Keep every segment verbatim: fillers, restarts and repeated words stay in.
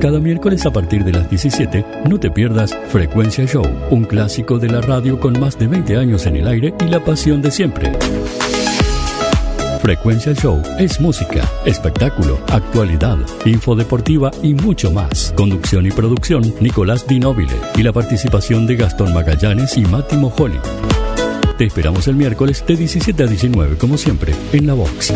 Cada miércoles a partir de las diecisiete, no te pierdas Frecuencia Show, un clásico de la radio con más de veinte años en el aire y la pasión de siempre. Frecuencia Show es música, espectáculo, actualidad, info deportiva y mucho más. Conducción y producción, Nicolás Di Nobile, y la participación de Gastón Magallanes y Mati Mojoli. Te esperamos el miércoles de diecisiete a diecinueve, como siempre, en La Vox.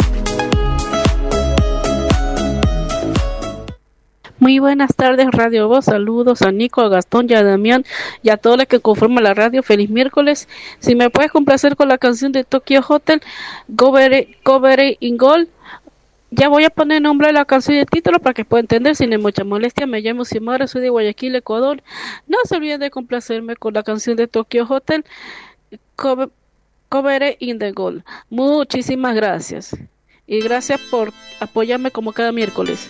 Muy buenas tardes, Radio Voz. Saludos a Nico, a Gastón y a Damián y a todos los que conforman la radio. Feliz miércoles. Si me puedes complacer con la canción de Tokyo Hotel, Cover, Cover in Gold. Ya voy a poner nombre a la canción y el título para que pueda entender sin mucha molestia. Me llamo Xiomara, soy de Guayaquil, Ecuador. No se olviden de complacerme con la canción de Tokyo Hotel, Cover, Cover in the Gold. Muchísimas gracias. Y gracias por apoyarme como cada miércoles.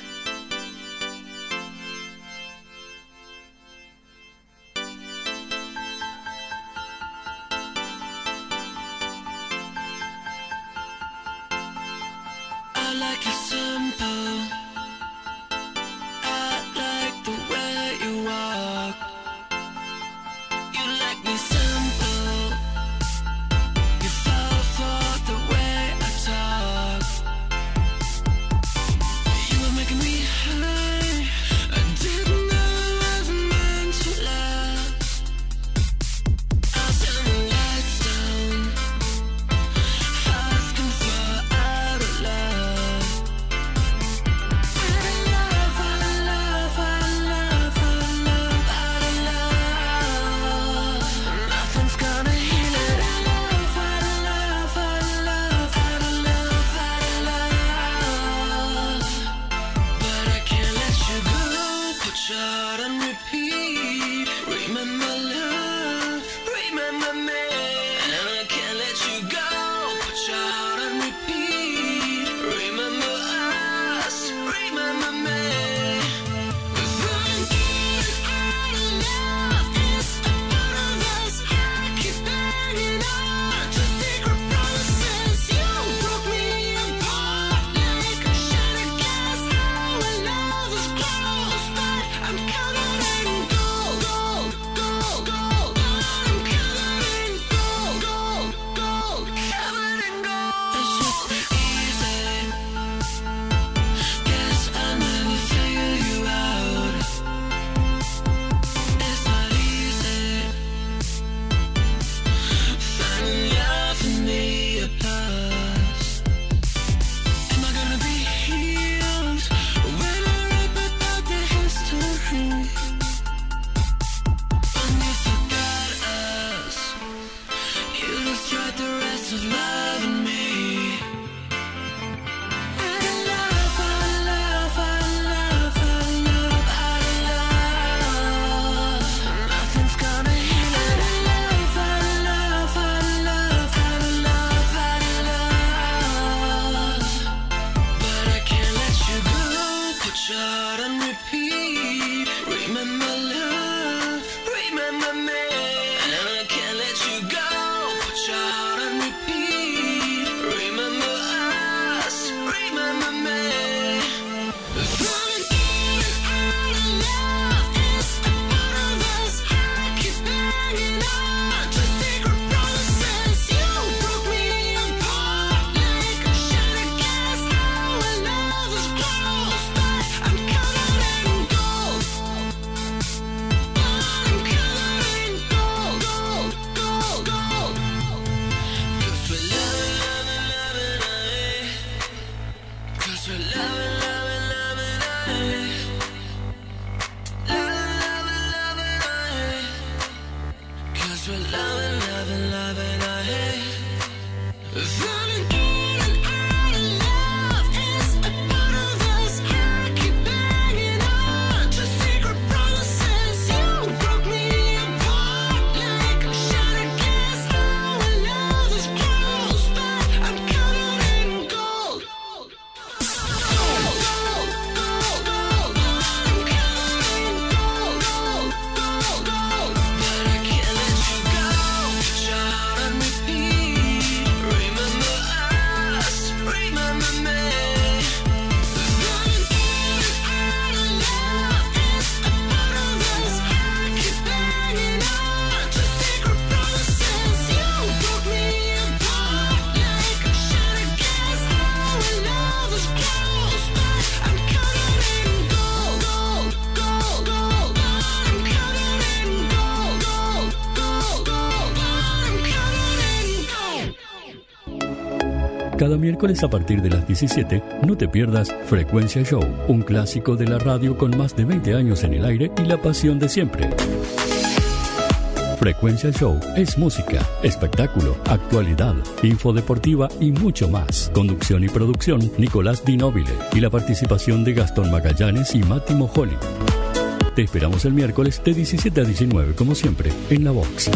Cada miércoles a partir de las diecisiete, no te pierdas Frecuencia Show, un clásico de la radio con más de veinte años en el aire y la pasión de siempre. Frecuencia Show es música, espectáculo, actualidad, info deportiva y mucho más. Conducción y producción, Nicolás Di Nobile, y la participación de Gastón Magallanes y Mati Mojoli. Te esperamos el miércoles de diecisiete a diecinueve, como siempre, en La Vox.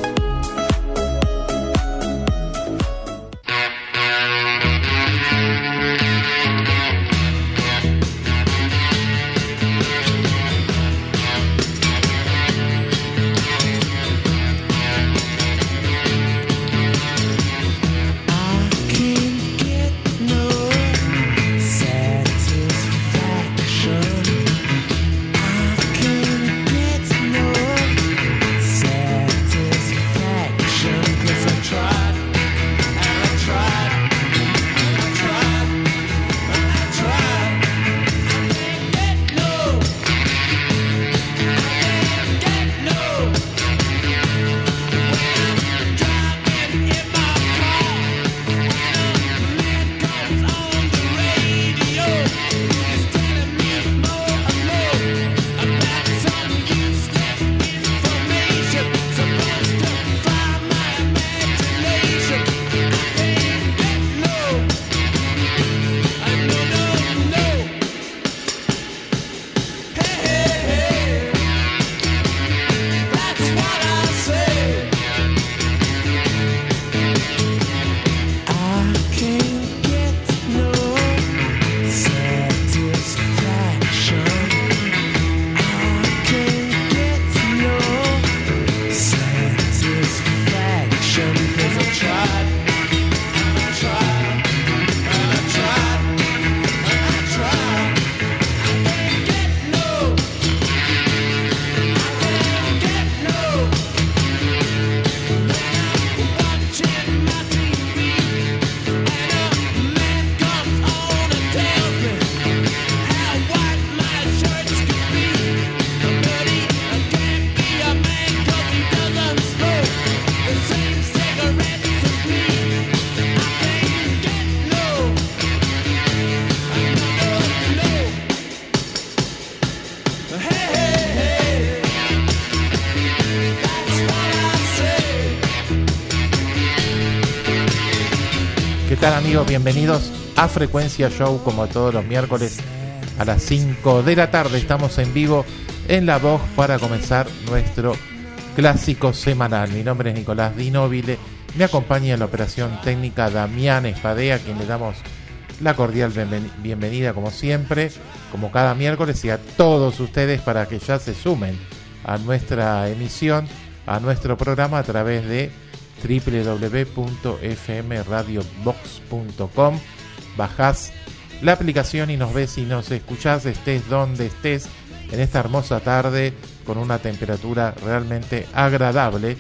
¿Qué tal, amigos? Bienvenidos a Frecuencia Show, como todos los miércoles a las cinco de la tarde. Estamos en vivo en La Vox para comenzar nuestro clásico semanal. Mi nombre es Nicolás Di Nobile. Me acompaña en la operación técnica Damián Espadea, a quien le damos la cordial bienvenida, como siempre, como cada miércoles, y a todos ustedes para que ya se sumen a nuestra emisión, a nuestro programa a través de doble u doble u doble u punto f m radio vox punto com. Bajás la aplicación y nos ves y nos escuchás, estés donde estés, en esta hermosa tarde con una temperatura realmente agradable,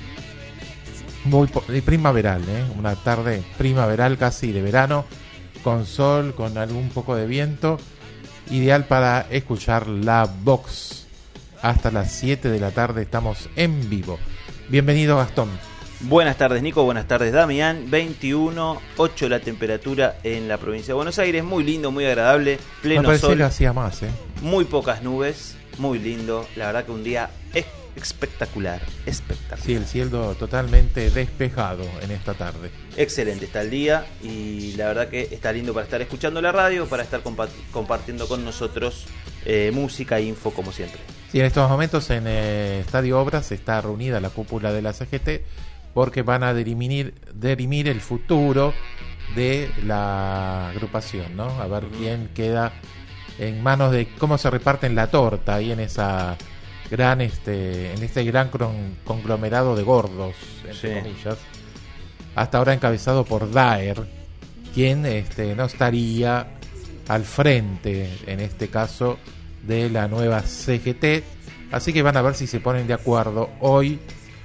muy primaveral, ¿eh? Una tarde primaveral, casi de verano, con sol, con algún poco de viento, ideal para escuchar La Vox. Hasta las siete de la tarde estamos en vivo. Bienvenido, Gastón. Buenas tardes, Nico, buenas tardes, Damián. veintiuno, ocho la temperatura en la provincia de Buenos Aires, muy lindo, muy agradable, pleno Me pareció sol. que hacía más, ¿eh? Muy pocas nubes, muy lindo, la verdad que un día espectacular, espectacular. Sí, el cielo totalmente despejado en esta tarde. Excelente está el día y la verdad que está lindo para estar escuchando la radio, para estar compa- compartiendo con nosotros eh, música e info como siempre. Sí, en estos momentos en el Estadio Obras está reunida la cúpula de la C G T porque van a dirimir, dirimir el futuro de la agrupación, ¿no? A ver quién queda en manos de cómo se reparten la torta ahí en esa gran este en este gran conglomerado de gordos, entre sí. comillas, hasta ahora encabezado por Daer, quien este no estaría al frente en este caso de la nueva C G T, así que van a ver si se ponen de acuerdo hoy,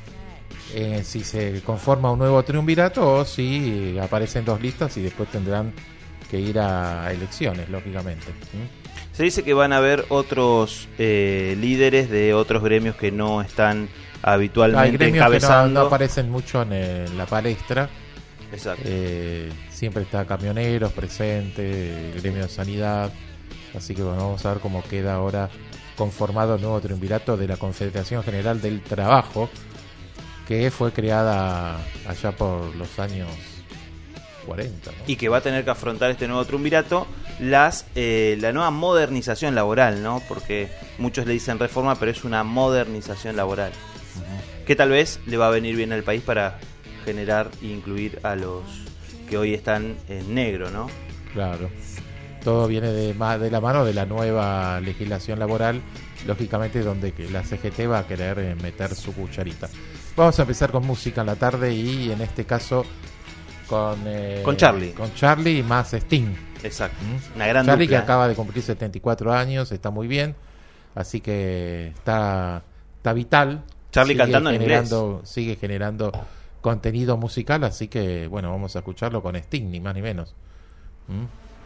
eh, si se conforma un nuevo triunvirato o si aparecen dos listas y después tendrán que ir a elecciones, lógicamente. ¿Mm? Se dice que van a haber otros eh, líderes de otros gremios que no están habitualmente Hay gremios encabezando. que no, no aparecen mucho en, el, en la palestra, Exacto. Eh, siempre está camioneros presentes, el gremio de sanidad. Así que bueno, vamos a ver cómo queda ahora conformado el nuevo triunvirato de la Confederación General del Trabajo, que fue creada allá por los años cuarenta, ¿no? Y que va a tener que afrontar este nuevo triunvirato las eh, la nueva modernización laboral, ¿no? Porque muchos le dicen reforma, pero es una modernización laboral. Uh-huh. Que tal vez le va a venir bien al país para generar e incluir a los que hoy están en negro, ¿no? Claro. Todo viene de, de la mano de la nueva legislación laboral, lógicamente donde que la C G T va a querer eh, meter su cucharita. Vamos a empezar con música en la tarde y en este caso con eh, con Charlie. Con Charlie y más Sting. Exacto. ¿Mm? Una gran Charlie dupla. Que acaba de cumplir setenta y cuatro años, está muy bien, así que está, está vital. Charlie sigue cantando en generando, inglés. Sigue generando contenido musical, así que bueno, vamos a escucharlo con Sting, ni más ni menos. ¿Mm?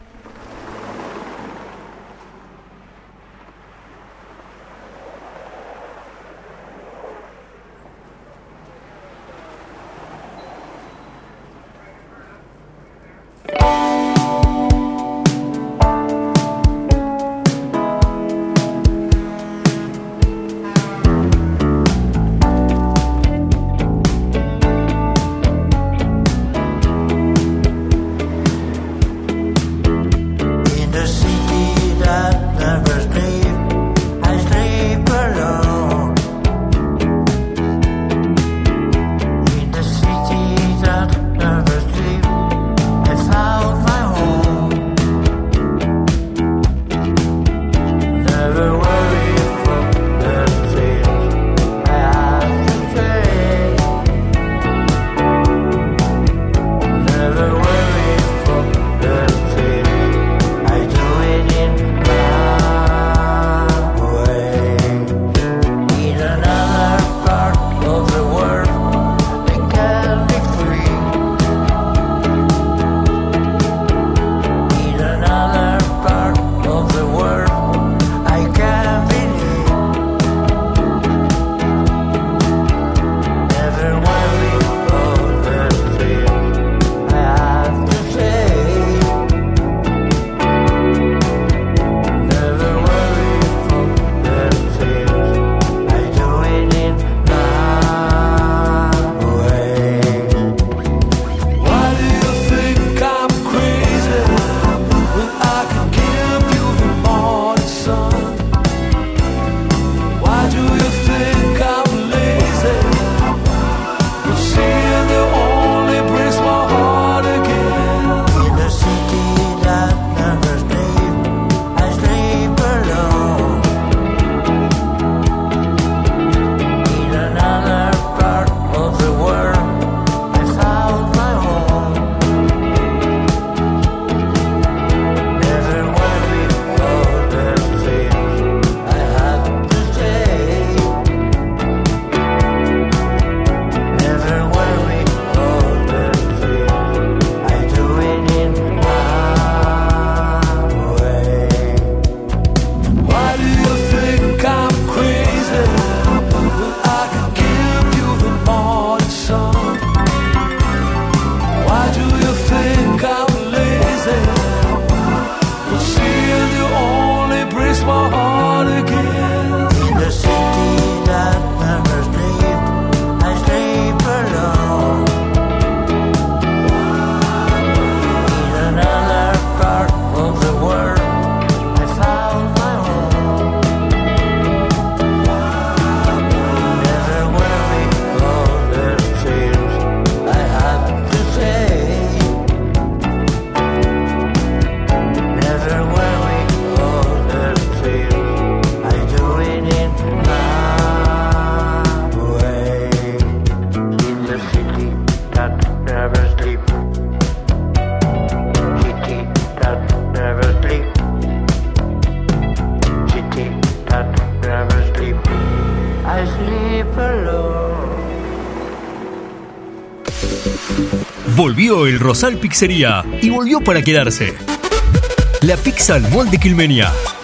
Volvió el Rosal Pizzería y volvió para quedarse. La pizza al molde quilmenia.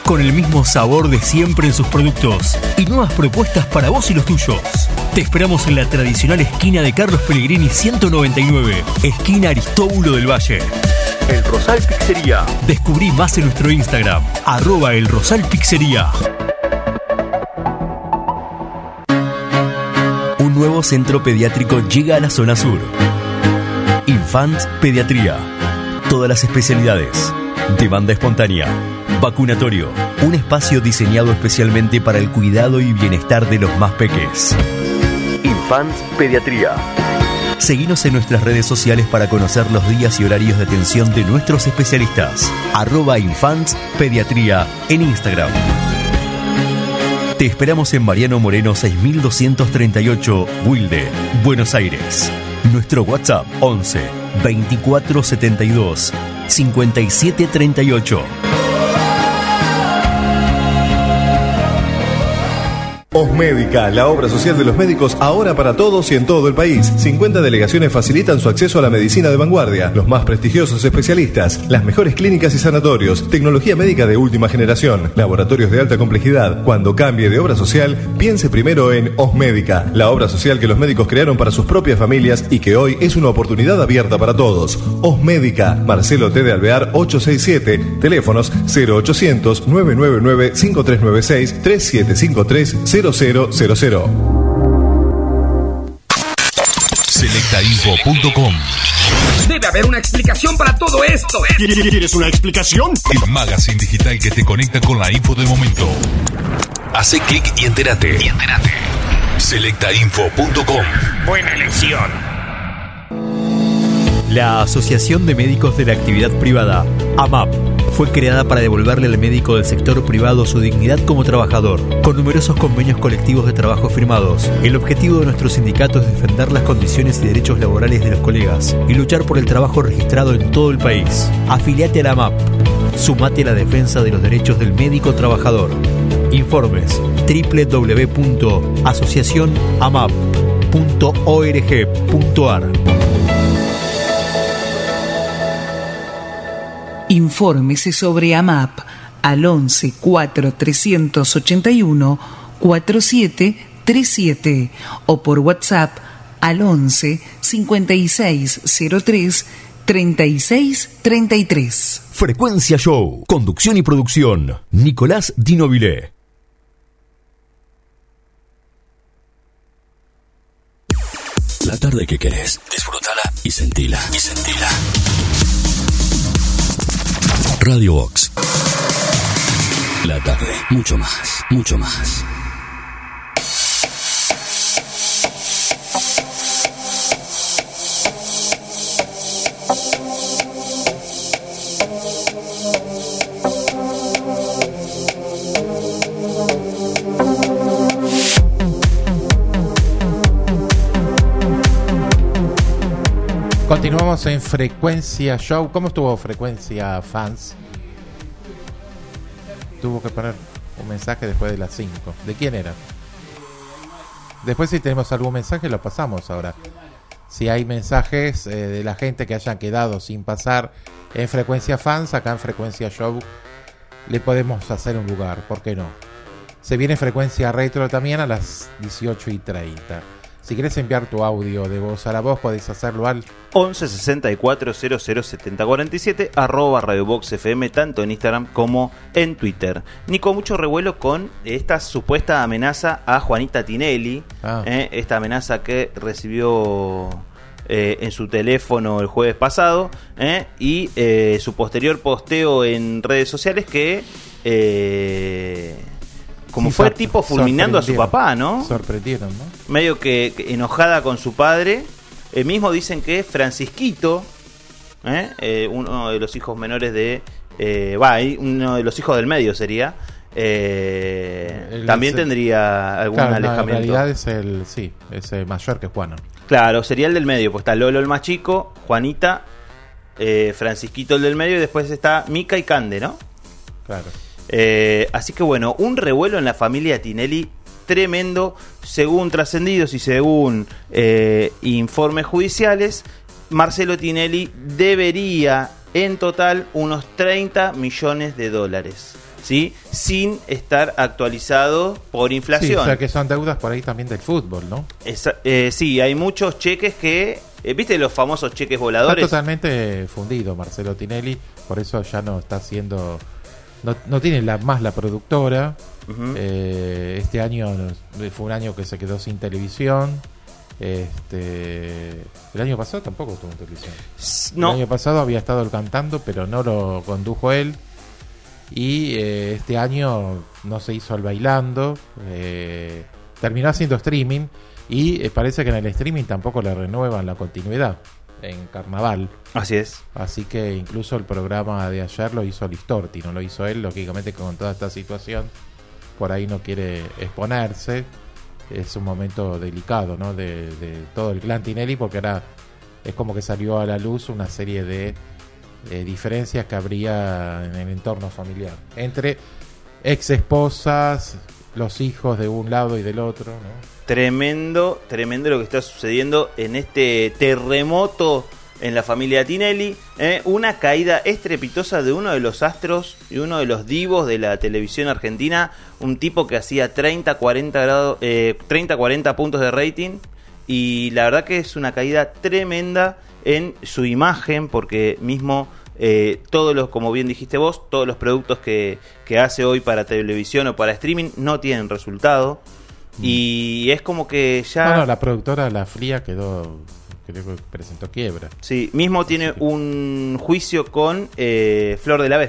con el mismo sabor de siempre en sus productos y nuevas propuestas para vos y los tuyos. Te esperamos en la tradicional esquina de Carlos Pellegrini ciento noventa y nueve, esquina Aristóbulo del Valle. El Rosal Pizzería. Descubrí más en nuestro Instagram, arroba El Rosal Pizzería. Un nuevo centro pediátrico llega a la zona sur. Infants Pediatría. Todas las especialidades. Demanda espontánea. Vacunatorio. Un espacio diseñado especialmente para el cuidado y bienestar de los más peques. Infants Pediatría. Seguinos en nuestras redes sociales para conocer los días y horarios de atención de nuestros especialistas. Arroba Infants Pediatría en Instagram. Te esperamos en Mariano Moreno seis mil doscientos treinta y ocho, Wilde, Buenos Aires. Nuestro WhatsApp once veinticuatro setenta y dos cincuenta y siete treinta y ocho. Osmédica, la obra social de los médicos ahora para todos y en todo el país. cincuenta delegaciones facilitan su acceso a la medicina de vanguardia, los más prestigiosos especialistas, las mejores clínicas y sanatorios, tecnología médica de última generación, laboratorios de alta complejidad. Cuando cambie de obra social, piense primero en Osmédica, la obra social que los médicos crearon para sus propias familias y que hoy es una oportunidad abierta para todos. Osmédica, Marcelo T. de Alvear ochocientos sesenta y siete, teléfonos cero ochocientos nueve nueve nueve cinco tres nueve seis tres siete cinco tres cero cero cero cero. Selecta info punto com. Debe haber una explicación para todo esto. ¿Quieres una explicación? El magazine digital que te conecta con la info del momento. Hace clic y entérate. Y entérate. Selecta info punto com. Buena elección. La Asociación de Médicos de la Actividad Privada, A M A P, fue creada para devolverle al médico del sector privado su dignidad como trabajador, con numerosos convenios colectivos de trabajo firmados. El objetivo de nuestro sindicato es defender las condiciones y derechos laborales de los colegas y luchar por el trabajo registrado en todo el país. Afiliate a la A M A P. Sumate a la defensa de los derechos del médico trabajador. Informes doble u doble u doble u punto asociación amap punto org punto a r. Infórmese sobre A M A P al once cuatro trescientos ochenta y uno cuarenta y siete treinta y siete o por WhatsApp al once cincuenta y seis cero tres treinta y seis treinta y tres. Frecuencia Show. Conducción y producción. Nicolás Di Nobile. La tarde que querés, disfrútala y sentila. Y sentila. Radio Box. La tarde, mucho más, mucho más. Continuamos en Frecuencia Show. ¿Cómo estuvo Frecuencia Fans? Tuvo que poner un mensaje después de las cinco. ¿De quién era? Después, si tenemos algún mensaje, lo pasamos ahora. Si hay mensajes eh, de la gente que hayan quedado sin pasar en Frecuencia Fans, acá en Frecuencia Show le podemos hacer un lugar, ¿por qué no? Se viene Frecuencia Retro también a las dieciocho y treinta. Si quieres enviar tu audio de voz a la voz, podés hacerlo al once sesenta y cuatro cero cero setenta cuarenta y siete, arroba Radio Box F M, tanto en Instagram como en Twitter. Nico, mucho revuelo con esta supuesta amenaza a Juanita Tinelli, ah. eh, esta amenaza que recibió eh, en su teléfono el jueves pasado, eh, y eh, su posterior posteo en redes sociales que... Eh, Como sí, fue sor- tipo fulminando a su papá, ¿no? Sorprendieron, ¿no? Medio que, que enojada con su padre. Eh, mismo dicen que Francisquito, ¿eh? Eh, uno de los hijos menores de... Eh, va, uno de los hijos del medio sería... Eh, el, también el, tendría algún claro, alejamiento. No, en realidad es el... Sí, es el mayor que Juana. Claro, sería el del medio. Pues está Lolo el más chico, Juanita, eh, Francisquito el del medio y después está Mica y Cande, ¿no? Claro. Eh, así que bueno, un revuelo en la familia Tinelli tremendo, según trascendidos y según eh, informes judiciales. Marcelo Tinelli debería en total unos treinta millones de dólares ¿sí? Sin estar actualizado por inflación. Sí, o sea que son deudas por ahí también del fútbol, ¿no? Esa, eh, sí, hay muchos cheques que... Eh, ¿Viste los famosos cheques voladores? Está totalmente fundido Marcelo Tinelli, por eso ya no está haciendo... No, no tiene la, más la productora. Uh-huh. eh, este año fue un año que se quedó sin televisión. Este, el año pasado tampoco tuvo televisión. No. El año pasado había estado cantando, pero no lo condujo él. Y eh, este año no se hizo el bailando. Eh, terminó haciendo streaming. Y eh, parece que en el streaming tampoco le renuevan la continuidad en Carnaval. Así es. Así que incluso el programa de ayer lo hizo Listorti, no lo hizo él. Lógicamente con toda esta situación por ahí no quiere exponerse. Es un momento delicado, ¿no? De, de todo el clan Tinelli, porque ahora es como que salió a la luz una serie de eh, diferencias que habría en el entorno familiar entre ex esposas, los hijos de un lado y del otro, ¿no? Tremendo, tremendo lo que está sucediendo en este terremoto en la familia Tinelli. ¿eh? Una caída estrepitosa de uno de los astros y uno de los divos de la televisión argentina. Un tipo que hacía treinta, cuarenta grados, eh, treinta, cuarenta puntos de rating. Y la verdad que es una caída tremenda en su imagen, porque mismo... Eh, todos los, como bien dijiste vos, todos los productos que, que hace hoy para televisión o para streaming no tienen resultado. Mm. Y es como que ya... Bueno, la productora La Fría quedó, creo que presentó quiebra. Sí, mismo tiene un juicio con eh, Flor de la B.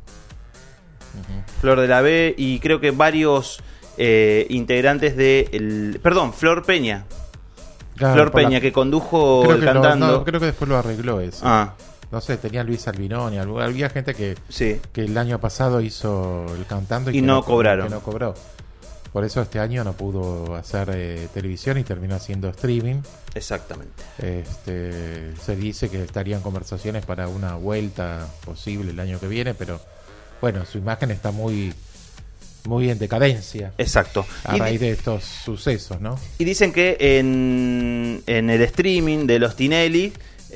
Uh-huh. Flor de la B y creo que varios eh, integrantes de... El, perdón, Flor Peña. Claro, Flor Peña, la... que condujo creo el que cantando. Lo, no, creo que después lo arregló eso. Ah. No sé, tenía Luis Albinoni, había gente que, sí. que el año pasado hizo el cantando y, y que no, no cobraron. Que no cobró. Por eso este año no pudo hacer eh, televisión y terminó haciendo streaming. Exactamente. Este, se dice que estarían conversaciones para una vuelta posible el año que viene, pero bueno, su imagen está muy muy en decadencia. Exacto. A y raíz di- de estos sucesos, ¿no? Y dicen que en, en el streaming de los Tinelli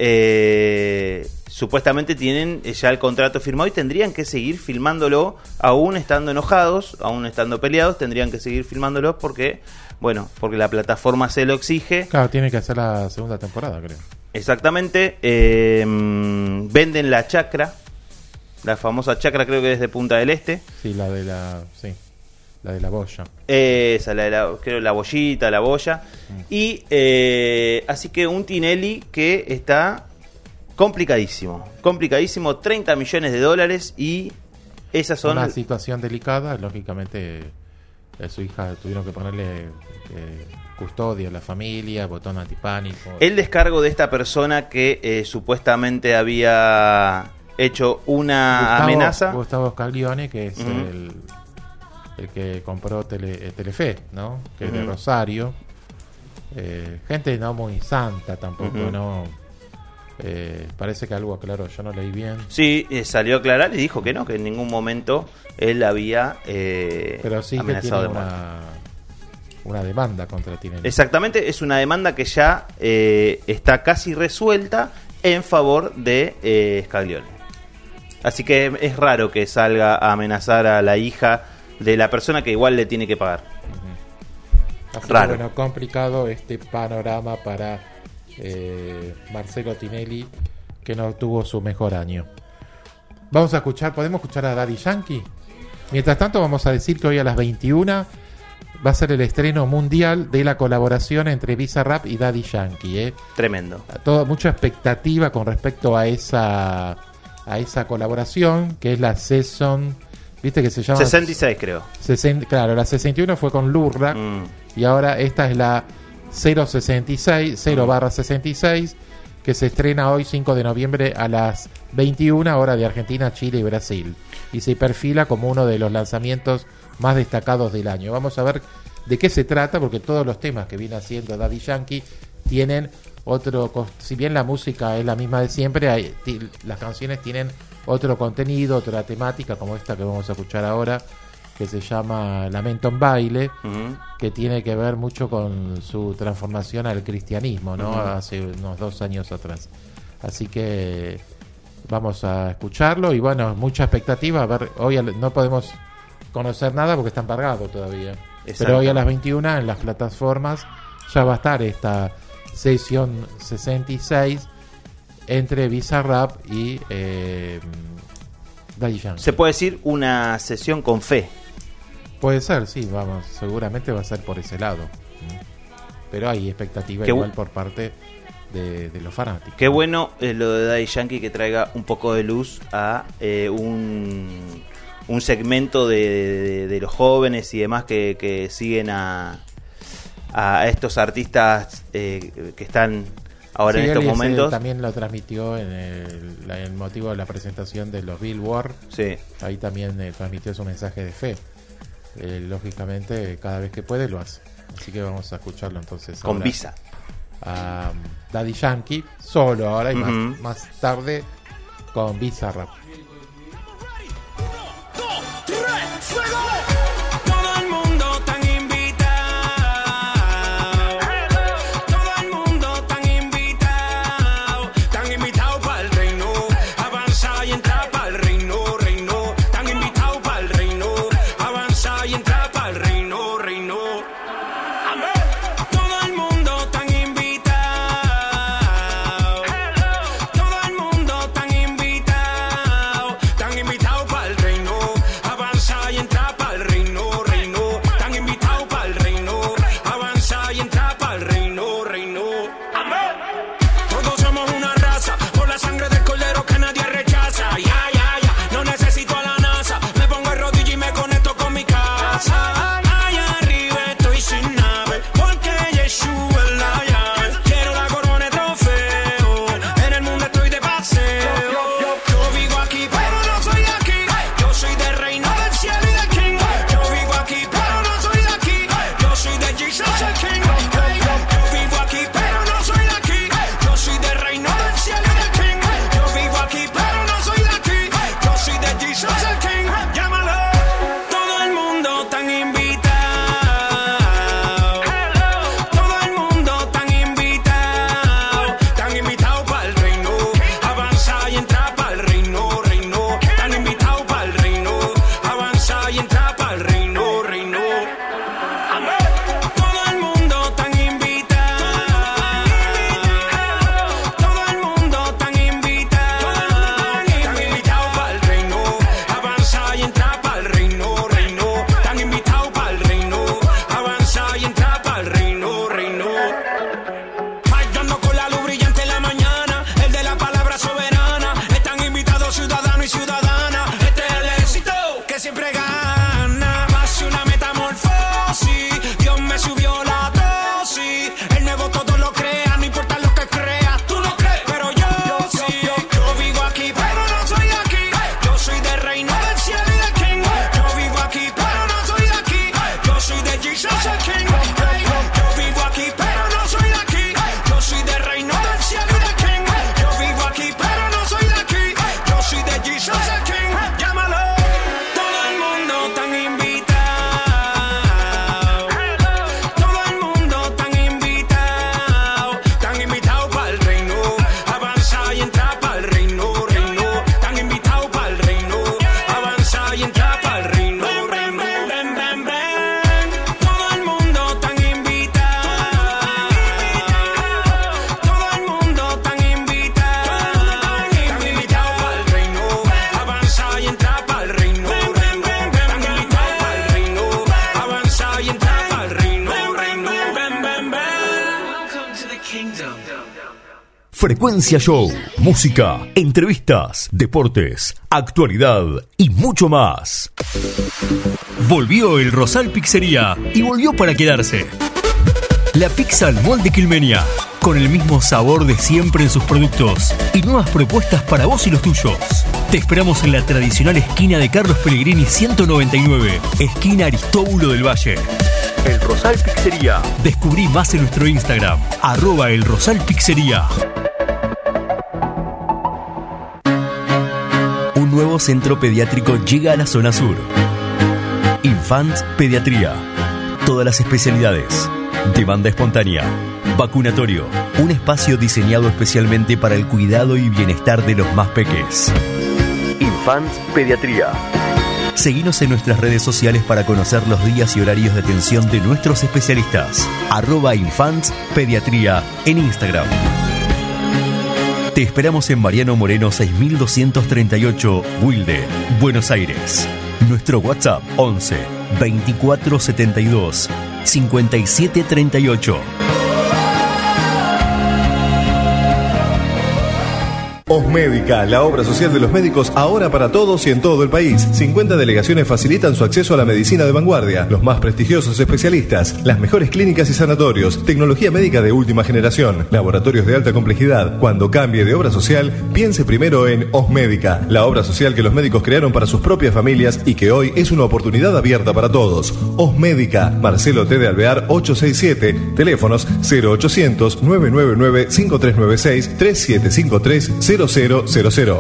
eh, supuestamente tienen ya el contrato firmado y tendrían que seguir filmándolo aún estando enojados, aún estando peleados, tendrían que seguir filmándolo porque, bueno, porque la plataforma se lo exige. Claro, tiene que hacer la segunda temporada, creo. Exactamente. Eh, venden la chacra, la famosa chacra, creo que es de Punta del Este. Sí, la de la, sí, la de la boya. Esa, la de la, creo la bollita, la boya. Mm. Y eh, así que un Tinelli que está complicadísimo, complicadísimo, treinta millones de dólares y esas son... Una situación delicada, lógicamente eh, su hija tuvieron que ponerle eh, custodia a la familia, botón antipánico. El descargo de esta persona que eh, supuestamente había hecho una Gustavo, amenaza. Gustavo Scaglione, que es uh-huh. el, el que compró tele, Telefe, ¿no? Que uh-huh. es de Rosario. Eh, gente no muy santa tampoco, uh-huh. ¿no? Eh, parece que algo aclaró, yo no leí bien. Sí, eh, salió a aclarar y dijo que no, que en ningún momento él había eh, Pero sí amenazado que de tiene una, una demanda contra Tinelli. Exactamente, es una demanda que ya eh, está casi resuelta en favor de eh, Scaglione. Así que es raro que salga a amenazar a la hija de la persona que igual le tiene que pagar. Uh-huh. Así raro. Que, bueno, complicado este panorama para eh, Marcelo Tinelli, que no tuvo su mejor año. Vamos a escuchar, ¿podemos escuchar a Daddy Yankee? Mientras tanto vamos a decir que hoy a las veintiuna va a ser el estreno mundial de la colaboración entre Bizarrap y Daddy Yankee. ¿eh? Tremendo. Todo, mucha expectativa con respecto a esa a esa colaboración, que es la Season, ¿viste que se llama? sesenta y seis creo. sesenta, claro, la sesenta y uno fue con Lurrak mm. y ahora esta es la cero sesenta y seis, cero barra sesenta y seis, que se estrena hoy cinco de noviembre a las veintiuna hora de Argentina, Chile y Brasil. Y se perfila como uno de los lanzamientos más destacados del año. Vamos a ver de qué se trata, porque todos los temas que viene haciendo Daddy Yankee tienen otro, si bien la música es la misma de siempre, hay, t- las canciones tienen otro contenido, otra temática, como esta que vamos a escuchar ahora, que se llama Lamento en Baile, uh-huh. que tiene que ver mucho con su transformación al cristianismo, ¿no? Uh-huh. Hace unos dos años atrás. Así que vamos a escucharlo y bueno, mucha expectativa. A ver, hoy no podemos conocer nada porque está embargado todavía. Exacto. Pero hoy a las veintiuna en las plataformas ya va a estar esta sesión sesenta y seis entre Bizarrap y eh, Daddy Yankee. Se puede decir una sesión con fe. Puede ser, sí, vamos, seguramente va a ser por ese lado. Pero hay expectativa Qué igual bu- por parte de, de los fanáticos. Qué bueno eh, lo de Daddy Yankee, que traiga un poco de luz a eh, un, un segmento de, de, de los jóvenes y demás que, que siguen a, a estos artistas eh, que están ahora Sí, en estos él ese momentos. también lo transmitió en el, la- el motivo de la presentación de los Billboard. Sí. Ahí también eh, transmitió su mensaje de fe. Eh, lógicamente, cada vez que puede lo hace. Así que vamos a escucharlo entonces. Con ahora Visa. A um, Daddy Yankee, solo ahora y Ujú. más, más tarde con Bizarrap. Todo el mundo tan invitado, todo el mundo tan invitado, tan invitado para el reino, avanza y entra para el reino, reino, tan invitado para el reino, avanza y entra para el reino, reino. Todo el mundo tan invitado, todo el mundo tan invitado, tan invitado para el reino, avanza y entra para el reino, reino, tan invitado para el reino, avanza y entra para el reino, reino. Todos somos una raza, por la sangre del cordero que nadie rechaza. Ya, ya, ya, no necesito a la NASA, me pongo el rodillo y me conecto con mi casa. Allá arriba estoy sin nave, porque Yeshua es la llave. Quiero la corona de trofeo, en el mundo estoy de paseo. Yo vivo aquí, pero no soy de aquí. Yo soy del reino del cielo y del King. Yo vivo aquí, pero no soy de aquí. Yo soy de Jesus el King. Yo vivo aquí, pero no soy de aquí. Yo soy del reino del cielo y del King. Yo vivo aquí, pero no soy de aquí. Yo soy de Jesus el King. Llámalo. Todo el mundo tan invitado. Todo el mundo tan invitado. Tan invitado para el reino. Avanza y entra para el reino, reino. Tan invitado para el reino. Avanza y entra para el reino, reino. Todo el mundo tan invitado. Todo el mundo tan invitado. Tan invitado para el reino. Avanza y entra para el reino, reino. Tan invitado para el reino. Avanza y entra para el reino, reino. Bailando con la luz brillante en la mañana, el de la palabra soberana. Están invitados ciudadanos y ciudadanas. Este es el éxito que siempre gana. Hace una metamorfosis, Dios me subió la dosis. El nuevo todo lo crea, no importa lo que creas, tú no crees, pero yo sí. Yo vivo aquí, pero no soy de aquí. Yo soy del reino del cielo y del King. Yo vivo aquí, pero no soy de aquí. Yo soy de Jesus el King. Yo vivo aquí, pero no soy de aquí. Yo soy del reino del cielo y del King. Yo vivo aquí, pero no soy de aquí. Yo soy de Jesus el King. Llámalo. Todo el mundo tan invitado. Todo el mundo tan invitado. Tan invitado para el reino. Avanza y entra para el reino, reino. Tan invitado para el reino. Avanza y entra para el reino, reino. Ven, ven, ven. Todo el mundo tan invitado. Todo el mundo tan invitado. Tan invitado para el reino. Avanza y entra para el reino, reino. Tan invitado para el reino. Avanza y entra para el reino, reino. Ven, ven, ven. Welcome to the kingdom. Frecuencia Show, música, entrevistas, deportes, actualidad y mucho más. Volvió el Rosal Pizzería y volvió para quedarse. La pizza al molde quilmenia, con el mismo sabor de siempre en sus productos y nuevas propuestas para vos y los tuyos. Te esperamos en la tradicional esquina de Carlos Pellegrini ciento noventa y nueve, esquina Aristóbulo del Valle. El Rosal Pizzería. Descubrí más en nuestro Instagram, arroba el Rosal Pizzería. Un nuevo centro pediátrico llega a la zona sur. Infants Pediatría. Todas las especialidades. Demanda espontánea. Vacunatorio. Un espacio diseñado especialmente para el cuidado y bienestar de los más peques. Infants Pediatría. Seguinos en nuestras redes sociales para conocer los días y horarios de atención de nuestros especialistas. Arroba Infants Pediatría en Instagram. Te esperamos en Mariano Moreno seis mil doscientos treinta y ocho, Wilde, Buenos Aires. Nuestro WhatsApp once veinticuatro setenta y dos cincuenta y siete treinta y ocho. Osmédica, la obra social de los médicos ahora para todos y en todo el país. cincuenta delegaciones facilitan su acceso a la medicina de vanguardia, los más prestigiosos especialistas, las mejores clínicas y sanatorios, tecnología médica de última generación, laboratorios de alta complejidad. Cuando cambie de obra social, piense primero en Osmédica, la obra social que los médicos crearon para sus propias familias y que hoy es una oportunidad abierta para todos. Osmédica, Marcelo T. de Alvear ochocientos sesenta y siete, teléfonos cero ochocientos nueve nueve nueve cinco tres nueve seis tres siete cinco tres cero cero cero cero.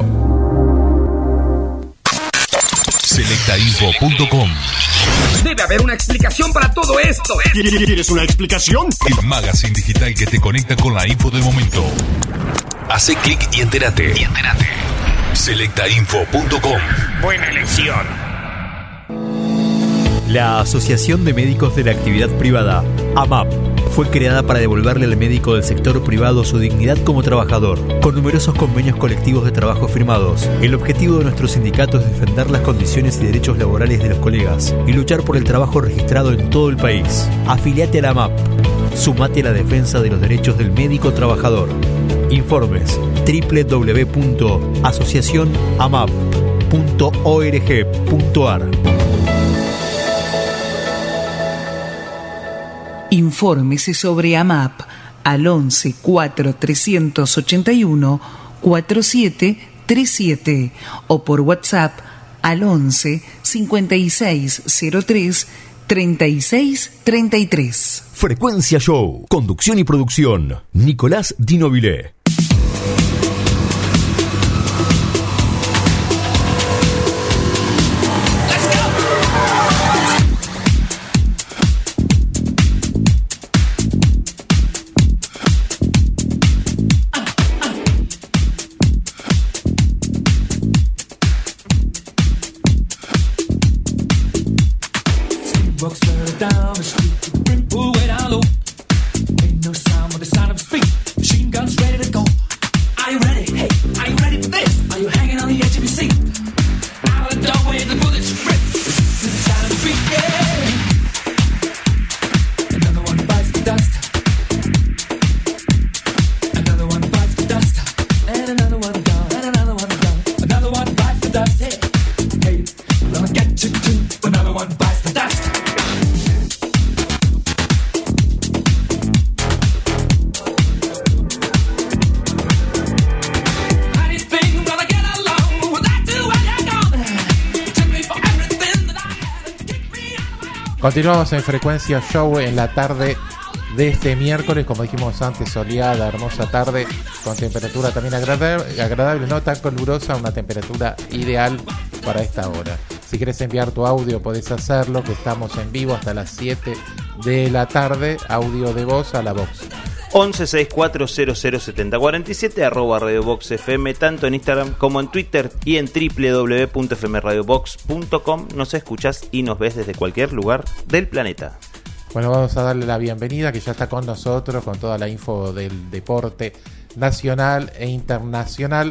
selecta info punto com. Debe haber una explicación para todo esto. ¿Quieres una explicación? El magazine digital que te conecta con la info del momento. Hace clic y entérate. Y entérate. selecta info punto com. Buena elección. La Asociación de Médicos de la Actividad Privada, AMAP, fue creada para devolverle al médico del sector privado su dignidad como trabajador, con numerosos convenios colectivos de trabajo firmados. El objetivo de nuestro sindicato es defender las condiciones y derechos laborales de los colegas y luchar por el trabajo registrado en todo el país. Afiliate a la AMAP. Sumate a la defensa de los derechos del médico trabajador. Informes doble u doble u doble u punto asociación amap punto org punto ar. Infórmese sobre AMAP al once cuatro trescientos ochenta y uno cuarenta y siete treinta y siete o por WhatsApp al once cincuenta y seis cero tres treinta y seis treinta y tres. Frecuencia Show, conducción y producción, Nicolás Di Nobile. Continuamos en Frecuencia Show en la tarde de este miércoles, como dijimos antes, soleada, hermosa tarde, con temperatura también agradable, agradable, no tan calurosa, una temperatura ideal para esta hora. Si quieres enviar tu audio podés hacerlo, que estamos en vivo hasta las siete de la tarde, audio de voz a la Vox. once sesenta y cuatro cero cero setenta cuarenta y siete, arroba Radio Vox F M, tanto en Instagram como en Twitter y en doble u doble u doble u punto f m radio box punto com. Nos escuchás y nos ves desde cualquier lugar del planeta. Bueno, vamos a darle la bienvenida, que ya está con nosotros con toda la info del deporte nacional e internacional.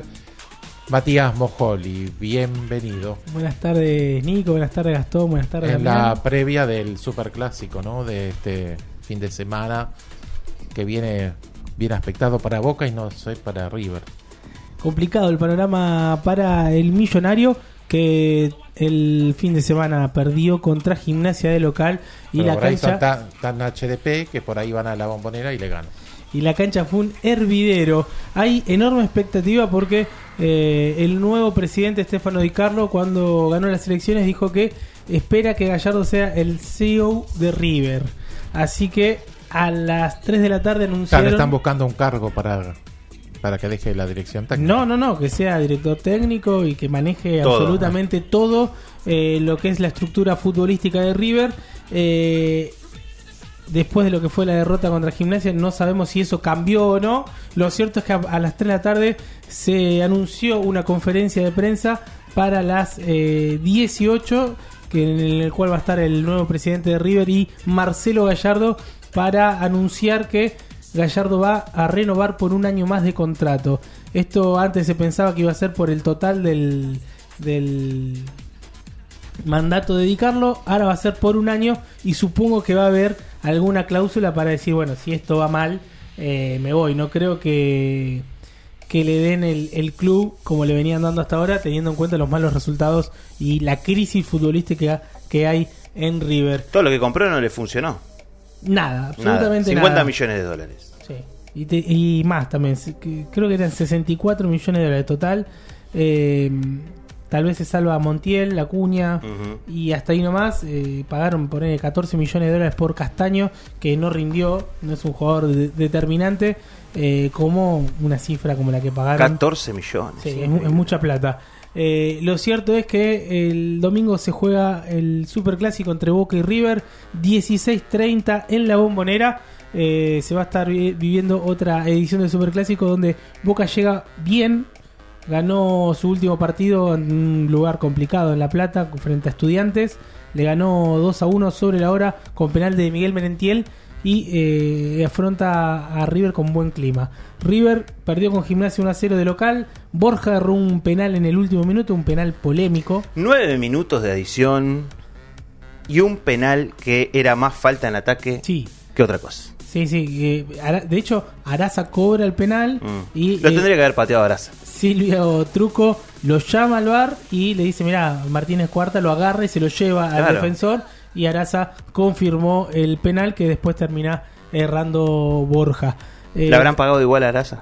Matías Mojoli, bienvenido. Buenas tardes, Nico, buenas tardes, Gastón, buenas tardes, en Damián. la previa del Superclásico, ¿no? De este fin de semana, que viene bien aspectado para Boca y no sé, para River. Complicado el panorama para el Millonario, que el fin de semana perdió contra Gimnasia de local y Pero la por ahí cancha son tan, tan H D P que por ahí van a la Bombonera y le ganan. y la cancha fue un hervidero. Hay enorme expectativa porque eh, el nuevo presidente Stefano Di Carlo, cuando ganó las elecciones, dijo que espera que Gallardo sea el C E O de River. Así que a las tres de la tarde anunciaron... Claro, están buscando un cargo para, para que deje la dirección técnica. No, no, no, que sea director técnico y que maneje todo, absolutamente ¿no? todo eh, lo que es la estructura futbolística de River. Eh, después de lo que fue la derrota contra Gimnasia, no sabemos si eso cambió o no. Lo cierto es que a, a las tres de la tarde se anunció una conferencia de prensa para las eh, dieciocho, que en el cual va a estar el nuevo presidente de River y Marcelo Gallardo para anunciar que Gallardo va a renovar por un año más de contrato. Esto antes se pensaba que iba a ser por el total del, del mandato dedicarlo, ahora va a ser por un año y supongo que va a haber alguna cláusula para decir, bueno, si esto va mal, eh, me voy. No creo que, que le den el, el club como le venían dando hasta ahora, teniendo en cuenta los malos resultados y la crisis futbolística que hay en River. Todo lo que compró no le funcionó. Nada, absolutamente nada. cincuenta nada. millones de dólares. Sí. Y, te, y más también. Creo que eran sesenta y cuatro millones de dólares total. Eh, tal vez se salva a Montiel, La Cuña, uh-huh. y hasta ahí nomás. Eh, pagaron por ahí catorce millones de dólares por Castaño, que no rindió, no es un jugador de, determinante. Eh, como una cifra como la que pagaron. catorce millones. Sí, es, es mucha plata. Eh, lo cierto es que el domingo se juega el Superclásico entre Boca y River, dieciséis treinta en la Bombonera. Eh, se va a estar vi- viviendo otra edición del Superclásico donde Boca llega bien, ganó su último partido en un lugar complicado en La Plata frente a Estudiantes, le ganó dos a uno sobre la hora con penal de Miguel Merentiel y eh, afronta a River con buen clima. River perdió con Gimnasia uno a cero de local. Borja agarró un penal en el último minuto, un penal polémico. Nueve minutos de adición y un penal que era más falta en ataque sí. que otra cosa. Sí, sí. Eh, de hecho, Araza cobra el penal mm. y lo eh, tendría que haber pateado Araza. Silvio Truco lo llama al V A R y le dice, mirá, Martínez Cuarta lo agarra y se lo lleva claro. al defensor. Y Araza confirmó el penal que después termina errando Borja. Eh, ¿Le habrán pagado igual a Araza?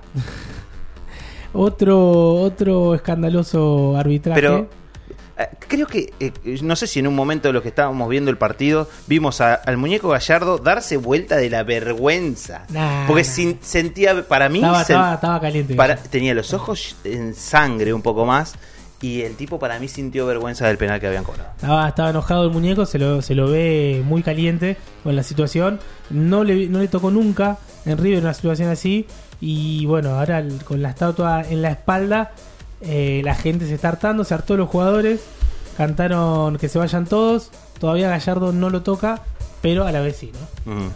otro otro escandaloso arbitraje. Pero eh, creo que, eh, no sé si en un momento de los que estábamos viendo el partido, vimos a, al muñeco Gallardo darse vuelta de la vergüenza. Nah, porque nah. Sin, sentía, para mí, estaba, sen, estaba, estaba caliente. Para, tenía los ojos en sangre un poco más. Y el tipo para mí sintió vergüenza del penal que habían cobrado. Estaba, estaba enojado el muñeco, se lo, se lo ve muy caliente con la situación. No le, no le tocó nunca en River una situación así. Y bueno, ahora el, con la estatua en la espalda, eh, la gente se está hartando, se hartó los jugadores. Cantaron que se vayan todos. Todavía Gallardo no lo toca, pero a la vez sí, ¿no? Mm.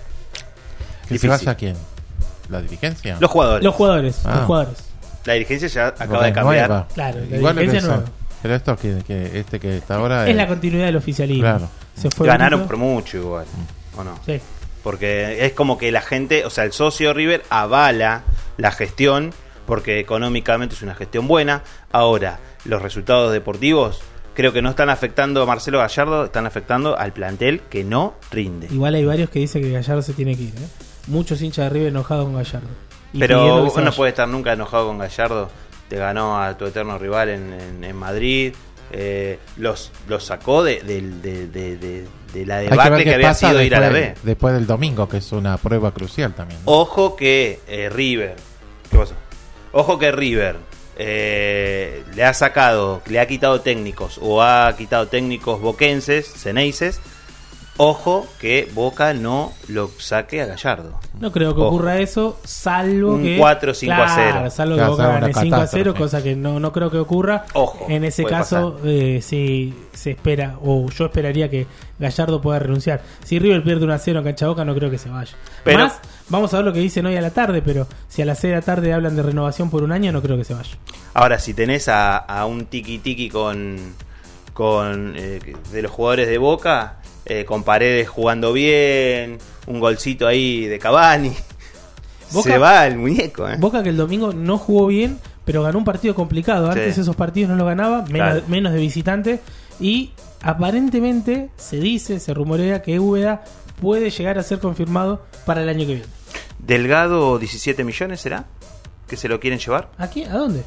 ¿Que se vaya quién? ¿La dirigencia? Los jugadores. Los jugadores, ah. los jugadores. La dirigencia ya acaba Porque de cambiar. Nueva. Claro, la igual dirigencia nueva. Pero esto que, que este que está ahora es, es la continuidad del oficialismo. Claro. Se fue Ganaron bonito. por mucho igual, ¿o no? Sí. Porque es como que la gente, o sea, el socio River avala la gestión porque económicamente es una gestión buena. Ahora, los resultados deportivos creo que no están afectando a Marcelo Gallardo, están afectando al plantel que no rinde. Igual hay varios que dicen que Gallardo se tiene que ir, ¿eh? Muchos hinchas de River enojados con Gallardo. Y Pero uno no puede estar nunca enojado con Gallardo. Te ganó a tu eterno rival en, en, en Madrid. Eh, los, los sacó de, de, de, de, de, de la debacle que, que había sido ir a la B. Después del domingo, que es una prueba crucial también, ¿no? Ojo que eh, River. ¿Qué pasó? Ojo que River eh, le ha sacado, le ha quitado técnicos o ha quitado técnicos boquenses, ceneices. Ojo que Boca no lo saque a Gallardo. No creo que Ojo. ocurra eso, salvo un que... cuatro cinco a cero. Claro, salvo que Claro, Boca salvo gane una cinco a cero, catástrofe. cosa que no, no creo que ocurra. Ojo, en ese puede caso, eh, sí se espera, o yo esperaría que Gallardo pueda renunciar. Si River pierde uno a cero en Cancha Boca, no creo que se vaya. Pero- Más, vamos a ver lo que dicen hoy a la tarde, pero si a las seis de la tarde hablan de renovación por un año, no creo que se vaya. Ahora, si tenés a, a un tiki-tiki con, con eh, de los jugadores de Boca, eh, con Paredes jugando bien, un golcito ahí de Cavani, Boca- se va el muñeco. ¿eh? Boca que el domingo no jugó bien, pero ganó un partido complicado. Antes Sí. esos partidos no los ganaba, menos, Claro. menos de visitante. Y aparentemente se dice, se rumorea que Úbeda puede llegar a ser confirmado para el año que viene. Delgado, diecisiete millones será, que se lo quieren llevar ¿A quién? ¿A dónde?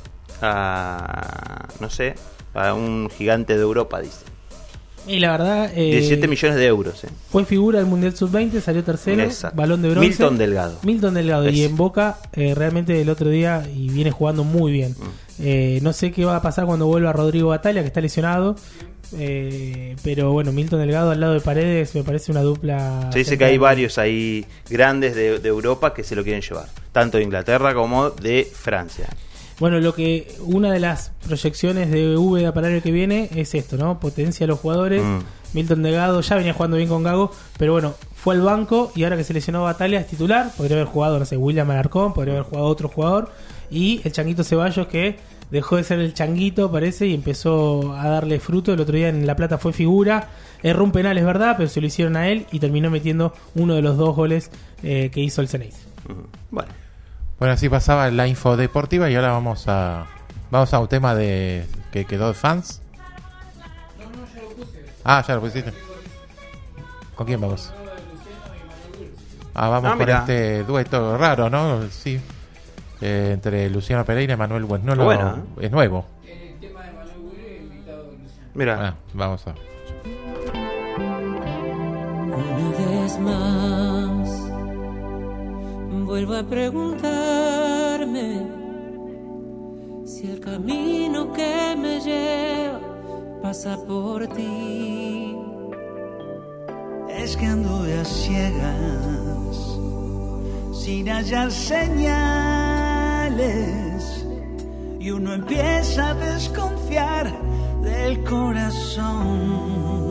a, no sé, a un gigante de Europa, dice. Y la verdad, eh, diecisiete millones de euros. ¿eh? fue figura del Mundial sub veinte, salió tercero, Exacto. balón de bronce. Milton Delgado. Milton Delgado. Y Ese. en Boca, eh, realmente el otro día, y viene jugando muy bien. Mm. Eh, no sé qué va a pasar cuando vuelva Rodrigo Batalla, que está lesionado. Eh, pero bueno, Milton Delgado al lado de Paredes me parece una dupla. Se dice que hay varios ahí grandes de, de Europa que se lo quieren llevar, tanto de Inglaterra como de Francia. Bueno, lo que una de las proyecciones de Úbeda para el año que viene es esto, ¿no? Potencia a los jugadores. Mm. Milton Delgado ya venía jugando bien con Gago, pero bueno, fue al banco y ahora que se lesionó Batalla es titular. Podría haber jugado, no sé, William Alarcón, podría haber jugado otro jugador. Y el Changuito Ceballos, que dejó de ser el Changuito, parece, y empezó a darle fruto. El otro día en La Plata fue figura. Erró un penal, es verdad, pero se lo hicieron a él y terminó metiendo uno de los dos goles eh, que hizo el Ceneice. Uh-huh. Bueno. Bueno, así pasaba la info deportiva y ahora vamos a vamos a un tema de que quedó de fans. No, no, ya lo puse. Ah, ya lo pusiste. ¿Con quién vamos? Ah, vamos ah, con mira. este dueto raro, ¿no? Sí. Eh, entre Luciano Pereira y Manuel Buenolo. Bueno, ¿eh? Es nuevo. El tema de Manuel Buenolo invitado a Luciano. Mira. Ah, vamos a Una vez más vuelvo a preguntarme si el camino que me lleva pasa por ti. Es que anduve a ciegas, sin hallar señales, y uno empieza a desconfiar del corazón.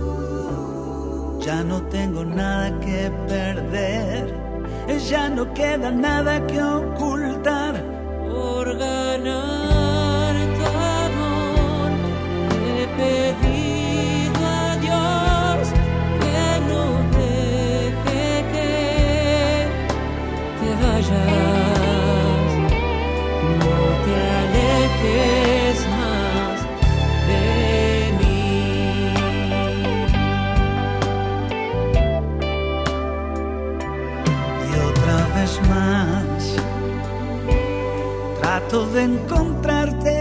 Ya no tengo nada que perder, ya no queda nada que ocultar. Por ganar tu amor he pedido a Dios que no deje que te vayas, no te alejes más de mí. Y otra vez más trato de encontrarte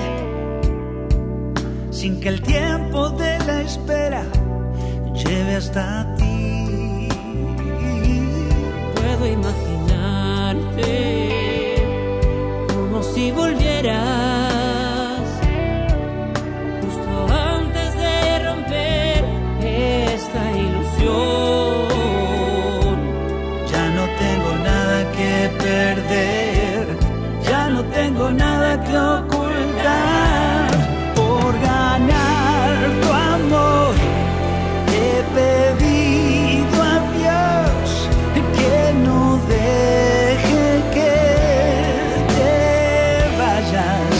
sin que el tiempo de la espera lleve hasta ti. Puedo imaginarte como si volvieras justo antes de romper esta ilusión. Ya no tengo nada que perder, ya no tengo nada que ocultar. Por ganar tu amor he pedido a Dios que no deje que te vayas,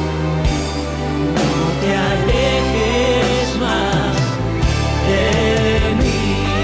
no te alejes más de mí.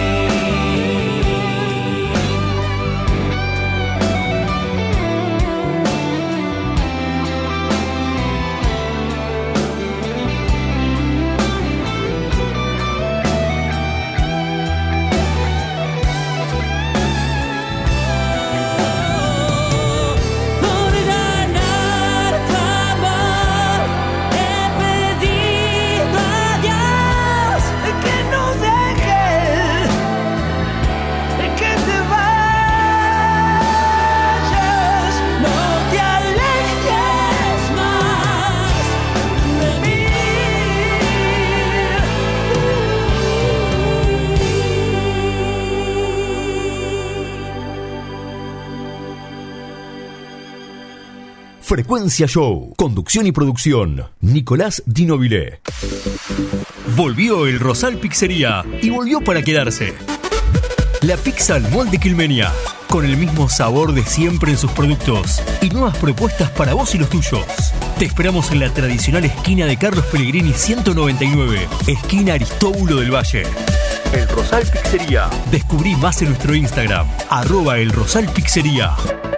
Frecuencia Show. Conducción y producción, Nicolás Di Nobile. Volvió el Rosal Pizzería y volvió para quedarse. La pizza al molde quilmenia, con el mismo sabor de siempre en sus productos y nuevas propuestas para vos y los tuyos. Te esperamos en la tradicional esquina de Carlos Pellegrini ciento noventa y nueve, esquina Aristóbulo del Valle. El Rosal Pizzería. Descubrí más en nuestro Instagram, arroba el Rosal Pizzería.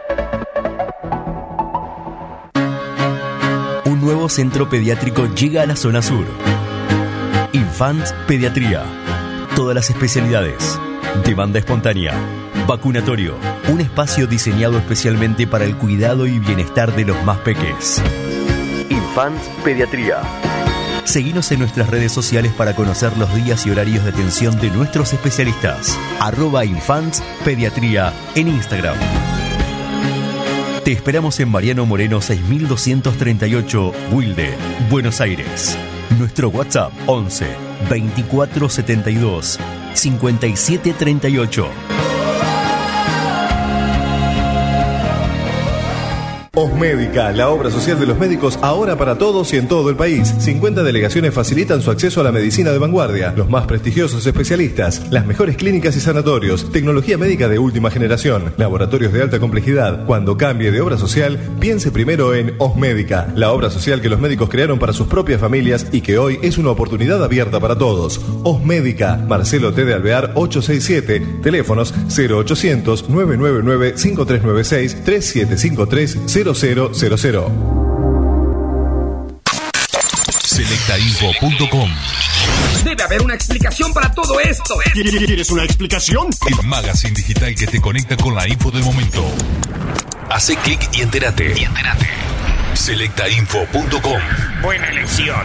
Un nuevo centro pediátrico llega a la zona sur. Infants Pediatría. Todas las especialidades. Demanda espontánea. Vacunatorio. Un espacio diseñado especialmente para el cuidado y bienestar de los más peques. Infants Pediatría. Seguinos en nuestras redes sociales para conocer los días y horarios de atención de nuestros especialistas. Arroba Infants Pediatría en Instagram. Te esperamos en Mariano Moreno seis mil doscientos treinta y ocho, Wilde, Buenos Aires. Nuestro WhatsApp once, veinticuatro setenta y dos, cincuenta y siete treinta y ocho. Osmédica, la obra social de los médicos ahora para todos y en todo el país. cincuenta delegaciones facilitan su acceso a la medicina de vanguardia, los más prestigiosos especialistas, las mejores clínicas y sanatorios, tecnología médica de última generación, laboratorios de alta complejidad. Cuando cambie de obra social, piense primero en Osmédica, la obra social que los médicos crearon para sus propias familias y que hoy es una oportunidad abierta para todos. Osmédica, Marcelo T. de Alvear ochocientos sesenta y siete, teléfonos cero ochocientos, nueve nueve nueve, cinco tres nueve seis, tres siete cinco tres, cero cero cero cero. selecta info punto com. Debe haber una explicación para todo esto. ¿Quieres una explicación? El magazine digital que te conecta con la info del momento. Hace clic y entérate. Y entérate. selecta info punto com. Buena elección.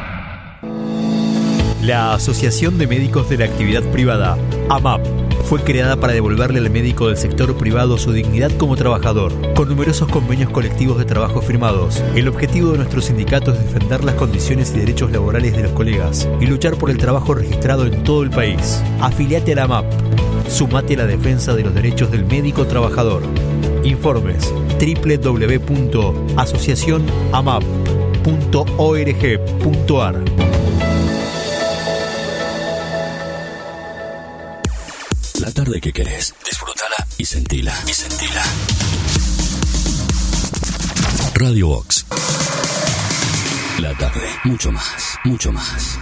La Asociación de Médicos de la Actividad Privada, A M A P, fue creada para devolverle al médico del sector privado su dignidad como trabajador, con numerosos convenios colectivos de trabajo firmados. El objetivo de nuestro sindicato es defender las condiciones y derechos laborales de los colegas y luchar por el trabajo registrado en todo el país. Afiliate a la A M A P. Sumate a la defensa de los derechos del médico trabajador. Informes doble u doble u doble u punto asociación amap punto org punto a r. La tarde que querés, disfrutala y sentila. Y sentila. Radio Box. La tarde, mucho más, mucho más.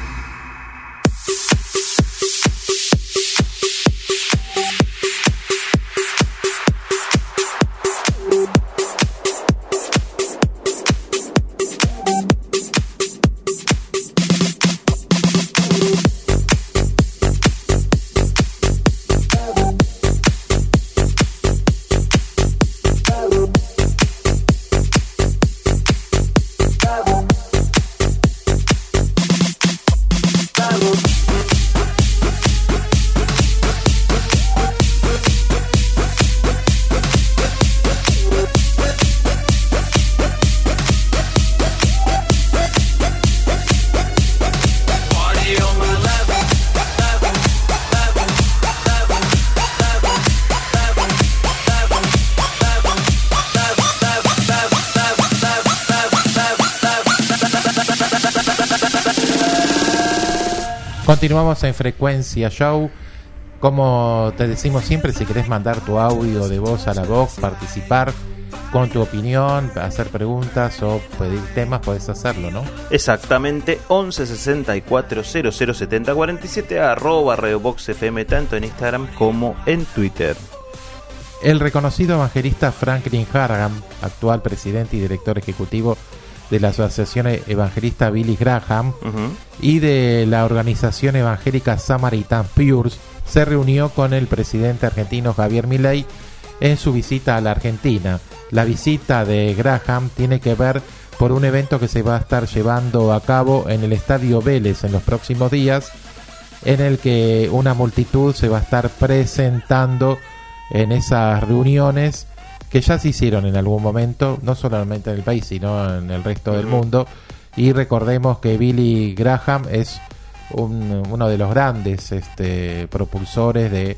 Continuamos en Frecuencia Show. Como te decimos siempre, si querés mandar tu audio de voz a la voz, participar con tu opinión, hacer preguntas o pedir temas, podés hacerlo, ¿no? Exactamente, once sesenta y cuatro cero cero setenta cuarenta y siete, arroba Radio Box F M, tanto en Instagram como en Twitter. El reconocido evangelista Franklin Graham, actual presidente y director ejecutivo de la Asociación Evangelista Billy Graham uh-huh. y de la organización evangélica Samaritan Purse, se reunió con el presidente argentino Javier Milei en su visita a la Argentina. La visita de Graham tiene que ver por un evento que se va a estar llevando a cabo en el Estadio Vélez en los próximos días, en el que una multitud se va a estar presentando en esas reuniones que ya se hicieron en algún momento, no solamente en el país, sino en el resto del mundo. Y recordemos que Billy Graham es un, uno de los grandes este, propulsores de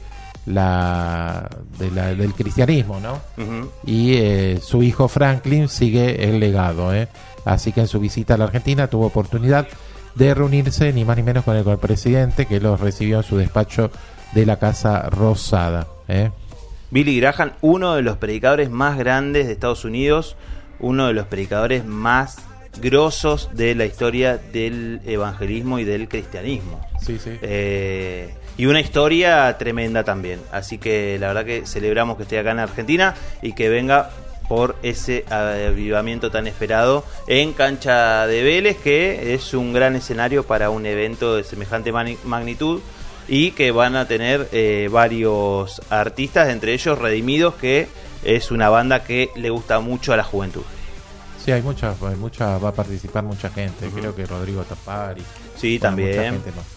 la, de la del cristianismo, ¿no? Uh-huh. Y eh, su hijo Franklin sigue el legado, ¿eh? Así que en su visita a la Argentina tuvo oportunidad de reunirse ni más ni menos con el, con el presidente, que los recibió en su despacho de la Casa Rosada, ¿eh? Billy Graham, uno de los predicadores más grandes de Estados Unidos, uno de los predicadores más grosos de la historia del evangelismo y del cristianismo. Sí, sí. Eh, y una historia tremenda también. Así que la verdad que celebramos que esté acá en Argentina y que venga por ese avivamiento tan esperado en Cancha de Vélez, que es un gran escenario para un evento de semejante magnitud. Y que van a tener eh, varios artistas, entre ellos Redimidos, que es una banda que le gusta mucho a la juventud. Sí, hay mucha, hay mucha va a participar mucha gente. Uh-huh. Creo que Rodrigo Tapari. Sí, bueno, también. Mucha gente más.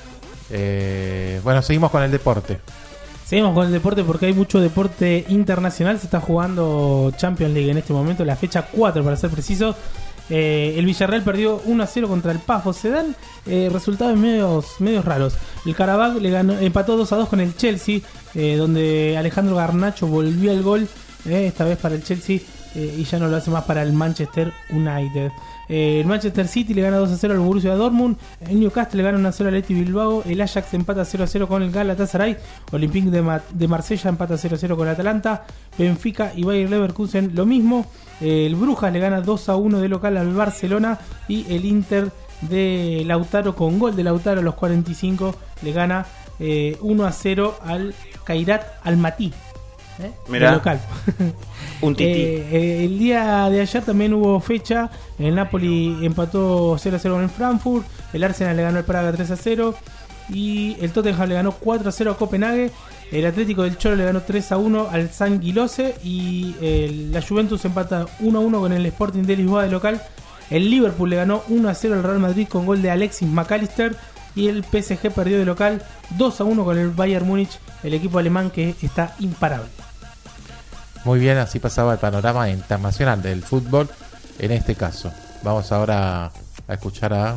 Eh, bueno, seguimos con el deporte. Seguimos con el deporte porque hay mucho deporte internacional. Se está jugando Champions League en este momento, la fecha cuatro para ser preciso. Eh, el Villarreal perdió uno a cero contra el Pafo. Se dan eh, resultados medios, medios raros. El Karabakh le ganó, empató dos a dos con el Chelsea, eh, donde Alejandro Garnacho volvió al gol, eh, esta vez para el Chelsea, eh, y ya no lo hace más para el Manchester United. Eh, el Manchester City le gana dos a cero al Borussia Dortmund, el Newcastle le gana uno a cero al Athletic Bilbao, el Ajax empata cero a cero con el Galatasaray, Olympique de, Ma- de Marsella empata cero a cero con Atalanta, Benfica y Bayer Leverkusen lo mismo, eh, el Brujas le gana dos a uno de local al Barcelona y el Inter de Lautaro, con gol de Lautaro a los cuarenta y cinco, le gana eh, uno a cero al Kairat Almaty. ¿Eh? Mirá. De local. Un tití. Eh, eh, el día de ayer también hubo fecha. El Napoli empató cero a cero con el Frankfurt. El Arsenal le ganó al Praga tres a cero. Y el Tottenham le ganó cuatro a cero a Copenhague. El Atlético del Cholo le ganó tres a uno al San Gilose. Y eh, la Juventus empata uno a uno con el Sporting de Lisboa de local. El Liverpool le ganó uno a cero al Real Madrid con gol de Alexis McAllister. Y el P S G perdió de local dos a uno con el Bayern Múnich, el equipo alemán que está imparable. Muy bien, así pasaba el panorama internacional del fútbol en este caso. Vamos ahora a escuchar a...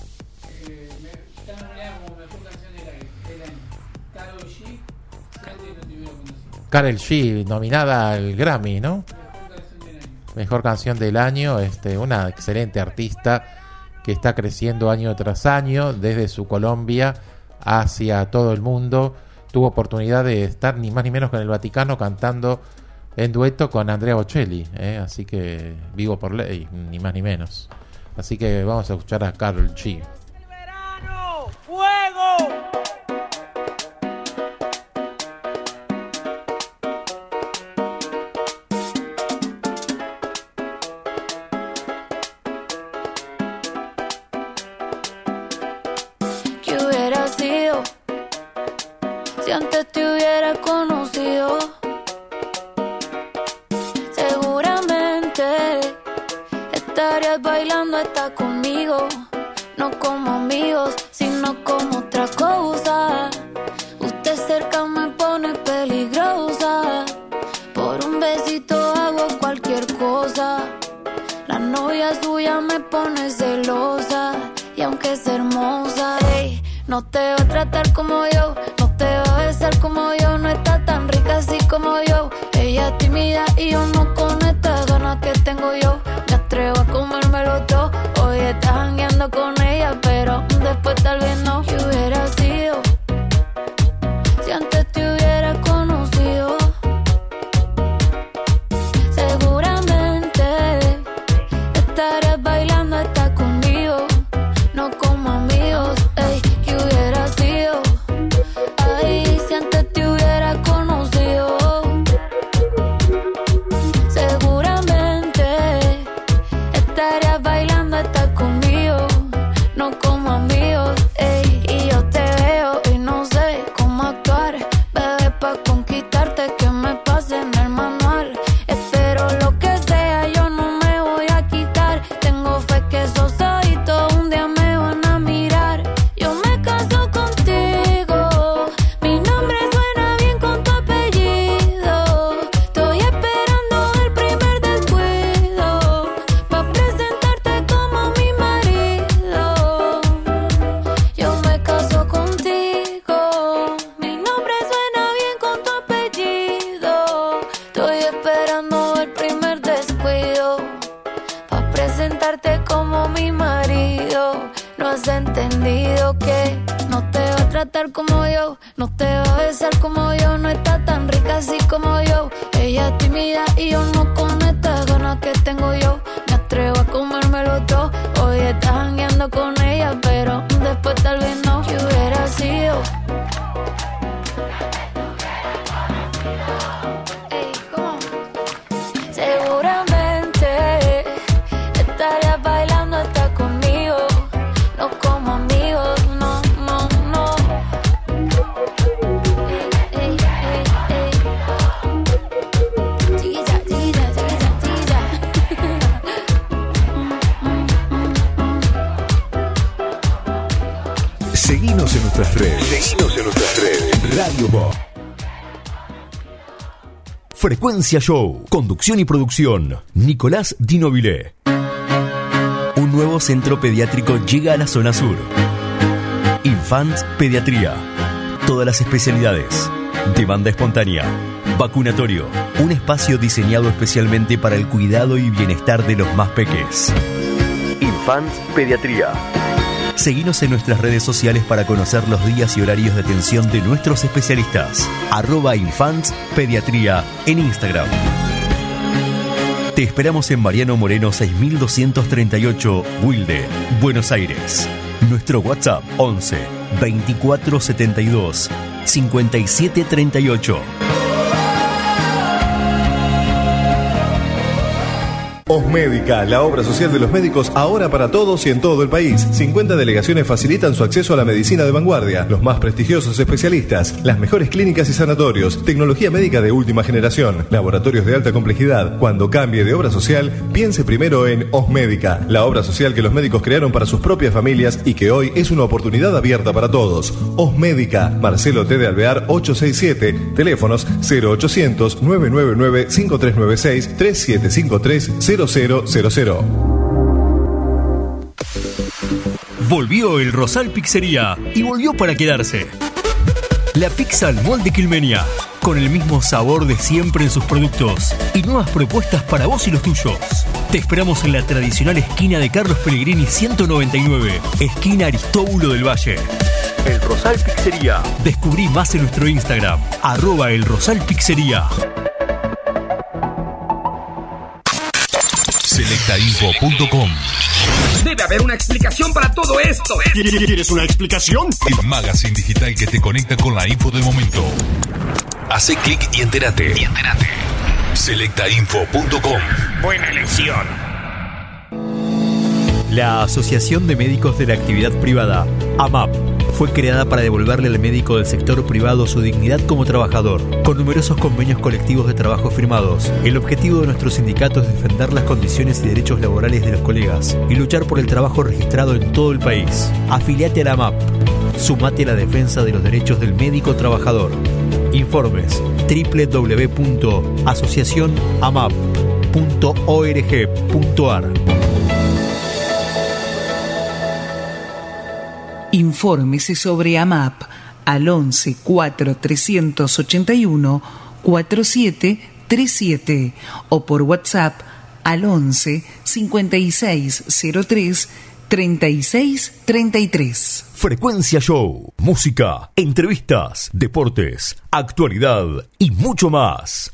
Karol G, nominada al Grammy, ¿no? Mejor canción del año, este, una excelente artista que está creciendo año tras año desde su Colombia hacia todo el mundo. Tuvo oportunidad de estar ni más ni menos que en el Vaticano cantando en dueto con Andrea Bocelli, ¿eh? Así que vivo por ley, ni más ni menos. Así que vamos a escuchar a Karol G. ¡Fuego! ¿Qué hubiera sido si antes te hubiera conocido? Seguramente estarías bailando hasta conmigo, no como amigos, sino como otra cosa. Usted cerca me pone peligrosa, por un besito hago cualquier cosa. La novia suya me pone celosa, y aunque es hermosa, ey, no te va a tratar como yo, no te va a besar como yo, no está tan rica así como yo. Ella es tímida y yo no, con estas ganas que tengo yo me atrevo a comérmelo todo. Hoy estás jangueando con ella, pero después tal vez no. ¿Qué hubiera sido si antes te hubiera conocido? Seguramente estarías bailando hasta conmigo, no como amigos, ey. ¿Qué hubiera sido? Ay, si antes te hubiera conocido. Seguramente estarías bailando hasta conmigo, no como amigos, ey. Y yo te veo y no sé cómo actuar, bebé, pa' conquistarte que me pase en el manual. Espero lo que sea, yo no me voy a quitar. Tengo fe que esos ojitos un día me van a mirar. Yo me caso contigo, mi nombre suena bien con tu apellido. Estoy esperando el primer descuido pa' presentarte como mi marido. Yo me caso contigo, mi nombre suena bien con tu apellido. Estoy esperando el primer descuido pa' presentarte como mi marido. No has entendido que no te va a tratar como yo, no te va a besar como yo, no está tan rica así como yo. Ella es tímida y yo no, con estas ganas que tengo yo me atrevo a comérmelo todo. Hoy estás jangueando con ella, pero después tal vez no. ¿Qué hubiera sido? Ey, ¿cómo? Seguramente estarías bailando hasta conmigo, no como amigos, no, no, no. Ey, ey, ey, ey. Chiquilla, chiquilla, chiquilla, chiquilla. Seguinos en nuestras redes. Seguinos en nuestras redes. Radio Bob. Frecuencia Show. Conducción y producción. Nicolás Di Nobile. Un nuevo centro pediátrico llega a la zona sur. Infants Pediatría. Todas las especialidades. Demanda espontánea. Vacunatorio, un espacio diseñado especialmente para el cuidado y bienestar de los más peques. Infants Pediatría. Seguinos en nuestras redes sociales para conocer los días y horarios de atención de nuestros especialistas. Arroba Infants Pediatría en Instagram. Te esperamos en Mariano Moreno seis mil doscientos treinta y ocho, Wilde, Buenos Aires. Nuestro WhatsApp once veinticuatro setenta y dos cincuenta y siete treinta y ocho. Osmédica, la obra social de los médicos ahora para todos y en todo el país. cincuenta delegaciones facilitan su acceso a la medicina de vanguardia, los más prestigiosos especialistas, las mejores clínicas y sanatorios, tecnología médica de última generación, laboratorios de alta complejidad. Cuando cambie de obra social, piense primero en Osmédica, la obra social que los médicos crearon para sus propias familias y que hoy es una oportunidad abierta para todos. Osmédica, Marcelo T. de Alvear ochocientos sesenta y siete, teléfonos cero ochocientos nueve nueve nueve cinco tres nueve seis tres siete cinco tres cero cero cero cero. Volvió el Rosal Pizzería y volvió para quedarse. La pizza al molde quilmenia, con el mismo sabor de siempre en sus productos y nuevas propuestas para vos y los tuyos. Te esperamos en la tradicional esquina de Carlos Pellegrini ciento noventa y nueve, esquina Aristóbulo del Valle. El Rosal Pizzería. Descubrí más en nuestro Instagram, arroba el Rosal Pizzería. selecta info punto com. Debe haber una explicación para todo esto. ¿Quieres una explicación? El magazine digital que te conecta con la info del momento. Hace clic y entérate. Y entérate. selecta info punto com. Buena elección. La Asociación de Médicos de la Actividad Privada, A M A P, fue creada para devolverle al médico del sector privado su dignidad como trabajador, con numerosos convenios colectivos de trabajo firmados. El objetivo de nuestro sindicato es defender las condiciones y derechos laborales de los colegas y luchar por el trabajo registrado en todo el país. Afiliate a la A M A P. Sumate a la defensa de los derechos del médico trabajador. Informes doble u doble u doble u punto asociación amap punto org punto ar. Infórmese sobre A M A P al once cuatro trescientos ochenta y uno cuarenta y siete treinta y siete o por WhatsApp al once cincuenta y seis cero tres treinta y seis treinta y tres. Frecuencia Show, música, entrevistas, deportes, actualidad y mucho más.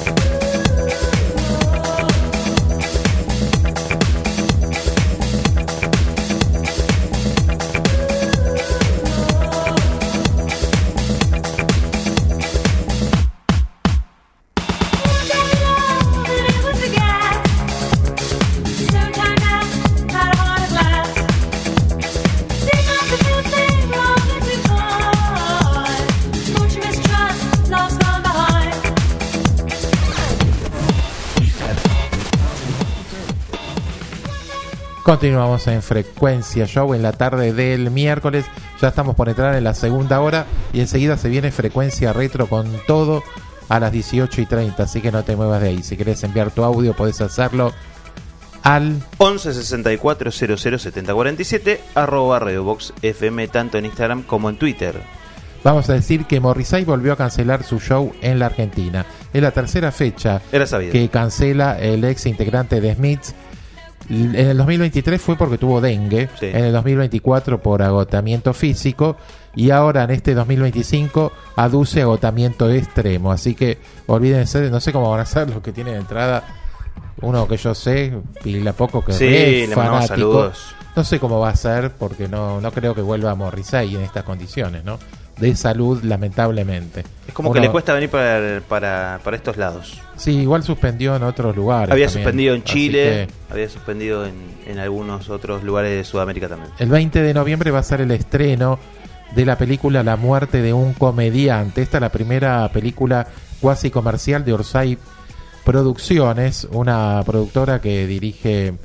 Continuamos en Frecuencia Show en la tarde del miércoles. Ya estamos por entrar en la segunda hora y enseguida se viene Frecuencia Retro con todo a las dieciocho y treinta, así que no te muevas de ahí. Si querés enviar tu audio podés hacerlo al once sesenta y cuatro cero cero setenta cuarenta y siete, arroba Radiobox F M, tanto en Instagram como en Twitter. Vamos a decir que Morrissey volvió a cancelar su show en la Argentina. Es la tercera fecha Era sabido. que cancela el ex integrante de Smiths. En el dos mil veintitrés fue porque tuvo dengue, sí. En el dos mil veinticuatro por agotamiento físico y ahora en este dos mil veinticinco aduce agotamiento extremo. Así que olvídense, no sé cómo van a ser los que tienen entrada. Uno que yo sé, Pila Poco, que sí, es le fanático. Saludos. No sé cómo va a ser porque no, no creo que vuelva a Morrissey en estas condiciones, ¿no? De salud, lamentablemente. Es como Uno, que le cuesta venir para, para, para estos lados. Sí, igual suspendió en otros lugares. Había también. suspendido en Chile, que había suspendido en, en algunos otros lugares de Sudamérica también. El veinte de noviembre va a ser el estreno de la película La muerte de un comediante. Esta es la primera película cuasi comercial de Orsay Producciones, una productora que dirige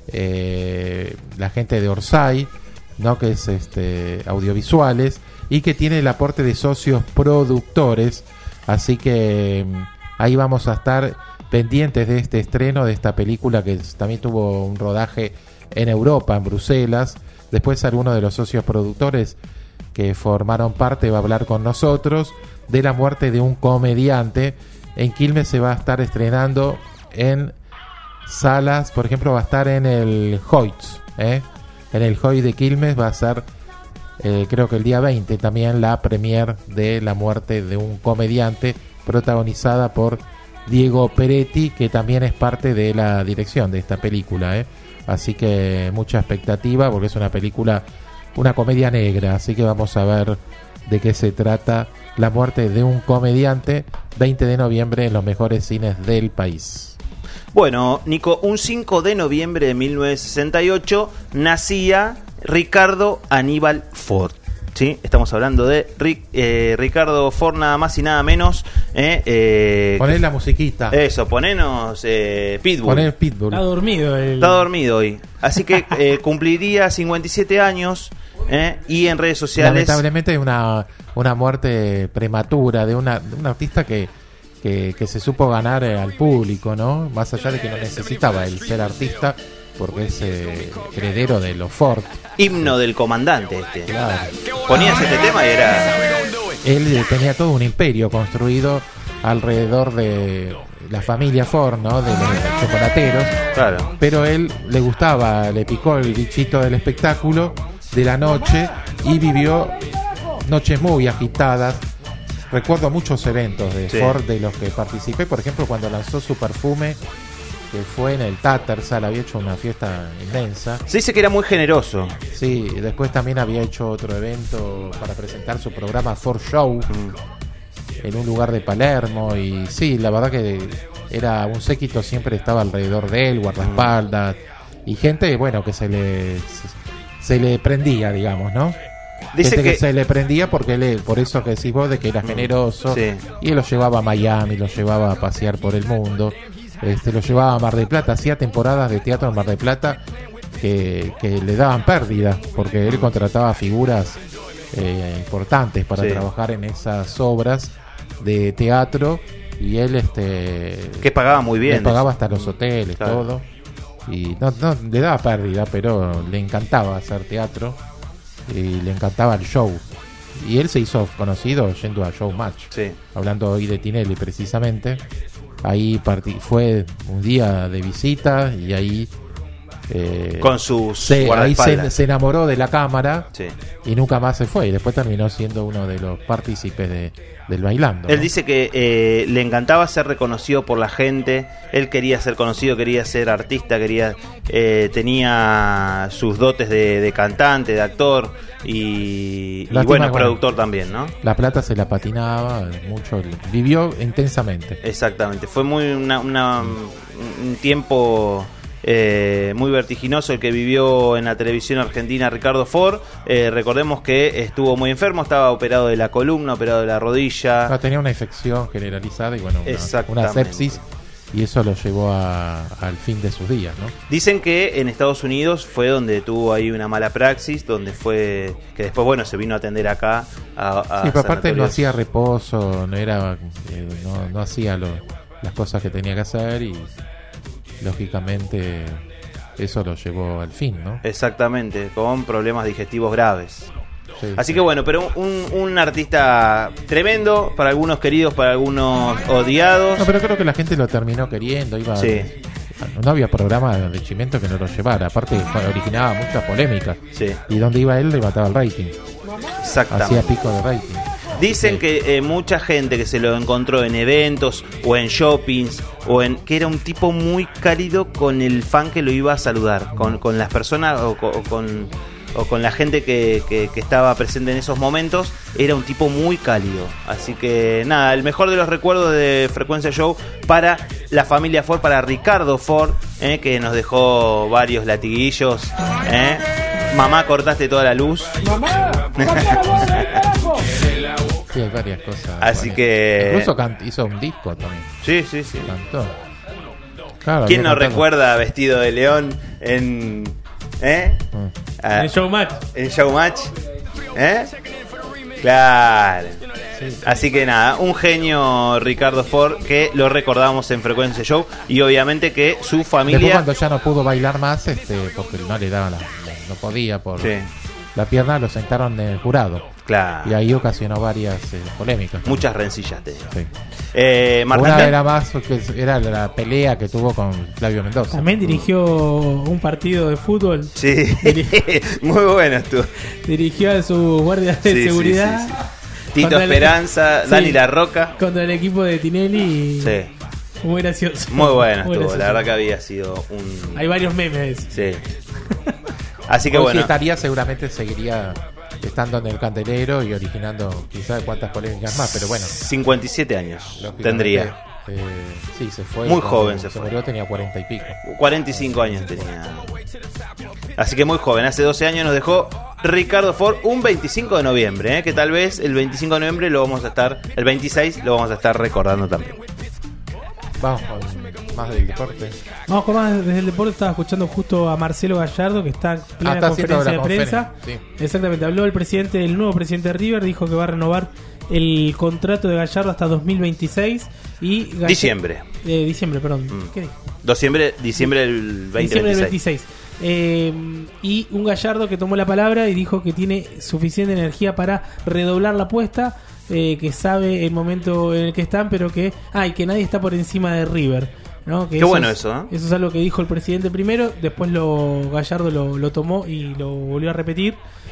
eh, la gente de Orsay, ¿no? Que es este audiovisuales y que tiene el aporte de socios productores, así que ahí vamos a estar pendientes de este estreno de esta película que también tuvo un rodaje en Europa, en Bruselas. Después alguno de los socios productores que formaron parte va a hablar con nosotros de la muerte de un comediante en Quilmes se va a estar estrenando en salas, por ejemplo, va a estar en el Hoyts, ¿eh? En el Hoyts de Quilmes va a ser, eh, creo que el día veinte también, la premier de La muerte de un comediante, protagonizada por Diego Peretti, que también es parte de la dirección de esta película, ¿eh? Así que mucha expectativa, porque es una película, una comedia negra, así que vamos a ver de qué se trata La muerte de un comediante, veinte de noviembre en los mejores cines del país. Bueno, Nico, un cinco de noviembre de mil novecientos sesenta y ocho nacía Ricardo Aníbal Ford. ¿Sí? Estamos hablando de Rick, eh, Ricardo Ford, nada más y nada menos. Eh, eh, Poné la musiquita. Eso, ponenos eh, Pitbull. Poné Pitbull. Está dormido. El... Está dormido hoy. Así que eh, cumpliría cincuenta y siete años. Eh, y en redes sociales. Lamentablemente, una, una muerte prematura de una, de una artista que. Que, que se supo ganar eh, al público, ¿no? Más allá de que no necesitaba el ser artista, porque es eh, heredero de los Ford. Himno del comandante este. Claro. Ponías este tema y era... Él eh, tenía todo un imperio construido alrededor de la familia Ford, ¿no? De los chocolateros. Claro. Pero él le gustaba, le picó el bichito del espectáculo, de la noche, y vivió noches muy agitadas. Recuerdo muchos eventos de Sí. Ford de los que participé, por ejemplo, cuando lanzó su perfume, que fue en el Tattersall, había hecho una fiesta inmensa. Se dice que era muy generoso. Sí, y después también había hecho otro evento para presentar su programa Ford Show Mm. en un lugar de Palermo, y sí, la verdad que era un séquito, siempre estaba alrededor de él, guardaespaldas, y gente, bueno, que se le se, se le prendía, digamos, ¿no? Dice Gente que, que- se le prendía porque él, por eso que decís vos, de que era generoso, Sí. y él lo llevaba a Miami, lo llevaba a pasear por el mundo, este, lo llevaba a Mar del Plata, hacía temporadas de teatro en Mar del Plata que, que le daban pérdidas, porque él contrataba figuras eh, importantes para Sí. trabajar en esas obras de teatro, y él este Que pagaba muy bien. le pagaba hasta los hoteles, Claro. todo, y no, no le daba pérdida, pero le encantaba hacer teatro y le encantaba el show, y él se hizo conocido yendo a Showmatch. Sí. Hablando hoy de Tinelli precisamente, ahí partí, fue un día de visita, y ahí eh, Con sus se, ahí guardaespaldas. se, se enamoró de la cámara, Sí. y nunca más se fue, y después terminó siendo uno de los partícipes de, del Bailando, Él ¿no? dice que eh, le encantaba ser reconocido por la gente. Él quería ser conocido, quería ser artista, quería eh, tenía sus dotes de, de cantante, de actor y, y Lástima, bueno, bueno, productor también, ¿no? La plata se la patinaba mucho, vivió intensamente. Exactamente. Fue muy una, una- un tiempo eh, muy vertiginoso el que vivió en la televisión argentina Ricardo Ford. Eh, recordemos que estuvo muy enfermo, estaba operado de la columna, operado de la rodilla. Ah, tenía una infección generalizada y bueno, una, Exactamente. una sepsis, y eso lo llevó a, al fin de sus días, ¿no? Dicen que en Estados Unidos fue donde tuvo ahí una mala praxis, donde fue que después, bueno, se vino a atender acá a, a Sí, pero aparte no sanatorios. hacía reposo, no era, eh, no, no hacía lo- las cosas que tenía que hacer, y lógicamente eso lo llevó al fin, ¿no? Exactamente, con problemas digestivos graves. Sí, Así sí. que bueno, pero un, un artista tremendo, para algunos queridos, para algunos odiados. No, pero creo que la gente lo terminó queriendo, iba, Sí. no había programa de Chimento que no lo llevara, aparte originaba mucha polémica, Sí. y donde iba él levantaba el rating, Exactamente. hacía pico de rating. Dicen que eh, mucha gente que se lo encontró en eventos o en shoppings o en que era un tipo muy cálido con el fan que lo iba a saludar, con, con las personas o, co- o con o con la gente que, que, que estaba presente en esos momentos, era un tipo muy cálido. Así que nada, el mejor de los recuerdos de Frecuencia Show para la familia Ford, para Ricardo Ford, eh, que nos dejó varios latiguillos. Eh. Mamá, cortaste toda la luz. Sí, hay varias cosas. Así buenas. que- Incluso can- hizo un disco también. Sí, sí, sí. Cantó. Claro, ¿Quién había nos cantado. recuerda vestido de león en ¿eh? Ah, En Showmatch. en Showmatch? ¿Eh? Claro. Así que nada, un genio Ricardo Ford, que lo recordamos en Frecuencia Show, y obviamente que su Después, familia cuando ya no pudo bailar más, este, porque no le daba la, la- no podía por Sí. la pierna, lo sentaron en el jurado. Claro. Y ahí ocasionó varias eh, polémicas. Muchas rencillas tenía. Sí. Eh, Una Martín, era más que era la pelea que tuvo con Flavio Mendoza. También dirigió un partido de fútbol. Sí, muy bueno estuvo. Dirigió a sus guardias de Sí, sí, seguridad. sí, sí. Tito Contra el- Esperanza, Sí. Dani La Roca. Contra el equipo de Tinelli. Y Sí. Muy gracioso. Muy bueno Muy estuvo, gracioso. la verdad que había sido un... Hay varios memes. Sí. Así que Hoy bueno. si estaría, seguramente seguiría estando en el candelero y originando quizás cuántas polémicas más, pero bueno. cincuenta y siete años lógicamente, tendría. Eh, sí, se fue. Muy cuando joven se fue. murió, tenía cuarenta y pico. cuarenta y cinco años tenía. Así que muy joven. Hace doce años nos dejó Ricardo Ford un veinticinco de noviembre, ¿eh? Que tal vez el veinticinco de noviembre lo vamos a estar, el veintiséis lo vamos a estar recordando también. Vamos con más del deporte. Vamos con más desde el deporte. Estaba escuchando justo a Marcelo Gallardo, que está en plena Ah, está haciendo conferencia de la prensa. conferencia, Exactamente, habló el presidente, el nuevo presidente de River, dijo que va a renovar el contrato de Gallardo hasta dos mil veintiséis y Gall- Diciembre. Eh, diciembre, perdón. Mm. ¿Qué dije? Diciembre, diciembre del Diciembre del veintiséis. veintiséis. Eh, y un Gallardo que tomó la palabra y dijo que tiene suficiente energía para redoblar la apuesta, eh, que sabe el momento en el que están, pero que ay, que nadie está por encima de River, ¿no? Que Qué bueno es, eso, ¿eh? Eso es algo que dijo el presidente primero, después lo Gallardo lo, lo tomó y lo volvió a repetir,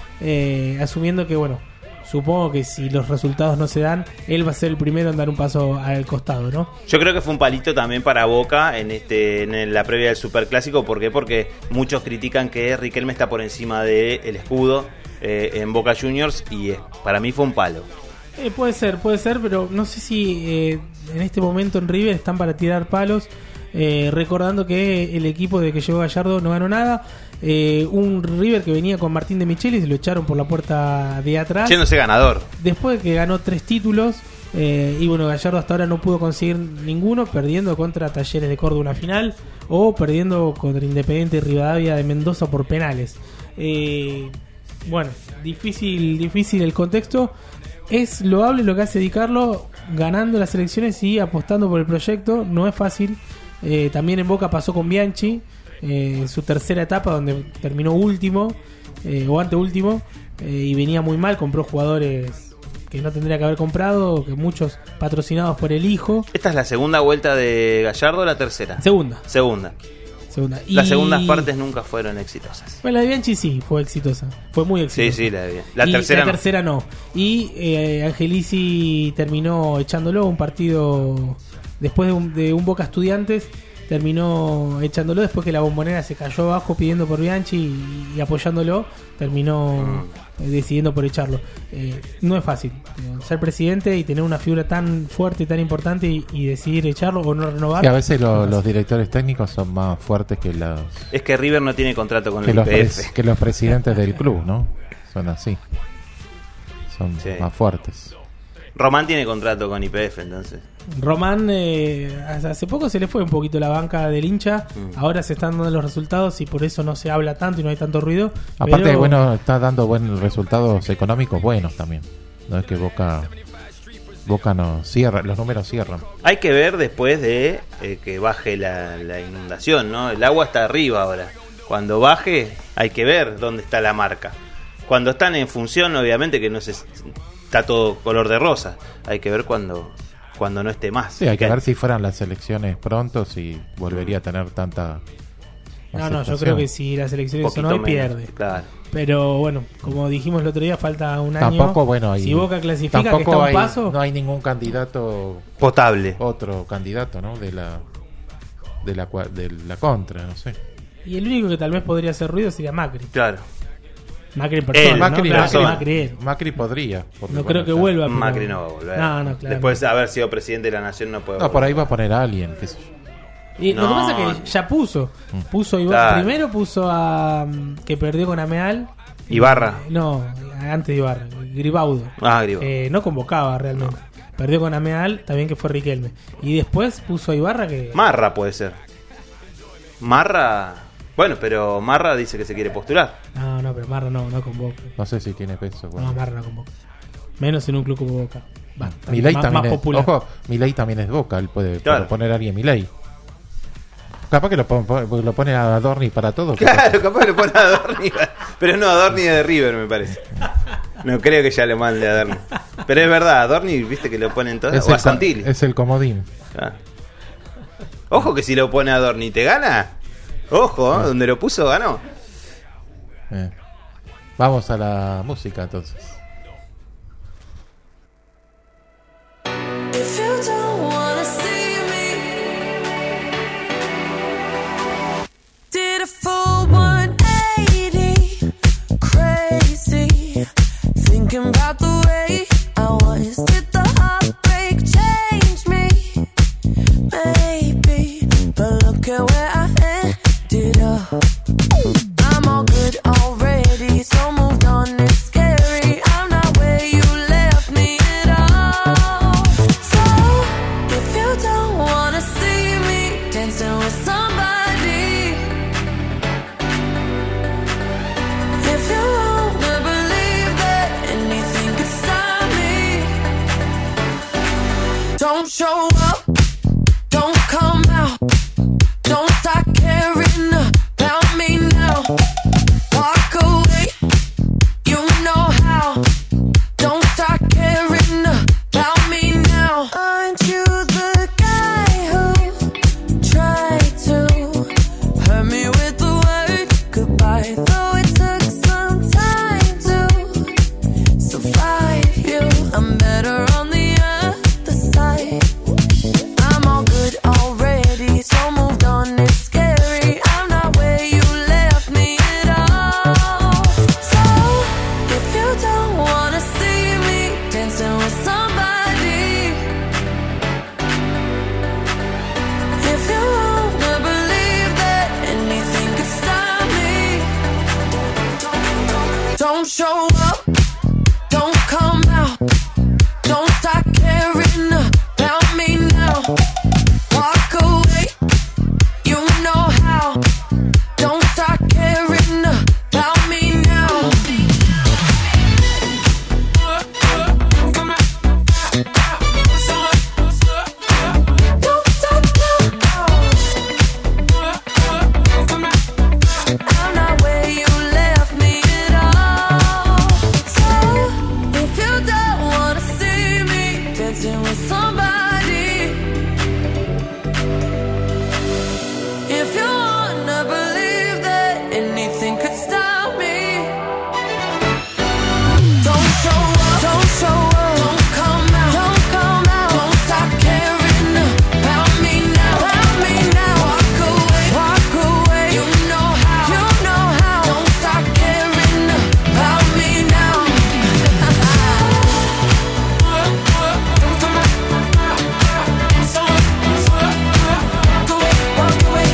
eh, asumiendo que, bueno, supongo que si los resultados no se dan, él va a ser el primero en dar un paso al costado, ¿no? Yo creo que fue un palito también para Boca en este en la previa del Superclásico. ¿Por qué? Porque muchos critican que Riquelme está por encima del escudo eh, en Boca Juniors y eh, para mí fue un palo. Eh, puede ser, puede ser, pero no sé si eh, en este momento en River están para tirar palos, eh, recordando que el equipo de que llegó Gallardo no ganó nada. Eh, un River que venía con Martín de Michelis, lo echaron por la puerta de atrás. Yéndose ganador. Después de que ganó tres títulos, eh, y bueno, Gallardo hasta ahora no pudo conseguir ninguno, perdiendo contra Talleres de Córdoba una final, o perdiendo contra Independiente Rivadavia de Mendoza por penales. Eh, bueno, difícil, difícil el contexto. Es loable lo que hace Di Carlo, ganando las elecciones y apostando por el proyecto. No es fácil. Eh, también en Boca pasó con Bianchi, eh, en su tercera etapa, donde terminó último, eh, o anteúltimo, eh, y venía muy mal. Compró jugadores que no tendría que haber comprado, que muchos patrocinados por el hijo. ¿Esta es la segunda vuelta de Gallardo o la tercera? Segunda. Segunda. Segunda. Las Y- segundas partes nunca fueron exitosas. Bueno, la de Bianchi sí fue exitosa. Fue muy Sí, exitosa. sí, la de Bianchi. La Y tercera la no. tercera no. Y eh, Angelici terminó echándolo un partido después de un, de un Boca Estudiantes. Terminó echándolo después que la Bombonera se cayó abajo pidiendo por Bianchi y, y apoyándolo. Terminó eh, decidiendo por echarlo. Eh, no es fácil eh, ser presidente y tener una figura tan fuerte y tan importante y, y decidir echarlo o no renovar. Y a veces lo- los directores técnicos son más fuertes que los, Es que River no tiene contrato con que el los, I P pres- F. que los presidentes del club, ¿no? Son así. Son Sí. más fuertes. Román tiene contrato con I P F, entonces. Román, eh, hace poco se le fue un poquito la banca del hincha. Mm. Ahora se están dando los resultados y por eso no se habla tanto y no hay tanto ruido. Aparte, pero- bueno, está dando buenos resultados económicos buenos también. No es que Boca Boca no cierra, los números cierran. Hay que ver después de eh, que baje la, la inundación, ¿no? El agua está arriba ahora. Cuando baje, hay que ver dónde está la marca. Cuando están en función, obviamente que no se está todo color de rosa. Hay que ver cuando cuando no esté más. Sí, hay que ver si fueran las elecciones pronto, si volvería a tener tanta. No, no, yo aceptación. creo que si las elecciones son Poquito hoy, menos, pierde. claro. Pero bueno, como dijimos el otro día, falta un año. Tampoco, bueno, hay, si Boca clasifica, que tampoco está un hay- paso. no hay ningún candidato potable. Otro candidato, ¿no? De la de la cua- de la contra, no sé. Y el único que tal vez podría hacer ruido sería Macri. Claro. Macri en persona. Él, ¿no? Macri, Claro, Macri, Macri él. Macri podría. porque, No bueno, creo que ya- vuelva. pero- Macri no va a volver. No, no, claro. Después de haber sido presidente de la nación no puede No, por volver. ahí va a poner a alguien, qué sé yo. Y lo que No. pasa es que ya puso. Puso Ibarra. Claro. Primero puso a. mm, que perdió con Ameal. Ibarra. No, antes de Ibarra. Gribaudo. Ah, Gribaudo. Eh, no convocaba realmente. Perdió con Ameal, también que fue Riquelme. Y después puso a Ibarra que. Marra puede ser. Marra. Bueno, pero Marra dice que se quiere postular. No, no, pero Marra no, no convoca. No sé si tiene peso. bueno. No, Marra no convoca. Menos en un club como Boca. Basta. Milei más, también más es, popular. ojo, Milei también es Boca, él puede Claro. poner a alguien Milei. Capaz que lo, pon- pon- lo pone a Dorni para todo. Claro, capaz que lo pone a Dorni Pero no, Adorni es de River, me parece. No creo que ya lo mande a Adorni. Pero es verdad, Adorni, viste que lo ponen todas. Es O a el, Santilli. es el comodín. Ah. Ojo que si lo pone Adorni, ¿te gana? Ojo, ¿eh? Donde lo puso, ganó. Eh. Vamos a la música entonces. If you don't wanna see me, did a full one eighty, crazy, thinking about the way I was. Did the heartbreak change me? Maybe, but look at where I ended up. I'm all good already, so moved on. It's scary. I'm not where you left me at all. So if you don't wanna see me dancing with somebody, if you wanna believe that anything could stop me, don't show up, don't come out, don't start caring about me now. Walk away, you know how. Don't start caring about me now. Aren't you the guy who tried to hurt me with the word goodbye? Though it took some time to survive you, I'm better on the other side. I'm all good already, so moved on. It's scary. I'm not where you left me at all. So if you don't wanna see me dancing with somebody, if you wanna believe that anything could stop me, don't show up, don't come out, don't start caring about me now. Walk away, you know how. Don't start caring about me now. Don't stop now. I'm not where you left me at all. So if you don't wanna see me dancing with somebody, if you wanna believe that anything could stop me, don't show up, don't show up, don't come out, don't come out, don't stop caring about me now, about me now. Walk away, walk away, you know how, you know how. Don't stop caring about me now. Walk away.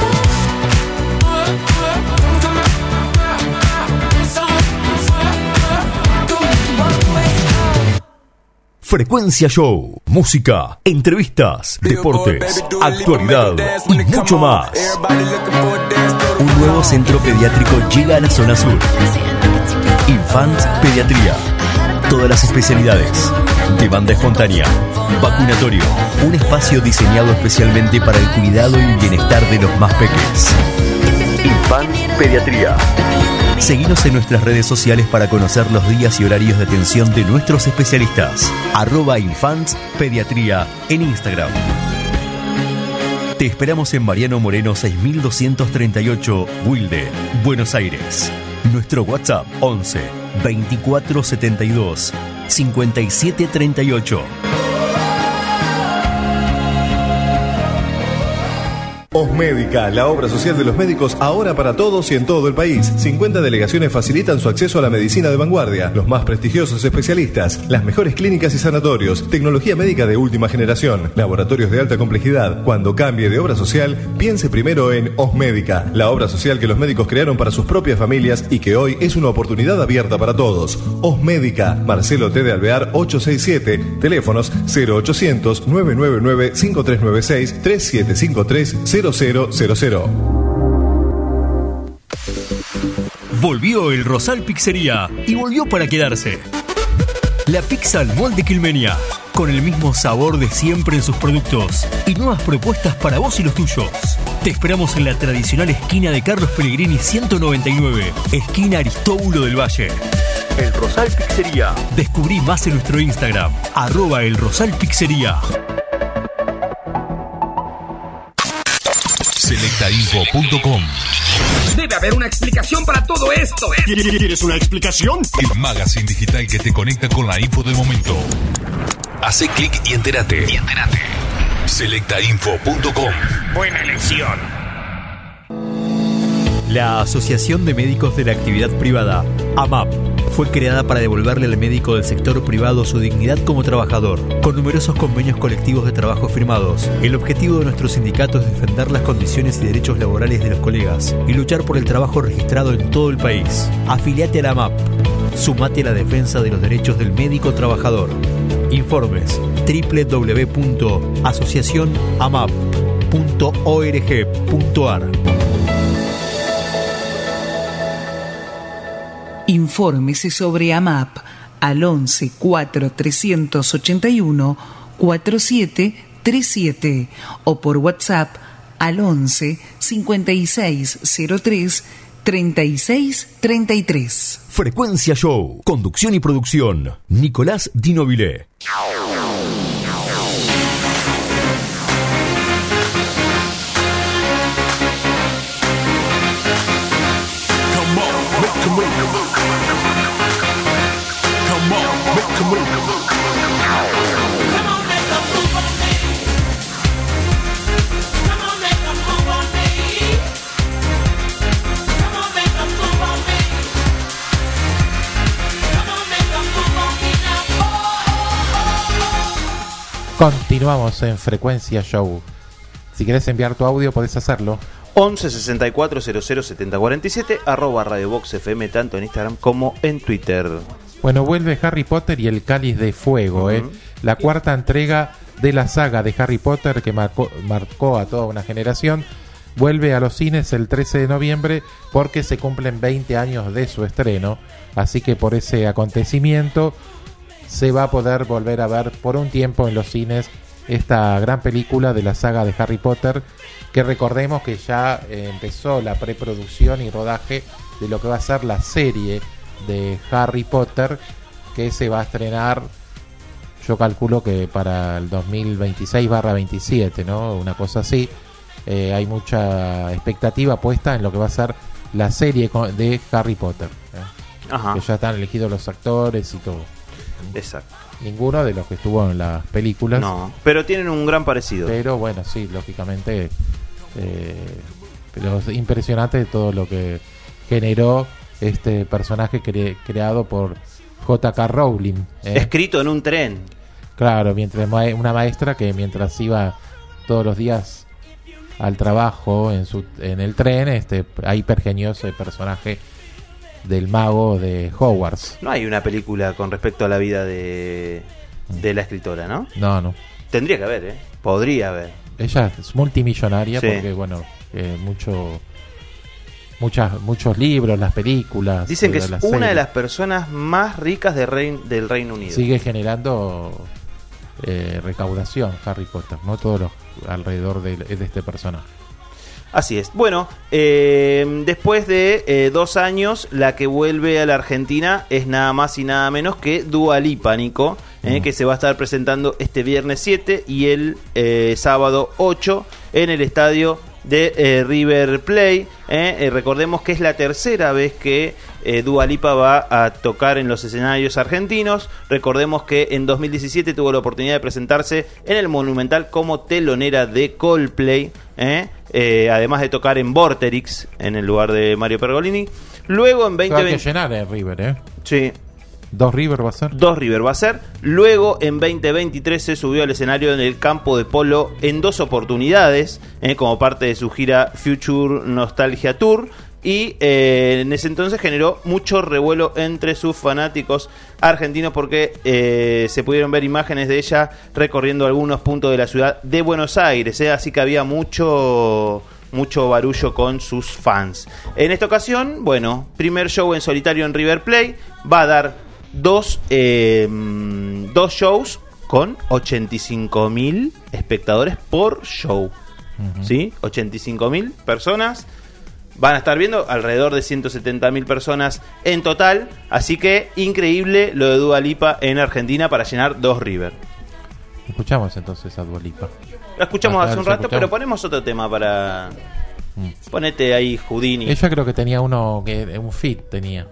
Frecuencia Show, música, entrevistas, deportes, actualidad y mucho más. Un nuevo centro pediátrico llega a la zona sur. Infants Pediatría. Todas las especialidades. Demanda espontánea. Vacunatorio. Un espacio diseñado especialmente para el cuidado y bienestar de los más pequeños. Infants Pediatría. Seguinos en nuestras redes sociales para conocer los días y horarios de atención de nuestros especialistas. Arroba Infants Pediatría en Instagram. Te esperamos en Mariano Moreno seis mil doscientos treinta y ocho, Wilde, Buenos Aires. Nuestro WhatsApp once, veinticuatro setenta y dos, cincuenta y siete treinta y ocho. Osmédica, la obra social de los médicos ahora para todos y en todo el país. cincuenta delegaciones facilitan su acceso a la medicina de vanguardia, los más prestigiosos especialistas, las mejores clínicas y sanatorios, tecnología médica de última generación, laboratorios de alta complejidad. Cuando cambie de obra social, piense primero en Osmédica, la obra social que los médicos crearon para sus propias familias y que hoy es una oportunidad abierta para todos. Osmédica, Marcelo T. de Alvear ochocientos sesenta y siete, teléfonos cero ochocientos, nueve nueve nueve, cinco tres nueve seis, tres siete cinco tres, cero cero cero cero. Volvió el Rosal Pizzería y volvió para quedarse. La pizza al molde quilmenia. con el mismo sabor de siempre en sus productos y nuevas propuestas para vos y los tuyos. Te esperamos en la tradicional esquina de Carlos Pellegrini ciento noventa y nueve, esquina Aristóbulo del Valle. El Rosal Pizzería. Descubrí más en nuestro Instagram, arroba el Rosal Pizzería. selecta info punto com. Debe haber una explicación para todo esto. ¿Quieres una explicación? El magazine digital que te conecta con la info del momento. Hace clic y entérate. Y entérate. selecta info punto com. Buena elección. La Asociación de Médicos de la Actividad Privada, A M A P, fue creada para devolverle al médico del sector privado su dignidad como trabajador, con numerosos convenios colectivos de trabajo firmados. El objetivo de nuestro sindicato es defender las condiciones y derechos laborales de los colegas y luchar por el trabajo registrado en todo el país. Afiliate a la A M A P. Sumate a la defensa de los derechos del médico trabajador. Informes doble u doble u doble u punto asociación amap punto org punto ar. Infórmese sobre A M A P al once cuatro trescientos ochenta y uno cuarenta y siete treinta y siete o por WhatsApp al once cincuenta y seis cero tres treinta y seis treinta y tres. Frecuencia Show. Conducción y producción. Nicolás Di Nobile. Continuamos en Frecuencia Show. Si querés enviar tu audio, podés hacerlo. once sesenta y cuatro cero cero setenta cuarenta y siete, arroba Radio Box F M, tanto en Instagram como en Twitter. Bueno, vuelve Harry Potter y el Cáliz de Fuego, uh-huh. eh. La cuarta entrega de la saga de Harry Potter que marcó, marcó a toda una generación. Vuelve a los cines el trece de noviembre porque se cumplen veinte años de su estreno. Así que por ese acontecimiento se va a poder volver a ver por un tiempo en los cines esta gran película de la saga de Harry Potter, que recordemos que ya eh, empezó la preproducción y rodaje de lo que va a ser la serie de Harry Potter, que se va a estrenar, yo calculo que para el dos mil veintiséis barra veintisiete, ¿no? Una cosa así. Eh, hay mucha expectativa puesta en lo que va a ser la serie de Harry Potter, ¿eh? Ajá. Que ya están elegidos los actores y todo. Exacto. Ninguno de los que estuvo en las películas. No, pero tienen un gran parecido. Pero bueno, sí, lógicamente. Eh, pero es impresionante todo lo que generó este personaje cre- creado por J K Rowling. ¿eh? Escrito en un tren. Claro, mientras una maestra que mientras iba todos los días al trabajo en su en el tren, este ahí pergeñó ese personaje del mago de Hogwarts. No hay una película con respecto a la vida de, de la escritora, ¿no? No, no. Tendría que haber, ¿eh? Podría haber. Ella es multimillonaria, sí. Porque, bueno, eh, mucho, muchas, muchos libros, las películas. Dicen que es una series. de las personas más ricas de Rein, del Reino Unido. Sigue generando eh, recaudación Harry Potter, ¿no? Todos los alrededor de, de este personaje. Así es. Bueno, eh, después de eh, dos años, la que vuelve a la Argentina es nada más y nada menos que Dua Lipa, Nico, eh, mm. que se va a estar presentando este viernes siete y el eh, sábado ocho en el estadio de eh, River Plate. Eh. Eh, recordemos que es la tercera vez que eh, Dua Lipa va a tocar en los escenarios argentinos. Recordemos que en dos mil diecisiete tuvo la oportunidad de presentarse en el Monumental como telonera de Coldplay, eh. Eh, además de tocar en Vorterix en el lugar de Mario Pergolini. Luego en veinte veinte... Hay que llenar el River, ¿eh? Sí. ¿Dos River va a ser? Dos River va a ser. Luego en veinte veintitrés se subió al escenario en el campo de polo en dos oportunidades, eh, como parte de su gira Future Nostalgia Tour. Y eh, en ese entonces generó mucho revuelo entre sus fanáticos argentinos porque eh, se pudieron ver imágenes de ella recorriendo algunos puntos de la ciudad de Buenos Aires, ¿eh? Así que había mucho, mucho barullo con sus fans. En esta ocasión, bueno, primer show en solitario en River Plate, va a dar dos, eh, dos shows con ochenta y cinco mil espectadores por show. Uh-huh. ¿Sí? ochenta y cinco mil personas van a estar viendo, alrededor de ciento setenta mil personas en total. Así que increíble lo de Dua Lipa en Argentina para llenar dos River. Escuchamos entonces a Dua Lipa. La escuchamos Ah, hace un escuchamos. rato, pero ponemos otro tema para... Mm. Ponete ahí Houdini. Ella creo que tenía uno, que un feat tenía.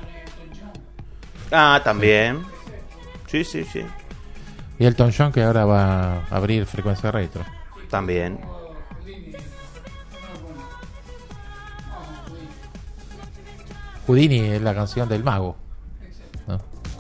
Ah, también. Sí, sí, sí. Y Elton John, que ahora va a abrir Frecuencia Retro. También. Houdini es la canción del mago, ¿no?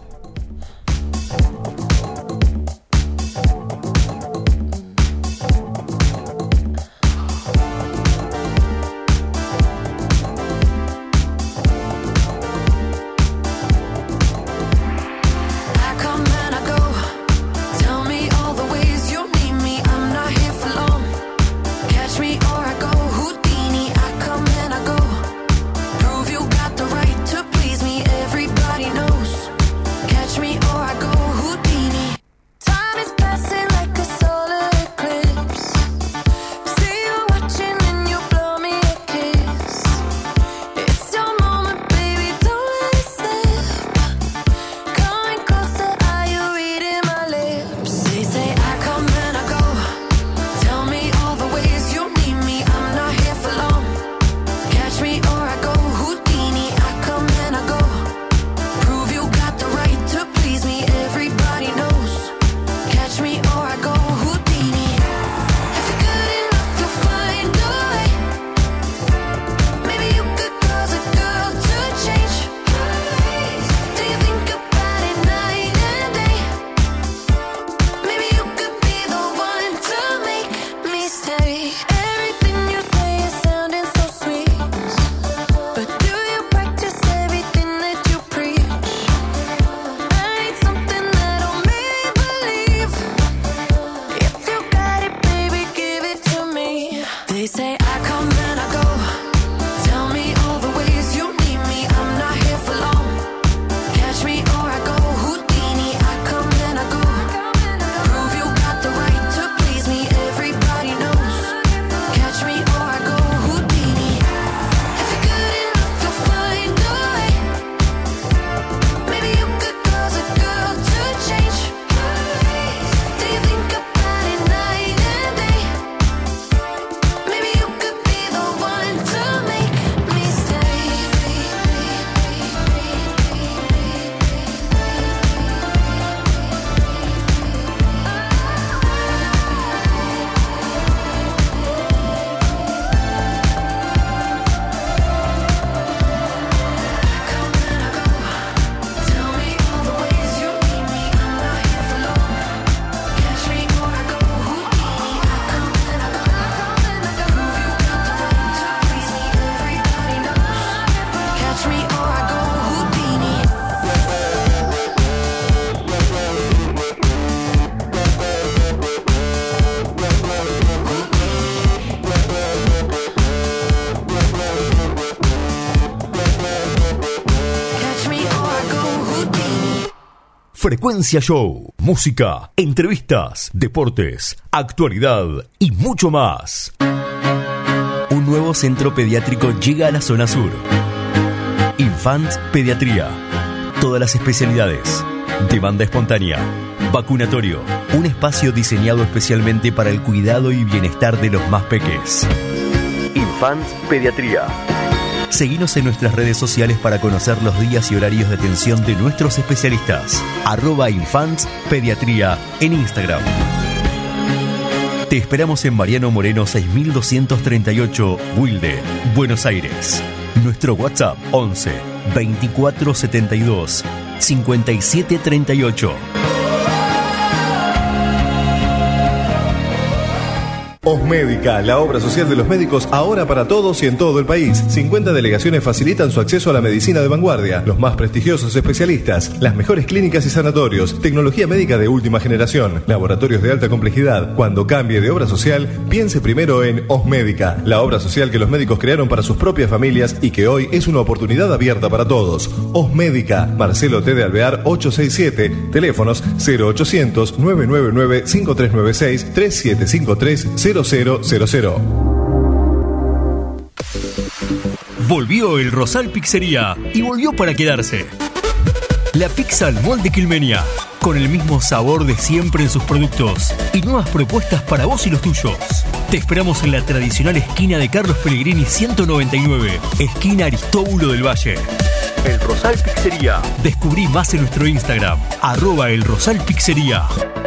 I come and I go. Tell me all the ways you need me. I'm not here for long. Catch me or I go Houdini. I come and I go. Prove you got the right to please me. Everybody knows. Catch me or I go Houdini. Time is passing like a solar eclipse. See you watching and you blow me a kiss. It's your moment, baby. Don't let it slip. Coming closer, are you reading my lips? They say I come and I go. Tell me all the ways you need me. I'm not here for long. Catch me or I go Houdini. I come and I go. Prove you got the right to please me. Everybody knows. Catch me or I go Houdini. If you're good enough, you'll find a way. Maybe you could cause a girl to change. Do you think about it night and day? Maybe you could be the one to make me stay. Everything you say is sounding so sweet, but do you practice everything that you preach? I need something that'll make me believe. If you got it, baby, give it to me. They say I come and I go. Tell me all the ways you need me. I'm not here for long. Catch me or I go Houdini. I come and I go. Prove you got the right to please me. Everybody knows. Catch me or I go Houdini. If you're good enough, you'll find a way. Maybe you could cause a girl to change. Do you think about it night and day? Maybe you could be the one to make me stay. Tell me all the ways you need me. I'm not here for long. Catch me or I go Houdini. I come and I go. Prove you got the right to please me. Everybody knows. Catch me or I go Houdini. Catch me or I go Houdini. Frecuencia Show, música, entrevistas, deportes, actualidad y mucho más. Un nuevo centro pediátrico llega a la zona sur. Infants Pediatría. Todas las especialidades. Demanda espontánea. Vacunatorio. Un espacio diseñado especialmente para el cuidado y bienestar de los más peques. Infants Pediatría. Seguinos en nuestras redes sociales para conocer los días y horarios de atención de nuestros especialistas. Arroba Infants Pediatría en Instagram. Te esperamos en Mariano Moreno seis mil doscientos treinta y ocho, Wilde, Buenos Aires. Nuestro WhatsApp once veinticuatro setenta y dos cincuenta y siete treinta y ocho. Osmédica, la obra social de los médicos ahora para todos y en todo el país. cincuenta delegaciones facilitan su acceso a la medicina de vanguardia, los más prestigiosos especialistas, las mejores clínicas y sanatorios, tecnología médica de última generación, laboratorios de alta complejidad. Cuando cambie de obra social, piense primero en Osmédica, la obra social que los médicos crearon para sus propias familias y que hoy es una oportunidad abierta para todos. Osmédica, Marcelo T. de Alvear ochocientos sesenta y siete, teléfonos cero ochocientos, nueve nueve nueve, cinco tres nueve seis, tres siete cinco tres, cero cero cero cero. Volvió el Rosal Pizzería y volvió para quedarse. La pizza al molde quilmenia, con el mismo sabor de siempre en sus productos y nuevas propuestas para vos y los tuyos. Te esperamos en la tradicional esquina de Carlos Pellegrini ciento noventa y nueve, esquina Aristóbulo del Valle. El Rosal Pizzería. Descubrí más en nuestro Instagram, arroba el Rosal Pizzería.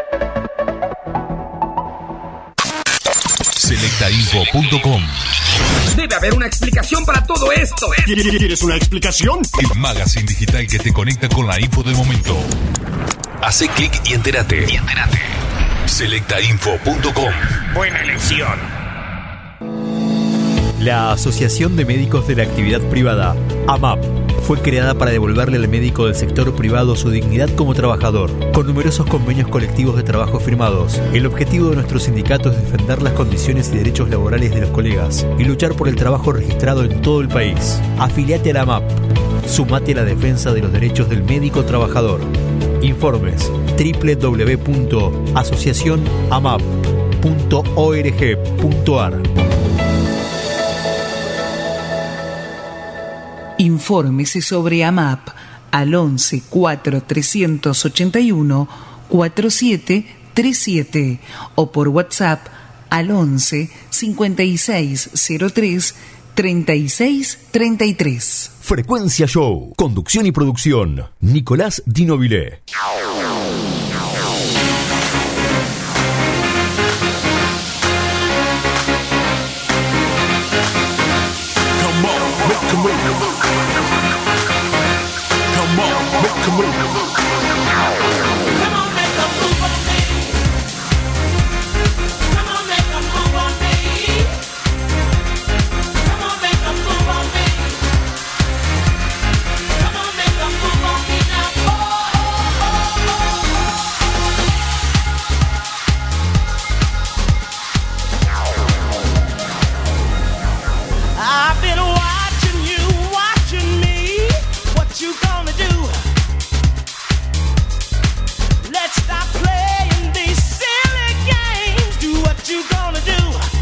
selecta info punto com. Debe haber una explicación para todo esto. ¿Quieres una explicación? El magazine digital que te conecta con la info del momento. Hace clic y entérate. Y entérate. selecta info punto com. Buena elección. La Asociación de Médicos de la Actividad Privada, A M A P, fue creada para devolverle al médico del sector privado su dignidad como trabajador, con numerosos convenios colectivos de trabajo firmados. El objetivo de nuestro sindicato es defender las condiciones y derechos laborales de los colegas y luchar por el trabajo registrado en todo el país. Afiliate a la A M A P. Sumate a la defensa de los derechos del médico trabajador. Informes doble u doble u doble u punto asociación amap punto org punto a r. Infórmese sobre A M A P al once cuatro trescientos ochenta y uno cuarenta y siete treinta y siete o por WhatsApp al once cincuenta y seis cero tres treinta y seis treinta y tres. Frecuencia Show. Conducción y producción. Nicolás Di Nobile. Come on, make a move. Come on, make a move. Come on, make a move on me. Come on, make a move on me. Come on, make a move on me. Come on, make a move on me now. Oh, oh, oh, oh. I've been watching you, watching me. What you gonna do? Let's stop playing these silly games. Do what you gonna do.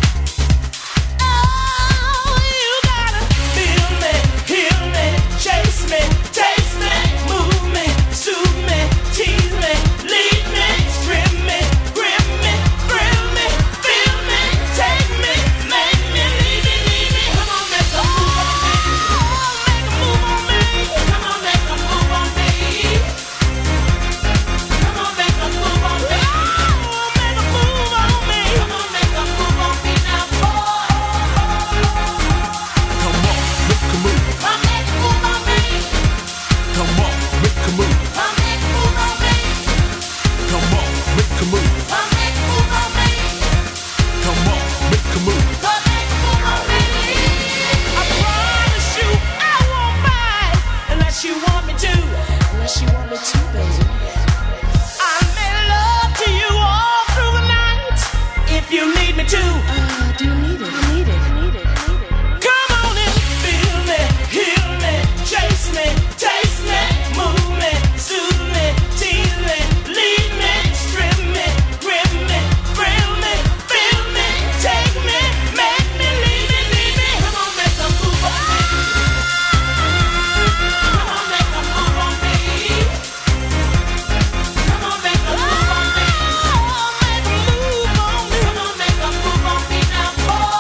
Oh, you gotta feel me, heal me, chase me, taste me, move me, soothe me, tease me, lead me, strip me, grip me, thrill me, feel me, take me, make me, leave me, leave me. Come on, make a move on me. Come on, make a move on me. Come on, make a move on me. Come on, make a move on me. Come on, make a move on me now. Oh, come on, make a move. Come make a move on me. Come on, make a move. Come make a move on me. Come on, make a move. Come make a move on me. Come on, make a move. Come make a move on me. I promise you I won't bite unless you want me to. Unless you want me to, baby. I make love to you all through the night if you need me to. Uh, do you need it? Need it? Need it? Need it? Come on and feel me, heal me, chase me, taste me, move me, soothe me, tease me, lead me, strip me, grip me, thrill me, feel me, take me, make me, leave me, leave me. Come on, make a move on me. Come on, make a move on me. Come on, make a move on me. Oh, make a move on me. Come on, make a move on me now. Oh,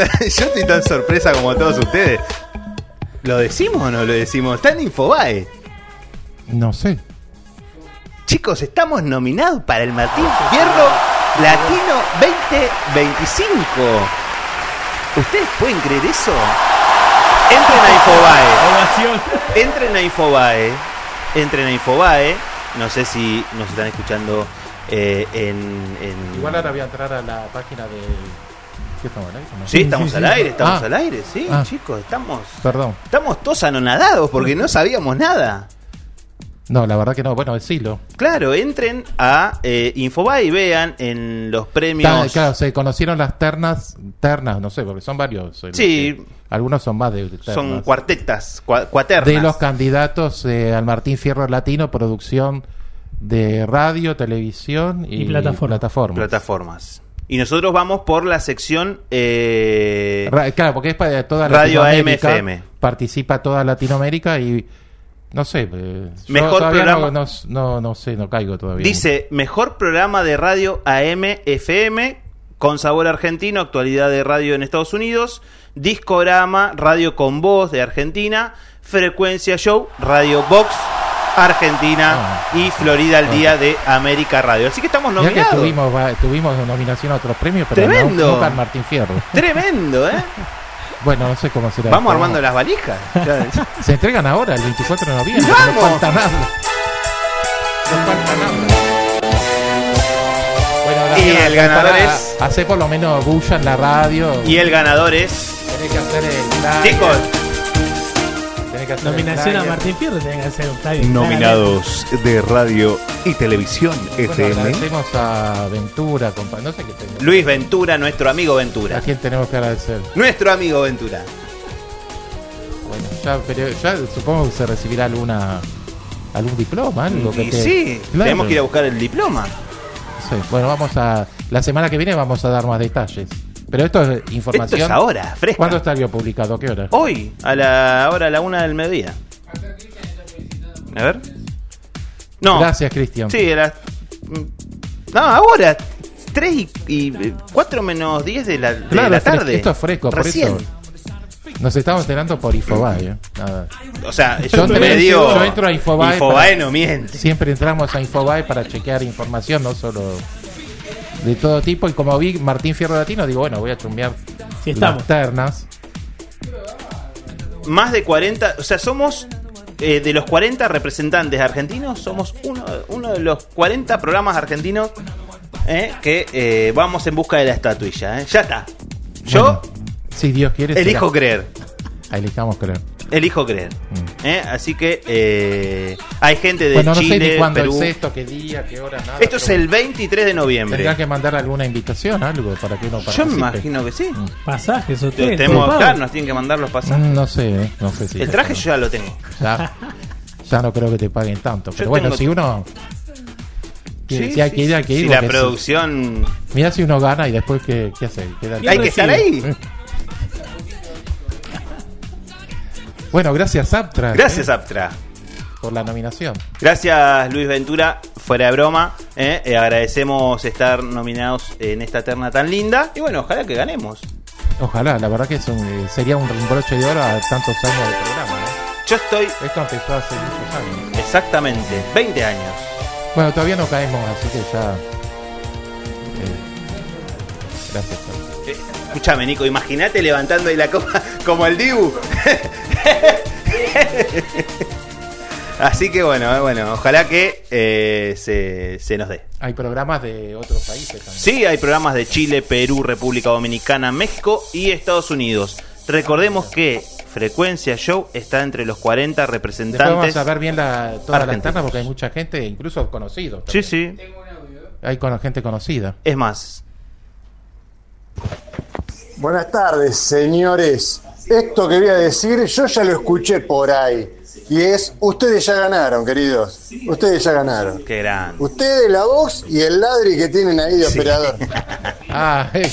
tan, yo estoy tan sorpresa como todos ustedes. ¿Lo decimos o no lo decimos? Está en Infobae. No sé. Chicos, estamos nominados para el Martín Fierro Latino veinte veinticinco. ¿Ustedes pueden creer eso? Entren a Infobae. Entren a Infobae. Entren a Infobae. No sé si nos están escuchando eh, en, en... Igual ahora voy a entrar a la página de... ¿Qué estamos al aire? ¿No? Sí, estamos sí, sí, al aire, estamos ah. al aire, sí, ah. chicos, estamos... Perdón. Estamos todos anonadados porque no sabíamos nada. No, la verdad que no, bueno, decilo. Claro, entren a eh, Infobae y vean en los premios... Claro, claro, se conocieron las ternas, ternas, no sé, porque son varios. Eh, sí. Que, algunos son más de ternas. Son cuartetas, cua, cuaternas. De los candidatos eh, al Martín Fierro Latino, producción de radio, televisión y, y plataforma. plataformas. Plataformas. Y nosotros vamos por la sección... Eh, Ra claro, porque es para toda Radio A M Latinoamérica. F M. Participa toda Latinoamérica y... No sé, eh, mejor programa. No, no, no, no sé, no caigo todavía. Dice, mejor programa de radio A M F M con sabor argentino, actualidad de radio en Estados Unidos, discograma, radio con voz de Argentina, frecuencia show, radio box Argentina ah, y Florida al día de América Radio. Así que estamos nominados. Que tuvimos, va, tuvimos nominación a otros premios, pero tremendo. No, nunca al Martín Fierro. Tremendo, ¿eh? Bueno, no sé cómo será. Vamos armando las valijas. Se entregan ahora, el veinticuatro de noviembre. ¡Vamos! No falta nada. No falta nada. Bueno, y el ganador es... Hace por lo menos bulla en la radio. Y el ganador es... Tenés que hacer el... Chicos. Tenés que hacer nominación a Martín Fierro, tenés que hacer un flyer. Nominados de radio y televisión bueno, F M. Agradecemos a Ventura, compa no sé qué tenemos. Luis Ventura, nuestro amigo Ventura. ¿A quién tenemos que agradecer? Nuestro amigo Ventura. Bueno, ya, pero ya supongo que se recibirá alguna algún diploma, algo que y te... sí, claro. Tenemos que ir a buscar el diploma. Sí, bueno, vamos a... La semana que viene vamos a dar más detalles. Pero esto es información... Esto es ahora, fresca. ¿Cuándo estaría publicado? ¿A qué hora? Hoy, a la hora a la una del mediodía. A ver. No. Gracias, Cristian. Sí, era... No, ahora. tres y, y cuatro menos diez de la, de claro, la tarde. Esto es fresco, Recién. por eso... Nos estamos enterando por Infobae, ¿eh? Nada. O sea, yo, yo, me digo, yo entro a Infobae. Infobae para, no miente. Siempre entramos a Infobae para chequear información, no solo de todo tipo. Y como vi Martín Fierro Latino, digo, bueno, voy a chumbear sí, las ternas. Más de cuarenta, o sea, somos eh, de los cuarenta representantes argentinos, somos uno, uno de los cuarenta programas argentinos eh, que eh, vamos en busca de la estatuilla. Eh. Ya está. Yo... Bueno. Si Dios quiere, elijo será. creer. Elijamos creer. Elijo creer. Mm. ¿Eh? Así que eh, hay gente de bueno, no Chile, sé ni cuándo Perú. Es esto, qué día, qué hora, nada. Esto es el veintitrés de noviembre. Tendrá que mandar alguna invitación, algo, para que uno participe. Yo me imagino que sí. Mm. Pasajes, hoteles. Tenemos acá, nos tienen que mandar los pasajes. Mm, no sé, eh, no sé si. El traje yo ya lo tengo. Ya, ya no creo que te paguen tanto. Pero yo bueno, tengo... si uno. Sí, si hay que ir, hay que ir. Si la producción. Si, mira si uno gana y después, ¿qué, qué hace? ¿Qué hay que estar ahí. Bueno, gracias Aptra. Gracias ¿eh? Aptra. Por la nominación. Gracias Luis Ventura, fuera de broma. ¿eh? Eh, agradecemos estar nominados en esta terna tan linda. Y bueno, ojalá que ganemos. Ojalá, la verdad que es un, sería un broche de oro a tantos años de programa, ¿no? Yo estoy... Esto empezó hace muchos años. Exactamente, veinte años. Bueno, todavía no caemos, así que ya... Eh, gracias. Eh, escúchame, Nico, imagínate levantando ahí la copa como el Dibu. Así que bueno, bueno, ojalá que eh, se, se nos dé. Hay programas de otros países también. Sí, hay programas de Chile, Perú, República Dominicana, México y Estados Unidos. Recordemos que Frecuencia Show está entre los cuarenta representantes. Después vamos a ver bien la, toda la interna porque hay mucha gente, incluso conocidos. Sí, sí. Hay con gente conocida. Es más. Buenas tardes, señores. Esto que voy a decir, yo ya lo escuché por ahí. Y es, ustedes ya ganaron, queridos. Ustedes ya ganaron. Qué grande. Ustedes, la voz y el ladri que tienen ahí de sí. Operador. Ah, hey.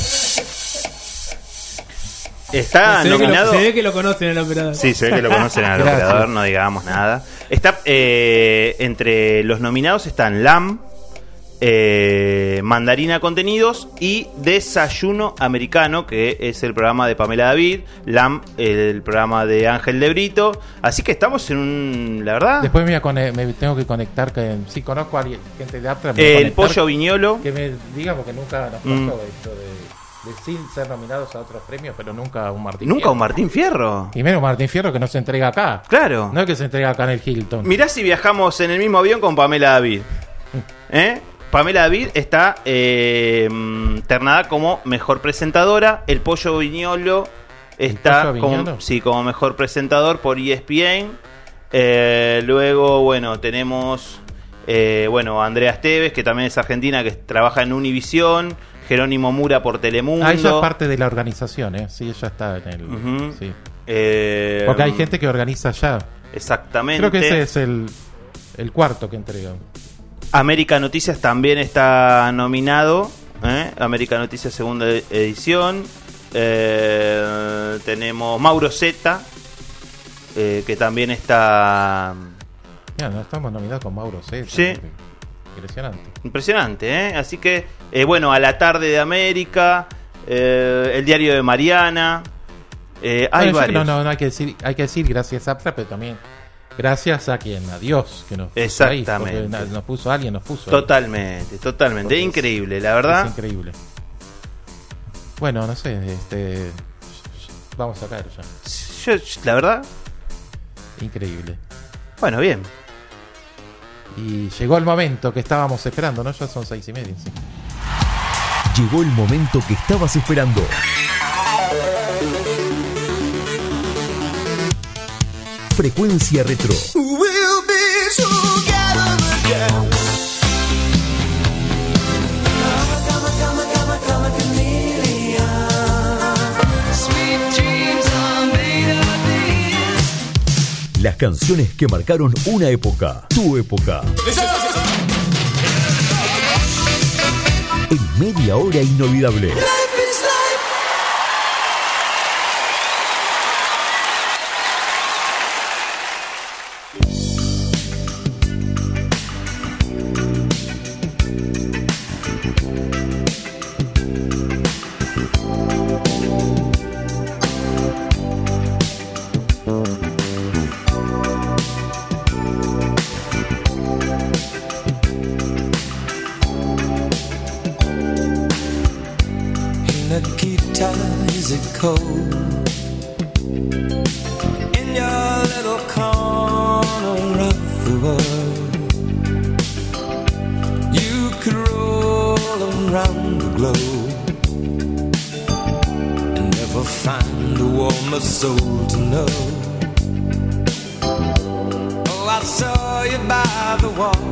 Está se nominado. Ve lo, se ve que lo conocen al operador. Sí, se ve que lo conocen al operador, no digamos nada. Está eh, entre los nominados están Lam, eh, Mandarina Contenidos y Desayuno Americano, que es el programa de Pamela David, L A M, el programa de Ángel de Brito. Así que estamos en un, la verdad... Después me, voy a cone- me tengo que conectar, que si conozco a alguien, gente de Aptra, me voy a El conectar, Pollo Viñolo. que me diga, porque nunca nos pasó Mm. esto de, de sin ser nominados a otros premios, pero nunca a un Martín Nunca Fierro. un Martín Fierro. Y menos Martín Fierro, que no se entrega acá. Claro. No es que se entrega acá en el Hilton. Mirá si viajamos en el mismo avión con Pamela David. ¿Eh? Pamela David está eh, ternada como mejor presentadora. El Pollo Viñolo está Pollo Viñolo? como, sí, como mejor presentador por E S P N. Eh, luego, bueno, tenemos eh, bueno, Andrea Esteves, que también es argentina, que trabaja en Univisión. Jerónimo Mura por Telemundo. Ah, ella es parte de la organización, ¿eh? Sí, ella está en el... Ujú. sí. Eh, Porque hay gente que organiza allá. Exactamente. Creo que ese es el, el cuarto que entrega. América Noticias también está nominado. ¿eh? América Noticias segunda edición. Eh, tenemos Mauro Zeta, eh, que también está... Mira, no estamos nominados con Mauro César. Sí. Impresionante. Impresionante, ¿eh? Así que, eh, bueno, A la Tarde de América, eh, El Diario de Mariana. Eh, hay Bueno, yo varios. creo- no, no, hay que decir, hay que decir gracias a Aptra, pero también gracias a quien, a Dios, que nos puso Exactamente. ahí, porque na- nos puso alguien, nos puso ahí. Totalmente, totalmente. Porque es- Increíble, la verdad. Es increíble. Bueno, no sé, este, vamos a caer ya. Yo, la verdad. Increíble. Bueno, bien. Y llegó el momento que estábamos esperando, ¿no? Ya son seis y media. Sí. Llegó el momento que estabas esperando. Frecuencia Retro. We'll be together again. Come, come, come, come, come, chameleon. Sweet dreams are made of these. Las canciones que marcaron una época. Tu época. En media hora inolvidable. Life is life. Nikita, is it cold in your little corner of the world? You could roll around the globe and never find a warmer soul to know. Oh, I saw you by the wall.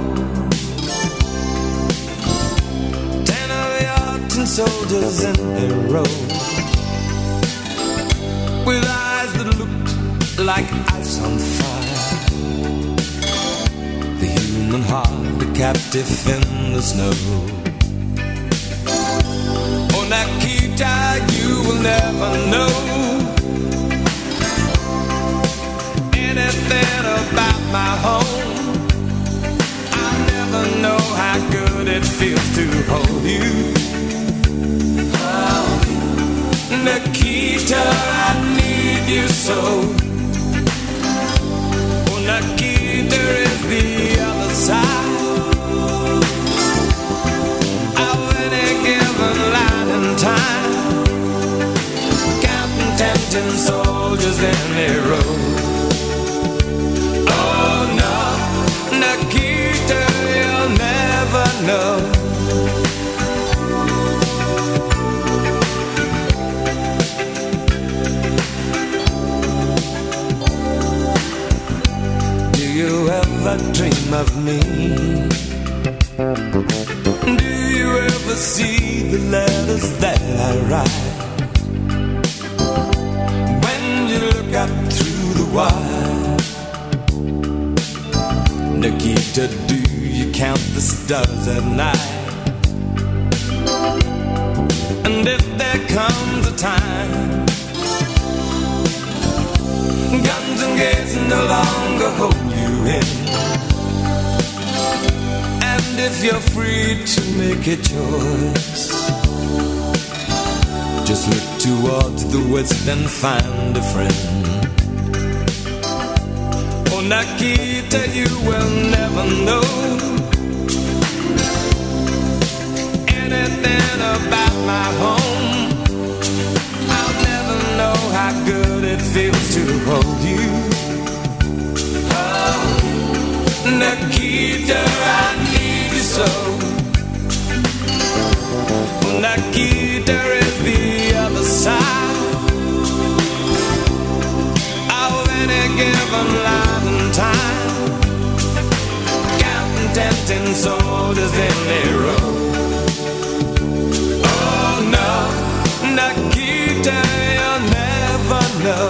Ten of your tin soldiers in a row, with eyes that looked like ice on fire. The human heart, a captive in the snow. Oh, Nikita, you will never know anything about my home. I never know how good it feels to hold you. Oh, Nikita, I need you so. Oh, Nikita is the other side of any given line in time. Counting ten tin soldiers in a row. Oh no, Nikita, you'll never know. Do you ever dream of me? Do you ever see the letters that I write? When you look up through the wire, Nikita, do you count the stars at night? And if there comes a time guns and gates no longer hold you in, and And if you're free to make a choice, just look towards the west and find a friend. Oh, Nikita, you will never know anything about my home. I'll never know how good it feels to hold you. Oh, Nikita, I need you so. Nikita is the other side of any given line and time. Counting tempting soldiers in a row. Oh no, Nikita, you'll never know.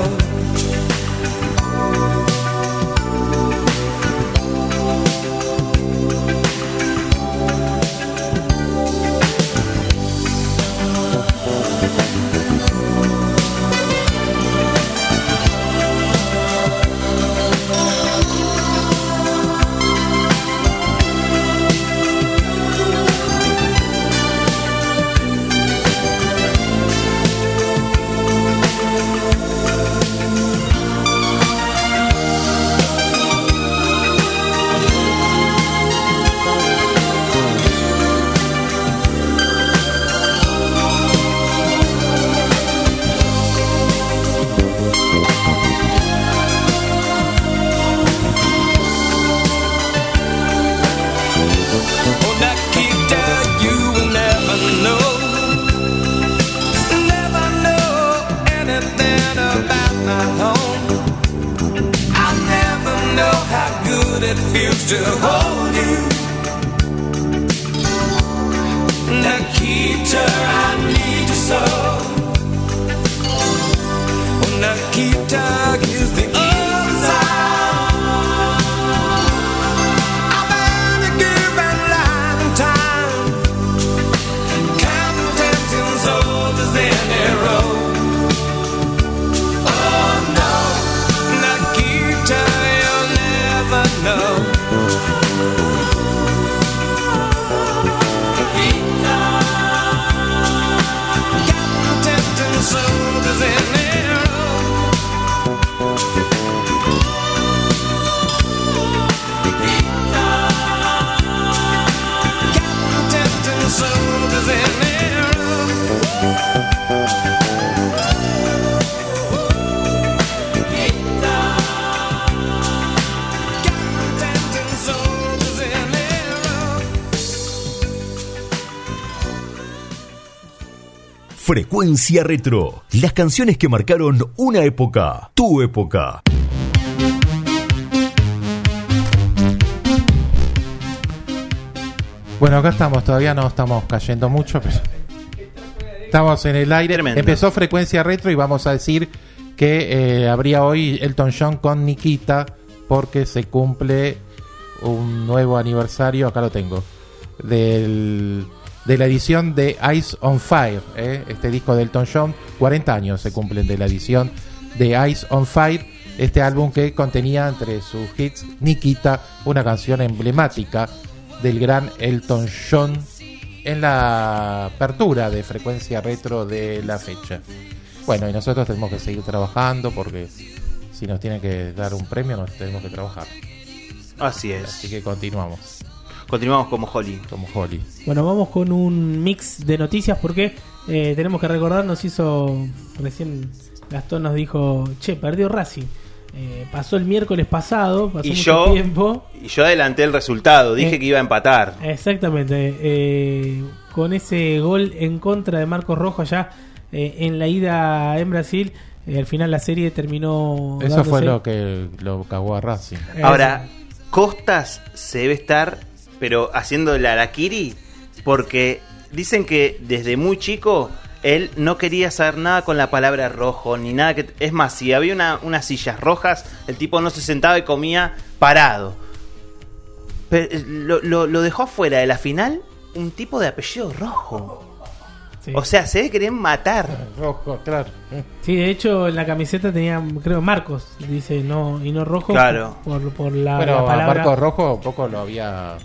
It feels to hold you, Nikita, I need you so. Oh, Nikita is the other side of any given line and time. Counting tempting soldiers in a row. Oh no, Nikita, you'll never know. Soldiers in their row. Captain soldiers in their row. Captain soldiers in their row. Frecuencia Retro. Las canciones que marcaron una época. Tu época. Bueno, acá estamos, todavía no estamos cayendo mucho, pero estamos en el aire. Tremendo. Empezó Frecuencia Retro y vamos a decir que eh, habría hoy Elton John con Nikita porque se cumple un nuevo aniversario, acá lo tengo, del, de la edición de Eyes on Fire, ¿eh? Este disco de Elton John, cuarenta años se cumplen de la edición de Eyes on Fire, este álbum que contenía entre sus hits Nikita, una canción emblemática del gran Elton John, en la apertura de Frecuencia Retro de la fecha. Bueno, y nosotros tenemos que seguir trabajando porque si nos tienen que dar un premio nos tenemos que trabajar. Así es. Así que continuamos. Continuamos como Holly. Como Holly. Bueno, vamos con un mix de noticias porque eh, tenemos que recordar, nos hizo recién Gastón nos dijo, che, perdió Racing. Eh, pasó el miércoles pasado, pasó y mucho yo, tiempo. Y yo adelanté el resultado, dije Eh, que iba a empatar. Exactamente. Eh, con ese gol en contra de Marcos Rojo allá eh, en la ida en Brasil, eh, al final la serie terminó. Eso dándose. fue lo que lo cagó a Racing. Ahora, Costas se debe estar, pero haciendo el harakiri, porque dicen que desde muy chico él no quería saber nada con la palabra rojo, ni nada que... Es más, si había una, unas sillas rojas, el tipo no se sentaba y comía parado. Pero, lo, lo, lo dejó afuera de la final un tipo de apellido Rojo. Sí. O sea, se querían matar. Rojo, claro. Sí, de hecho en la camiseta tenía, creo, Marcos, dice, no, y no Rojo. Claro. Por, por la, Bueno, la a palabra. Marcos Rojo poco lo había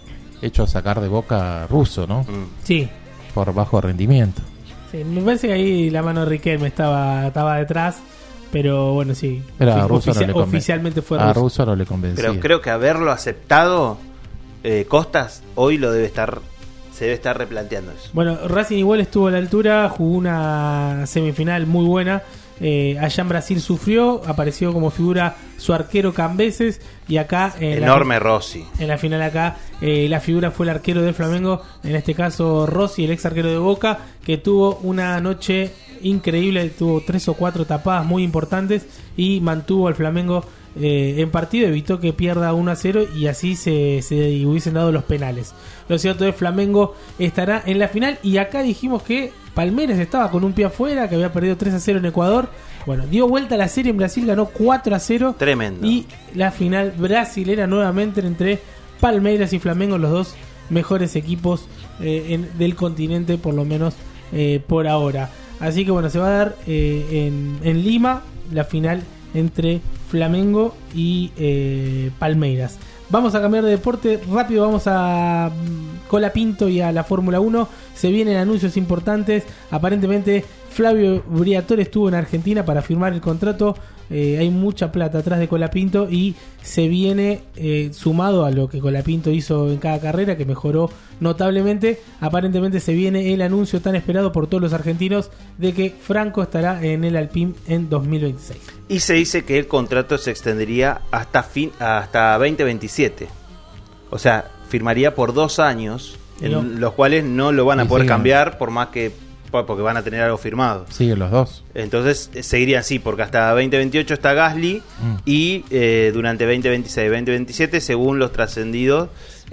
hecho sacar de Boca Russo, ¿no? Sí. Por bajo rendimiento. Sí, me parece que ahí la mano de Riquelme estaba, estaba detrás, pero bueno, sí. Pero a Ofici- Russo no le conven- oficialmente fue a Russo. Russo no le convencía. Pero creo que haberlo aceptado, eh, Costas, hoy lo debe estar, se debe estar replanteando eso. Bueno, Racing igual estuvo a la altura, jugó una semifinal muy buena. Eh, allá en Brasil sufrió, apareció como figura su arquero Cambeses, y acá en Enorme la, Rossi. en la final acá eh, la figura fue el arquero de Flamengo, en este caso Rossi, el ex arquero de Boca, que tuvo una noche increíble, tuvo tres o cuatro tapadas muy importantes y mantuvo al Flamengo eh, en partido, evitó que pierda uno a cero y así se, se hubiesen dado los penales. Lo cierto es que Flamengo estará en la final, y acá dijimos que Palmeiras estaba con un pie afuera, que había perdido tres a cero en Ecuador. Bueno, dio vuelta a la serie en Brasil, ganó cuatro a cero. Tremendo. Y la final brasilera nuevamente entre Palmeiras y Flamengo, los dos mejores equipos eh, en, del continente, por lo menos eh, por ahora. Así que bueno, se va a dar eh, en, en Lima la final entre Flamengo y eh, Palmeiras. Vamos a cambiar de deporte rápido, vamos a mm, Colapinto y a la Fórmula uno. Se vienen anuncios importantes. Aparentemente Flavio Briatore estuvo en Argentina para firmar el contrato. Eh, hay mucha plata atrás de Colapinto y se viene eh, sumado a lo que Colapinto hizo en cada carrera, que mejoró notablemente. Aparentemente se viene el anuncio tan esperado por todos los argentinos de que Franco estará en el Alpine en dos mil veintiséis. Y se dice que el contrato se extendería hasta fin hasta veinte veintisiete. O sea, firmaría por dos años, en No. los cuales no lo van a Y poder siguen. cambiar, por más que porque van a tener algo firmado. Siguen los dos. Entonces eh, seguiría así, porque hasta veinte veintiocho está Gasly Mm. y eh, durante veinte veintiséis, veinte veintisiete, según los trascendidos,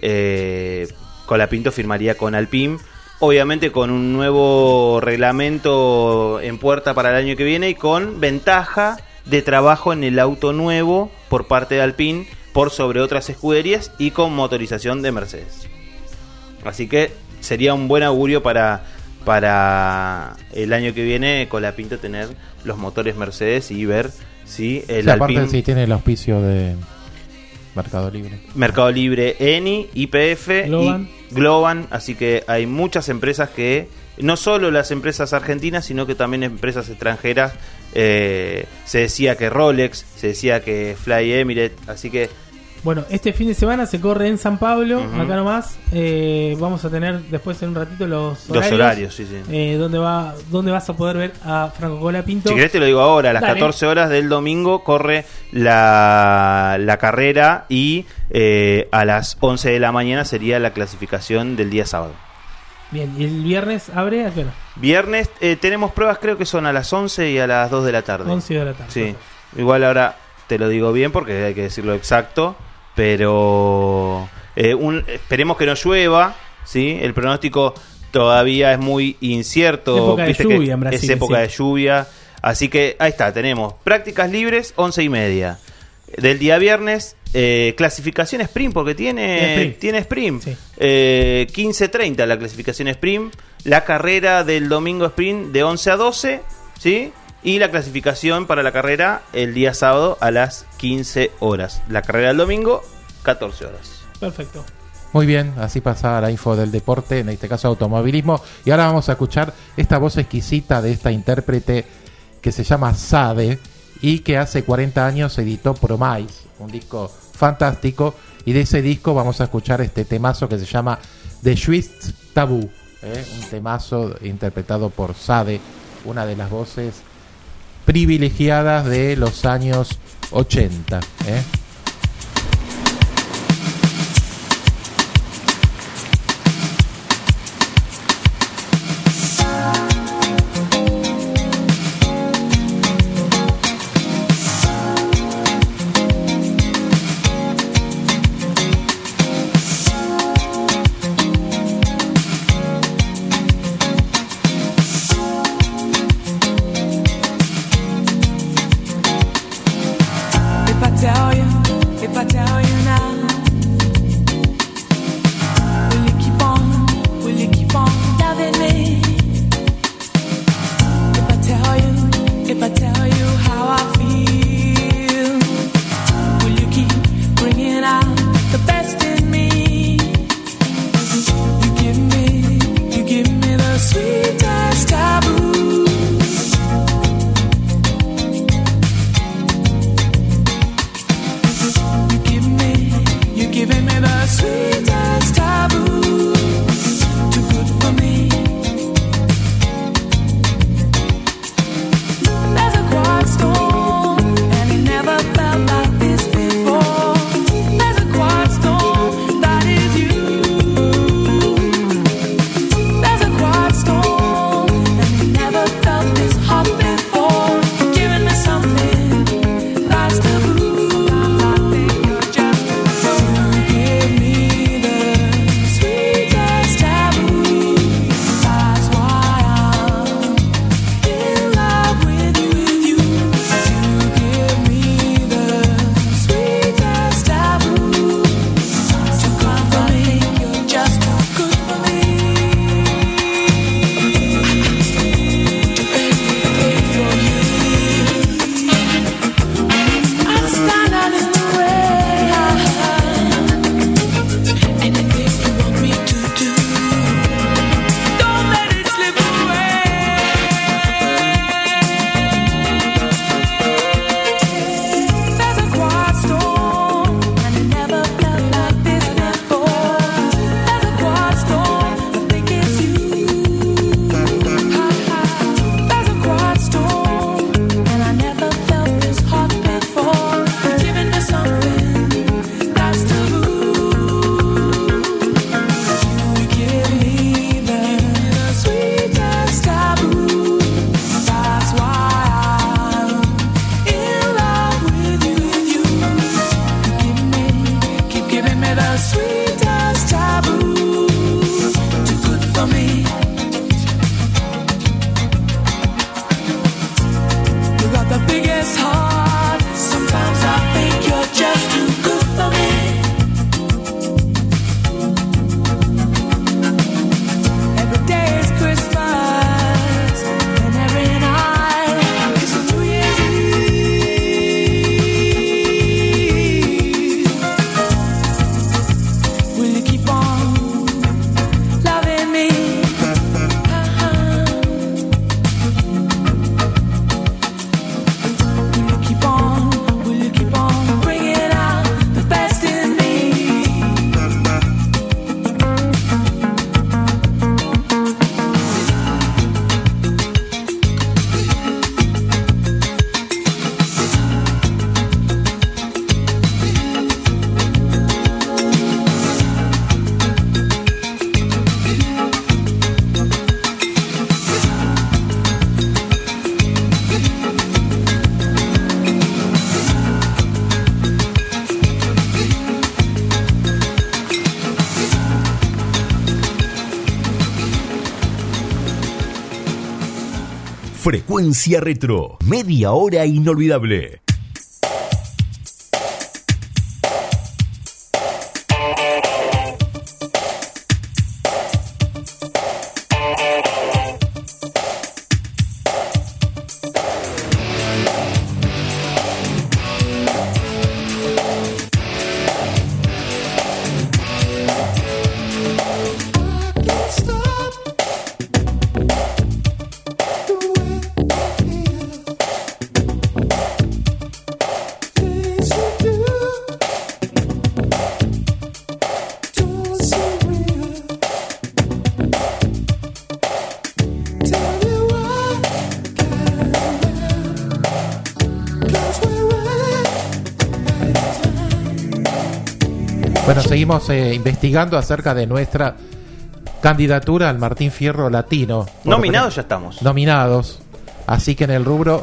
eh, Colapinto firmaría con Alpine, obviamente con un nuevo reglamento en puerta para el año que viene y con ventaja de trabajo en el auto nuevo por parte de Alpine por sobre otras escuderías y con motorización de Mercedes. Así que sería un buen augurio para para el año que viene Colapinto tener los motores Mercedes y ver si el Sí, aparte Alpine, sí tiene el auspicio de Mercado Libre. Mercado Libre, Eni, Y P F Globan. y Globan, así que hay muchas empresas que, no solo las empresas argentinas, sino que también empresas extranjeras. Eh, se decía que Rolex, se decía que Fly Emirates, así que Bueno, este fin de semana se corre en San Pablo, Ujú. acá nomás. Eh, vamos a tener después en un ratito los Los horarios. horarios, sí, sí. Eh, donde, va, donde vas a poder ver a Franco Colapinto. si querés te lo digo ahora, a las Dale. catorce horas del domingo corre la, la carrera y eh, a las once de la mañana sería la clasificación del día sábado. Bien, y el viernes abre a qué hora? Viernes eh, tenemos pruebas, creo que son a las once y a las dos de la tarde. once de la tarde. Sí, igual ahora te lo digo bien porque hay que decirlo exacto, pero eh, un, esperemos que no llueva, ¿sí? El pronóstico todavía es muy incierto. Época de viste que lluvia en Brasil, es época sí. de lluvia, así que ahí está, tenemos prácticas libres, once y media. Del día viernes, eh, clasificación sprint, porque tiene Tiene sprint. tiene sprint. Eh, quince treinta la clasificación sprint. La carrera del domingo sprint de once a doce, ¿sí? Y la clasificación para la carrera el día sábado a las quince horas. La carrera del domingo, catorce horas. Perfecto. Muy bien, así pasaba la info del deporte, en este caso automovilismo. Y ahora vamos a escuchar esta voz exquisita de esta intérprete que se llama Sade y que hace cuarenta años editó Promise, un disco fantástico. Y de ese disco vamos a escuchar este temazo que se llama The Swiss Taboo, ¿eh? Un temazo interpretado por Sade, una de las voces privilegiadas de los años ochenta, ¿eh? If I tell you Frecuencia Retro, media hora inolvidable. Bueno, seguimos eh, investigando acerca de nuestra candidatura al Martín Fierro Latino. Nominados ya estamos. Nominados. Así que en el rubro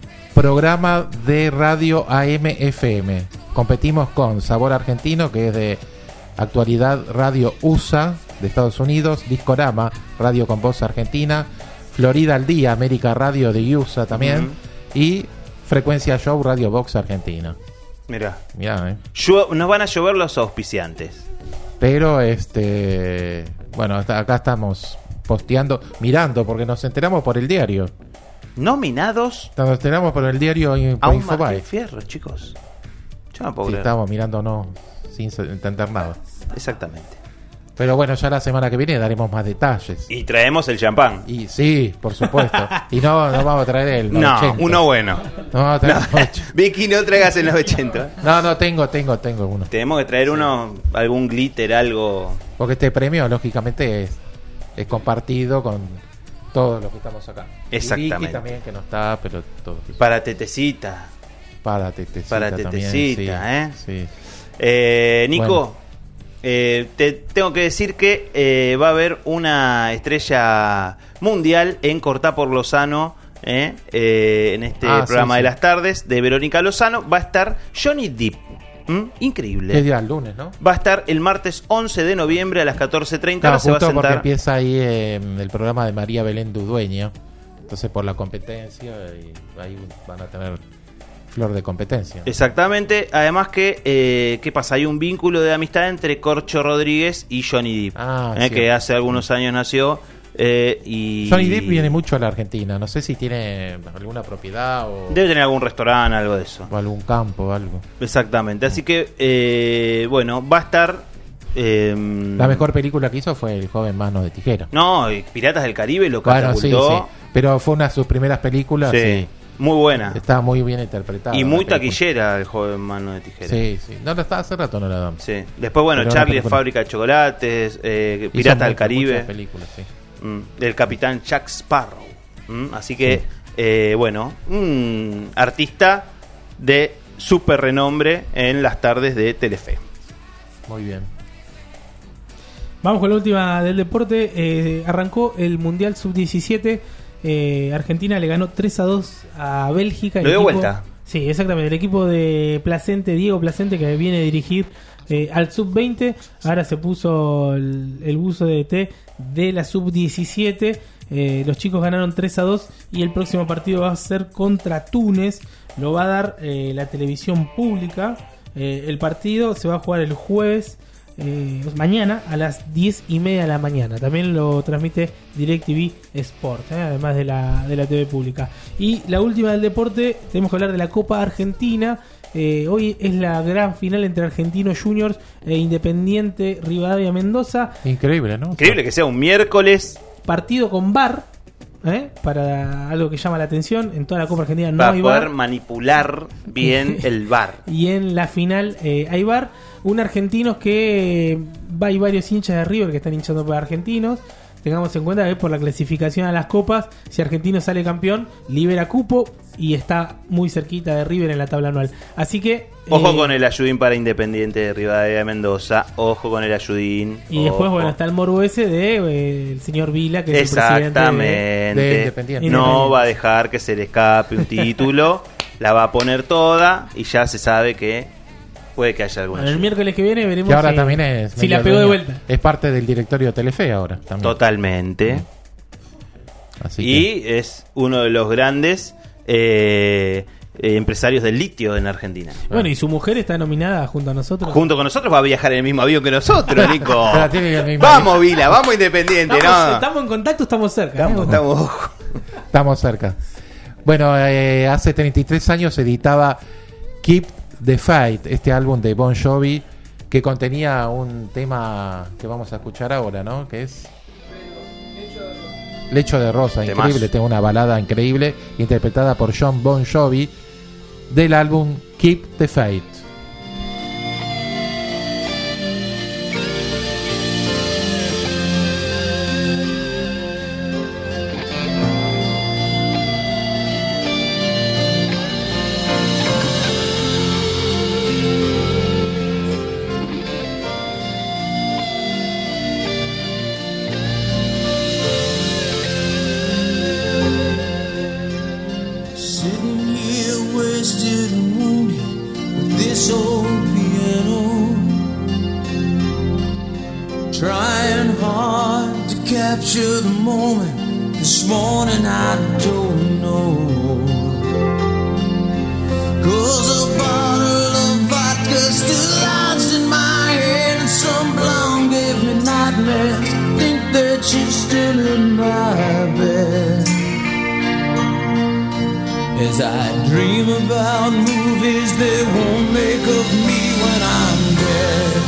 programa de radio A M F M competimos con Sabor Argentino, que es de Actualidad Radio U S A de Estados Unidos, Discorama, Radio con Voz Argentina, Florida al Día, América Radio de U S A también, uh-huh. y Frecuencia Show, Radio Vox Argentina. Mirá, Mirá eh. Llo- nos van a llover los auspiciantes. Pero este, bueno, hasta acá estamos posteando, mirando, porque nos enteramos por el diario. ¿Nominados? Nos enteramos por el diario in- A un Infobae. Martín Fierro, chicos. Yo no puedo Sí, creer. estamos mirando, no, sin se- entender nada. Exactamente. Pero bueno, ya la semana que viene daremos más detalles. Y traemos el champán. Y sí, por supuesto. Y no, no vamos a traer el No, novecientos. uno bueno. No vamos a traer No, el novecientos. Vicky, no traigas el novecientos. No, no, tengo, tengo, tengo uno. Tenemos que traer uno, algún glitter, algo. Porque este premio, lógicamente, es, es compartido con todos los que estamos acá. Exactamente. Y Vicky también, que no está, pero todos. Para Tetecita. Para Tetecita. Para también, Tetecita, sí, ¿eh? Sí. Eh, Nico, Bueno. eh, te tengo que decir que eh, va a haber una estrella mundial en Cortá por Lozano, eh, eh, en este Ah, sí, programa sí. de las tardes de Verónica Lozano. Va a estar Johnny Depp. ¿Mm? Increíble. ¿Qué día? El lunes, ¿no? Va a estar el martes once de noviembre a las catorce treinta. Claro, Ahora se va a justo porque sentar. empieza ahí eh, el programa de María Belén Dudueña. Entonces, por la competencia, y ahí van a tener flor de competencia. Exactamente. Además que, eh, ¿qué pasa? Hay un vínculo de amistad entre Corcho Rodríguez y Johnny Depp, Ah, eh, sí. que hace algunos años nació. Eh, y Johnny Depp viene mucho a la Argentina. No sé si tiene alguna propiedad o, Debe tener algún restaurante, algo de eso. o algún campo o algo. Exactamente. Así que, eh, bueno, va a estar. eh, La mejor película que hizo fue El joven manos de tijera. No, y Piratas del Caribe lo Bueno, sí, catapultó. sí. Pero fue una de sus primeras películas. Sí, Sí. muy buena. Está muy bien interpretada. Y la muy película. taquillera el joven mano de tijera. Sí, sí. No, no estaba hace rato, no la damos. Sí. Después, bueno, Pero una Charlie de película. Fábrica de Chocolates, eh, Hizo Pirata del muchas, Caribe. muchas películas, sí. Mm, del capitán Jack Sparrow. Mm, así que, eh, bueno, un artista de súper renombre en las tardes de Telefe. Muy bien. Vamos con la última del deporte. Eh, arrancó el Mundial sub diecisiete. Eh, Argentina le ganó tres a dos a Bélgica. El Lo dio equipo- vuelta. Sí, exactamente. El equipo de Placente, Diego Placente, que viene a dirigir eh, al sub veinte. Ahora se puso el, el buzo de té de la sub diecisiete. Eh, los chicos ganaron tres a dos. Y el próximo partido va a ser contra Túnez. Lo va a dar eh, la televisión pública. Eh, el partido se va a jugar el jueves. Eh, mañana a las diez y media de la mañana. También lo transmite DirecTV Sport, eh, además de la, de la T V pública. Y la última del deporte, tenemos que hablar de la Copa Argentina. Eh, hoy es la gran final entre Argentinos Juniors e Independiente Rivadavia Mendoza. Increíble, ¿no? Increíble que sea un miércoles. Partido con V A R, eh, para algo que llama la atención. En toda la Copa Argentina no Para hay poder V A R. manipular bien el V A R. Y en la final eh, hay V A R. Un argentino que eh, va, hay varios hinchas de River que están hinchando por argentinos. Tengamos en cuenta que por la clasificación a las copas, si Argentino sale campeón, libera cupo y está muy cerquita de River en la tabla anual. Así que... Ojo eh, con el ayudín para Independiente de Rivadavia de Mendoza. Ojo con el ayudín. Y después, ojo. bueno, está el morbo ese de eh, el señor Vila, que es el presidente Exactamente. de, de Independiente. No va a dejar que se le escape un título. La va a poner toda y ya se sabe que puede que haya alguna. Bueno, el miércoles que viene veremos Que ahora si, también es. si medio la pegó de dueño. vuelta. Es parte del directorio de Telefe ahora. También. Totalmente. Así y que... es uno de los grandes eh, eh, empresarios del litio en Argentina. Bueno, y su mujer está nominada junto a nosotros. Junto con nosotros va a viajar en el mismo avión que nosotros, Nico. Pero tiene el mismo Vamos, avión. Vila, vamos Independiente, Estamos, ¿no? estamos en contacto, estamos cerca. Estamos, estamos... Estamos cerca. Bueno, eh, hace treinta y tres años se editaba Keep the Fight, este álbum de Bon Jovi, que contenía un tema que vamos a escuchar ahora, ¿no? Que es Lecho de Rosa, increíble, Temazo. tengo una balada increíble interpretada por John Bon Jovi del álbum Keep the Fight. Sitting here wasted and wounded with this old piano, trying hard to capture the moment. This morning I don't know, 'cause a bottle of vodka still lodged in my head, and some blonde gave me nightmares. Think that she's still in my bed. As I dream about movies they won't make of me when I'm dead.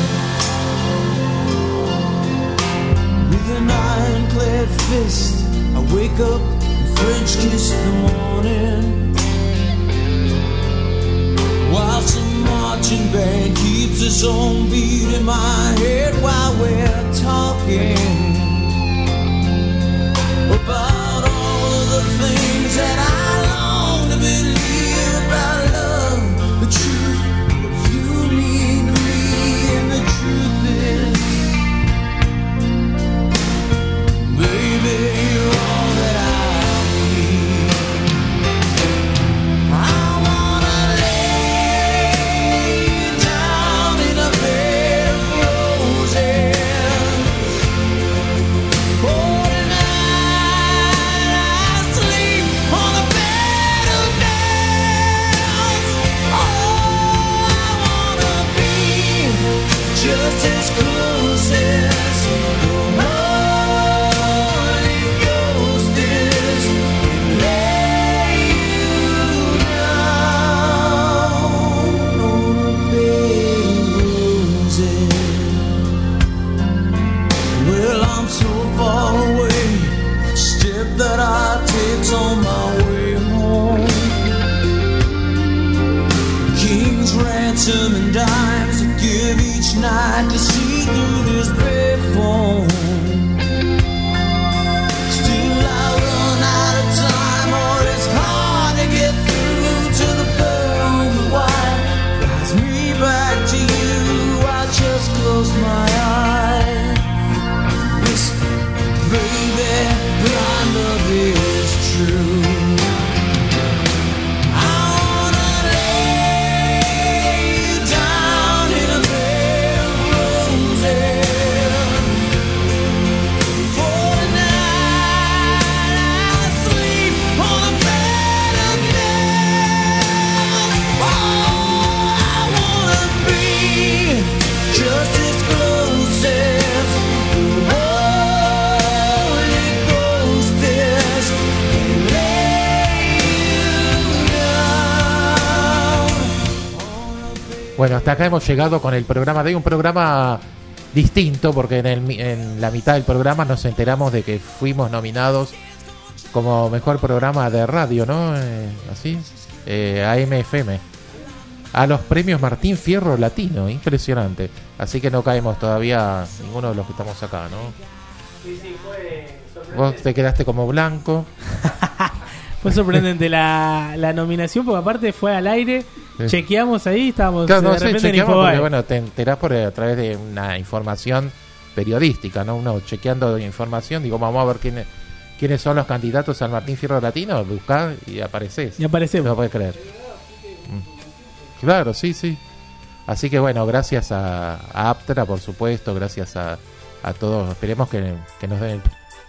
With an ironclad fist, I wake up and French kiss the morning, while some marching band keeps its own beat in my head while we're talking about all of the things that I long to believe about love, the truth, what you mean to me, and the truth is, baby, you're all that I need. I wanna lay down in a bed of roses. Oh, just as close as the Holy Ghost is, lay you down on a bed of roses. Well, I'm so far away, step that I take's on my way home. King's ransom and dimes to give each night to see through this payphone. Still I run out of time, or it's hard to get through to the pearl on the wire. Flies me back to you, I just close my eyes. Whisper, baby, our love is true. Bueno, hasta acá hemos llegado con el programa de hoy, un programa distinto porque en, el, en la mitad del programa nos enteramos de que fuimos nominados como mejor programa de radio, ¿no? Eh, así, eh, A M F M, a los premios Martín Fierro Latino, impresionante. Así que no caemos todavía ninguno de los que estamos acá, ¿no? Sí, sí, fue Vos te quedaste como blanco. Fue sorprendente la, la nominación porque aparte fue al aire, sí. Chequeamos ahí, estábamos claro, no, de sí, repente en chequeamos porque, Infobae. bueno, te enterás por, a través de una información periodística, ¿no? Uno chequeando información, digo, vamos a ver quién, quiénes son los candidatos al Martín Fierro Latino, buscar y apareces. Y aparecemos. No puedes creer. Mm. Claro, sí, sí. Así que bueno, gracias a, a Aptra, por supuesto, gracias a, a todos. Esperemos que, que nos den el,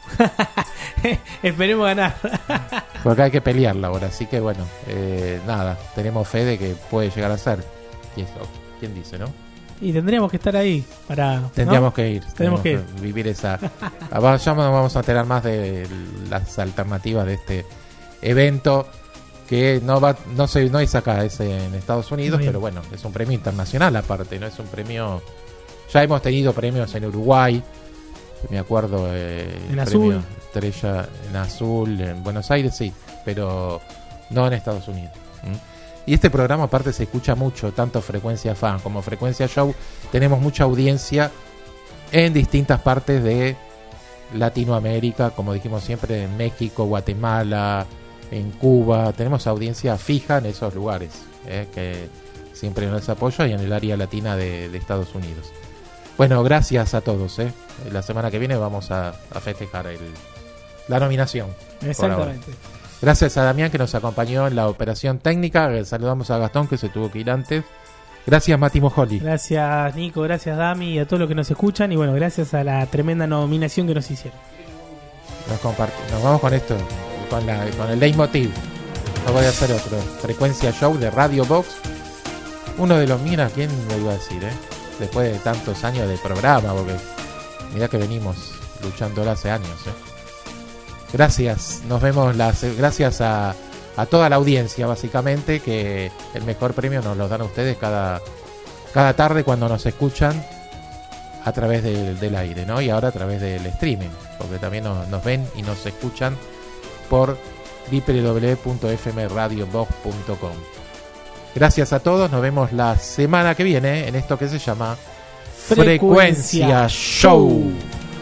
Esperemos ganar. Porque hay que pelearla ahora, así que bueno, eh, nada, tenemos fe de que puede llegar a ser. Y eso, ¿quién dice, no? Y tendríamos que estar ahí para... Tendríamos ¿no? que ir. Tenemos que ir. vivir esa... Ya no vamos a enterar más de las alternativas de este evento, que no va, no se, no es acá, es en Estados Unidos, pero bueno, es un premio internacional aparte, no es un premio... Ya hemos tenido premios en Uruguay, me acuerdo, eh, en el azul, premio Estrella en azul, en Buenos Aires sí, pero no en Estados Unidos. ¿Mm? Y este programa aparte se escucha mucho, tanto Frecuencia Fan como Frecuencia Show, tenemos mucha audiencia en distintas partes de Latinoamérica, como dijimos siempre, en México, Guatemala, en Cuba, tenemos audiencia fija en esos lugares, eh, que siempre nos apoya, y en el área latina de, de Estados Unidos. Bueno, gracias a todos. ¿eh? La semana que viene vamos a, a festejar el, la nominación. Exactamente. Gracias a Damián que nos acompañó en la operación técnica. Saludamos a Gastón que se tuvo que ir antes. Gracias Mati Mojoli. Gracias Nico, gracias Dami y a todos los que nos escuchan. Y bueno, gracias a la tremenda nominación que nos hicieron. Nos, compart- nos vamos con esto, con, la, con el leitmotiv. No voy a hacer otro. Frecuencia Show de Radio Box. Uno de los, mira, ¿quién lo iba a decir, eh? Después de tantos años de programa, porque mirá que venimos luchando hace años, ¿eh? Gracias, nos vemos, las, gracias a, a toda la audiencia, básicamente, que el mejor premio nos lo dan ustedes cada, cada tarde cuando nos escuchan a través del, del aire, ¿no? Y ahora a través del streaming, porque también nos, nos ven y nos escuchan por doble u doble u doble u punto f m radio box punto com. Gracias a todos, nos vemos la semana que viene en esto que se llama Frecuencia, Frecuencia Show.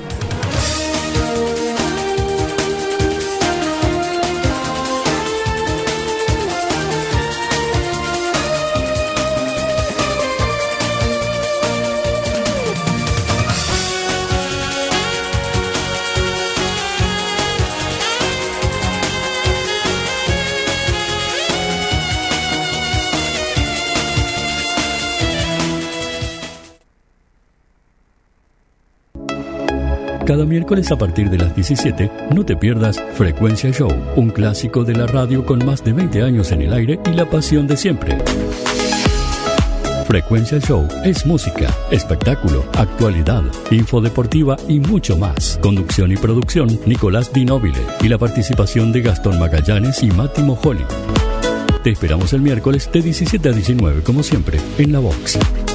Cada miércoles a partir de las diecisiete, no te pierdas Frecuencia Show, un clásico de la radio con más de veinte años en el aire y la pasión de siempre. Frecuencia Show es música, espectáculo, actualidad, info deportiva y mucho más. Conducción y producción, Nicolás Di Nobile, y la participación de Gastón Magallanes y Mati Mojoli. Te esperamos el miércoles de diecisiete a diecinueve, como siempre, en La Vox.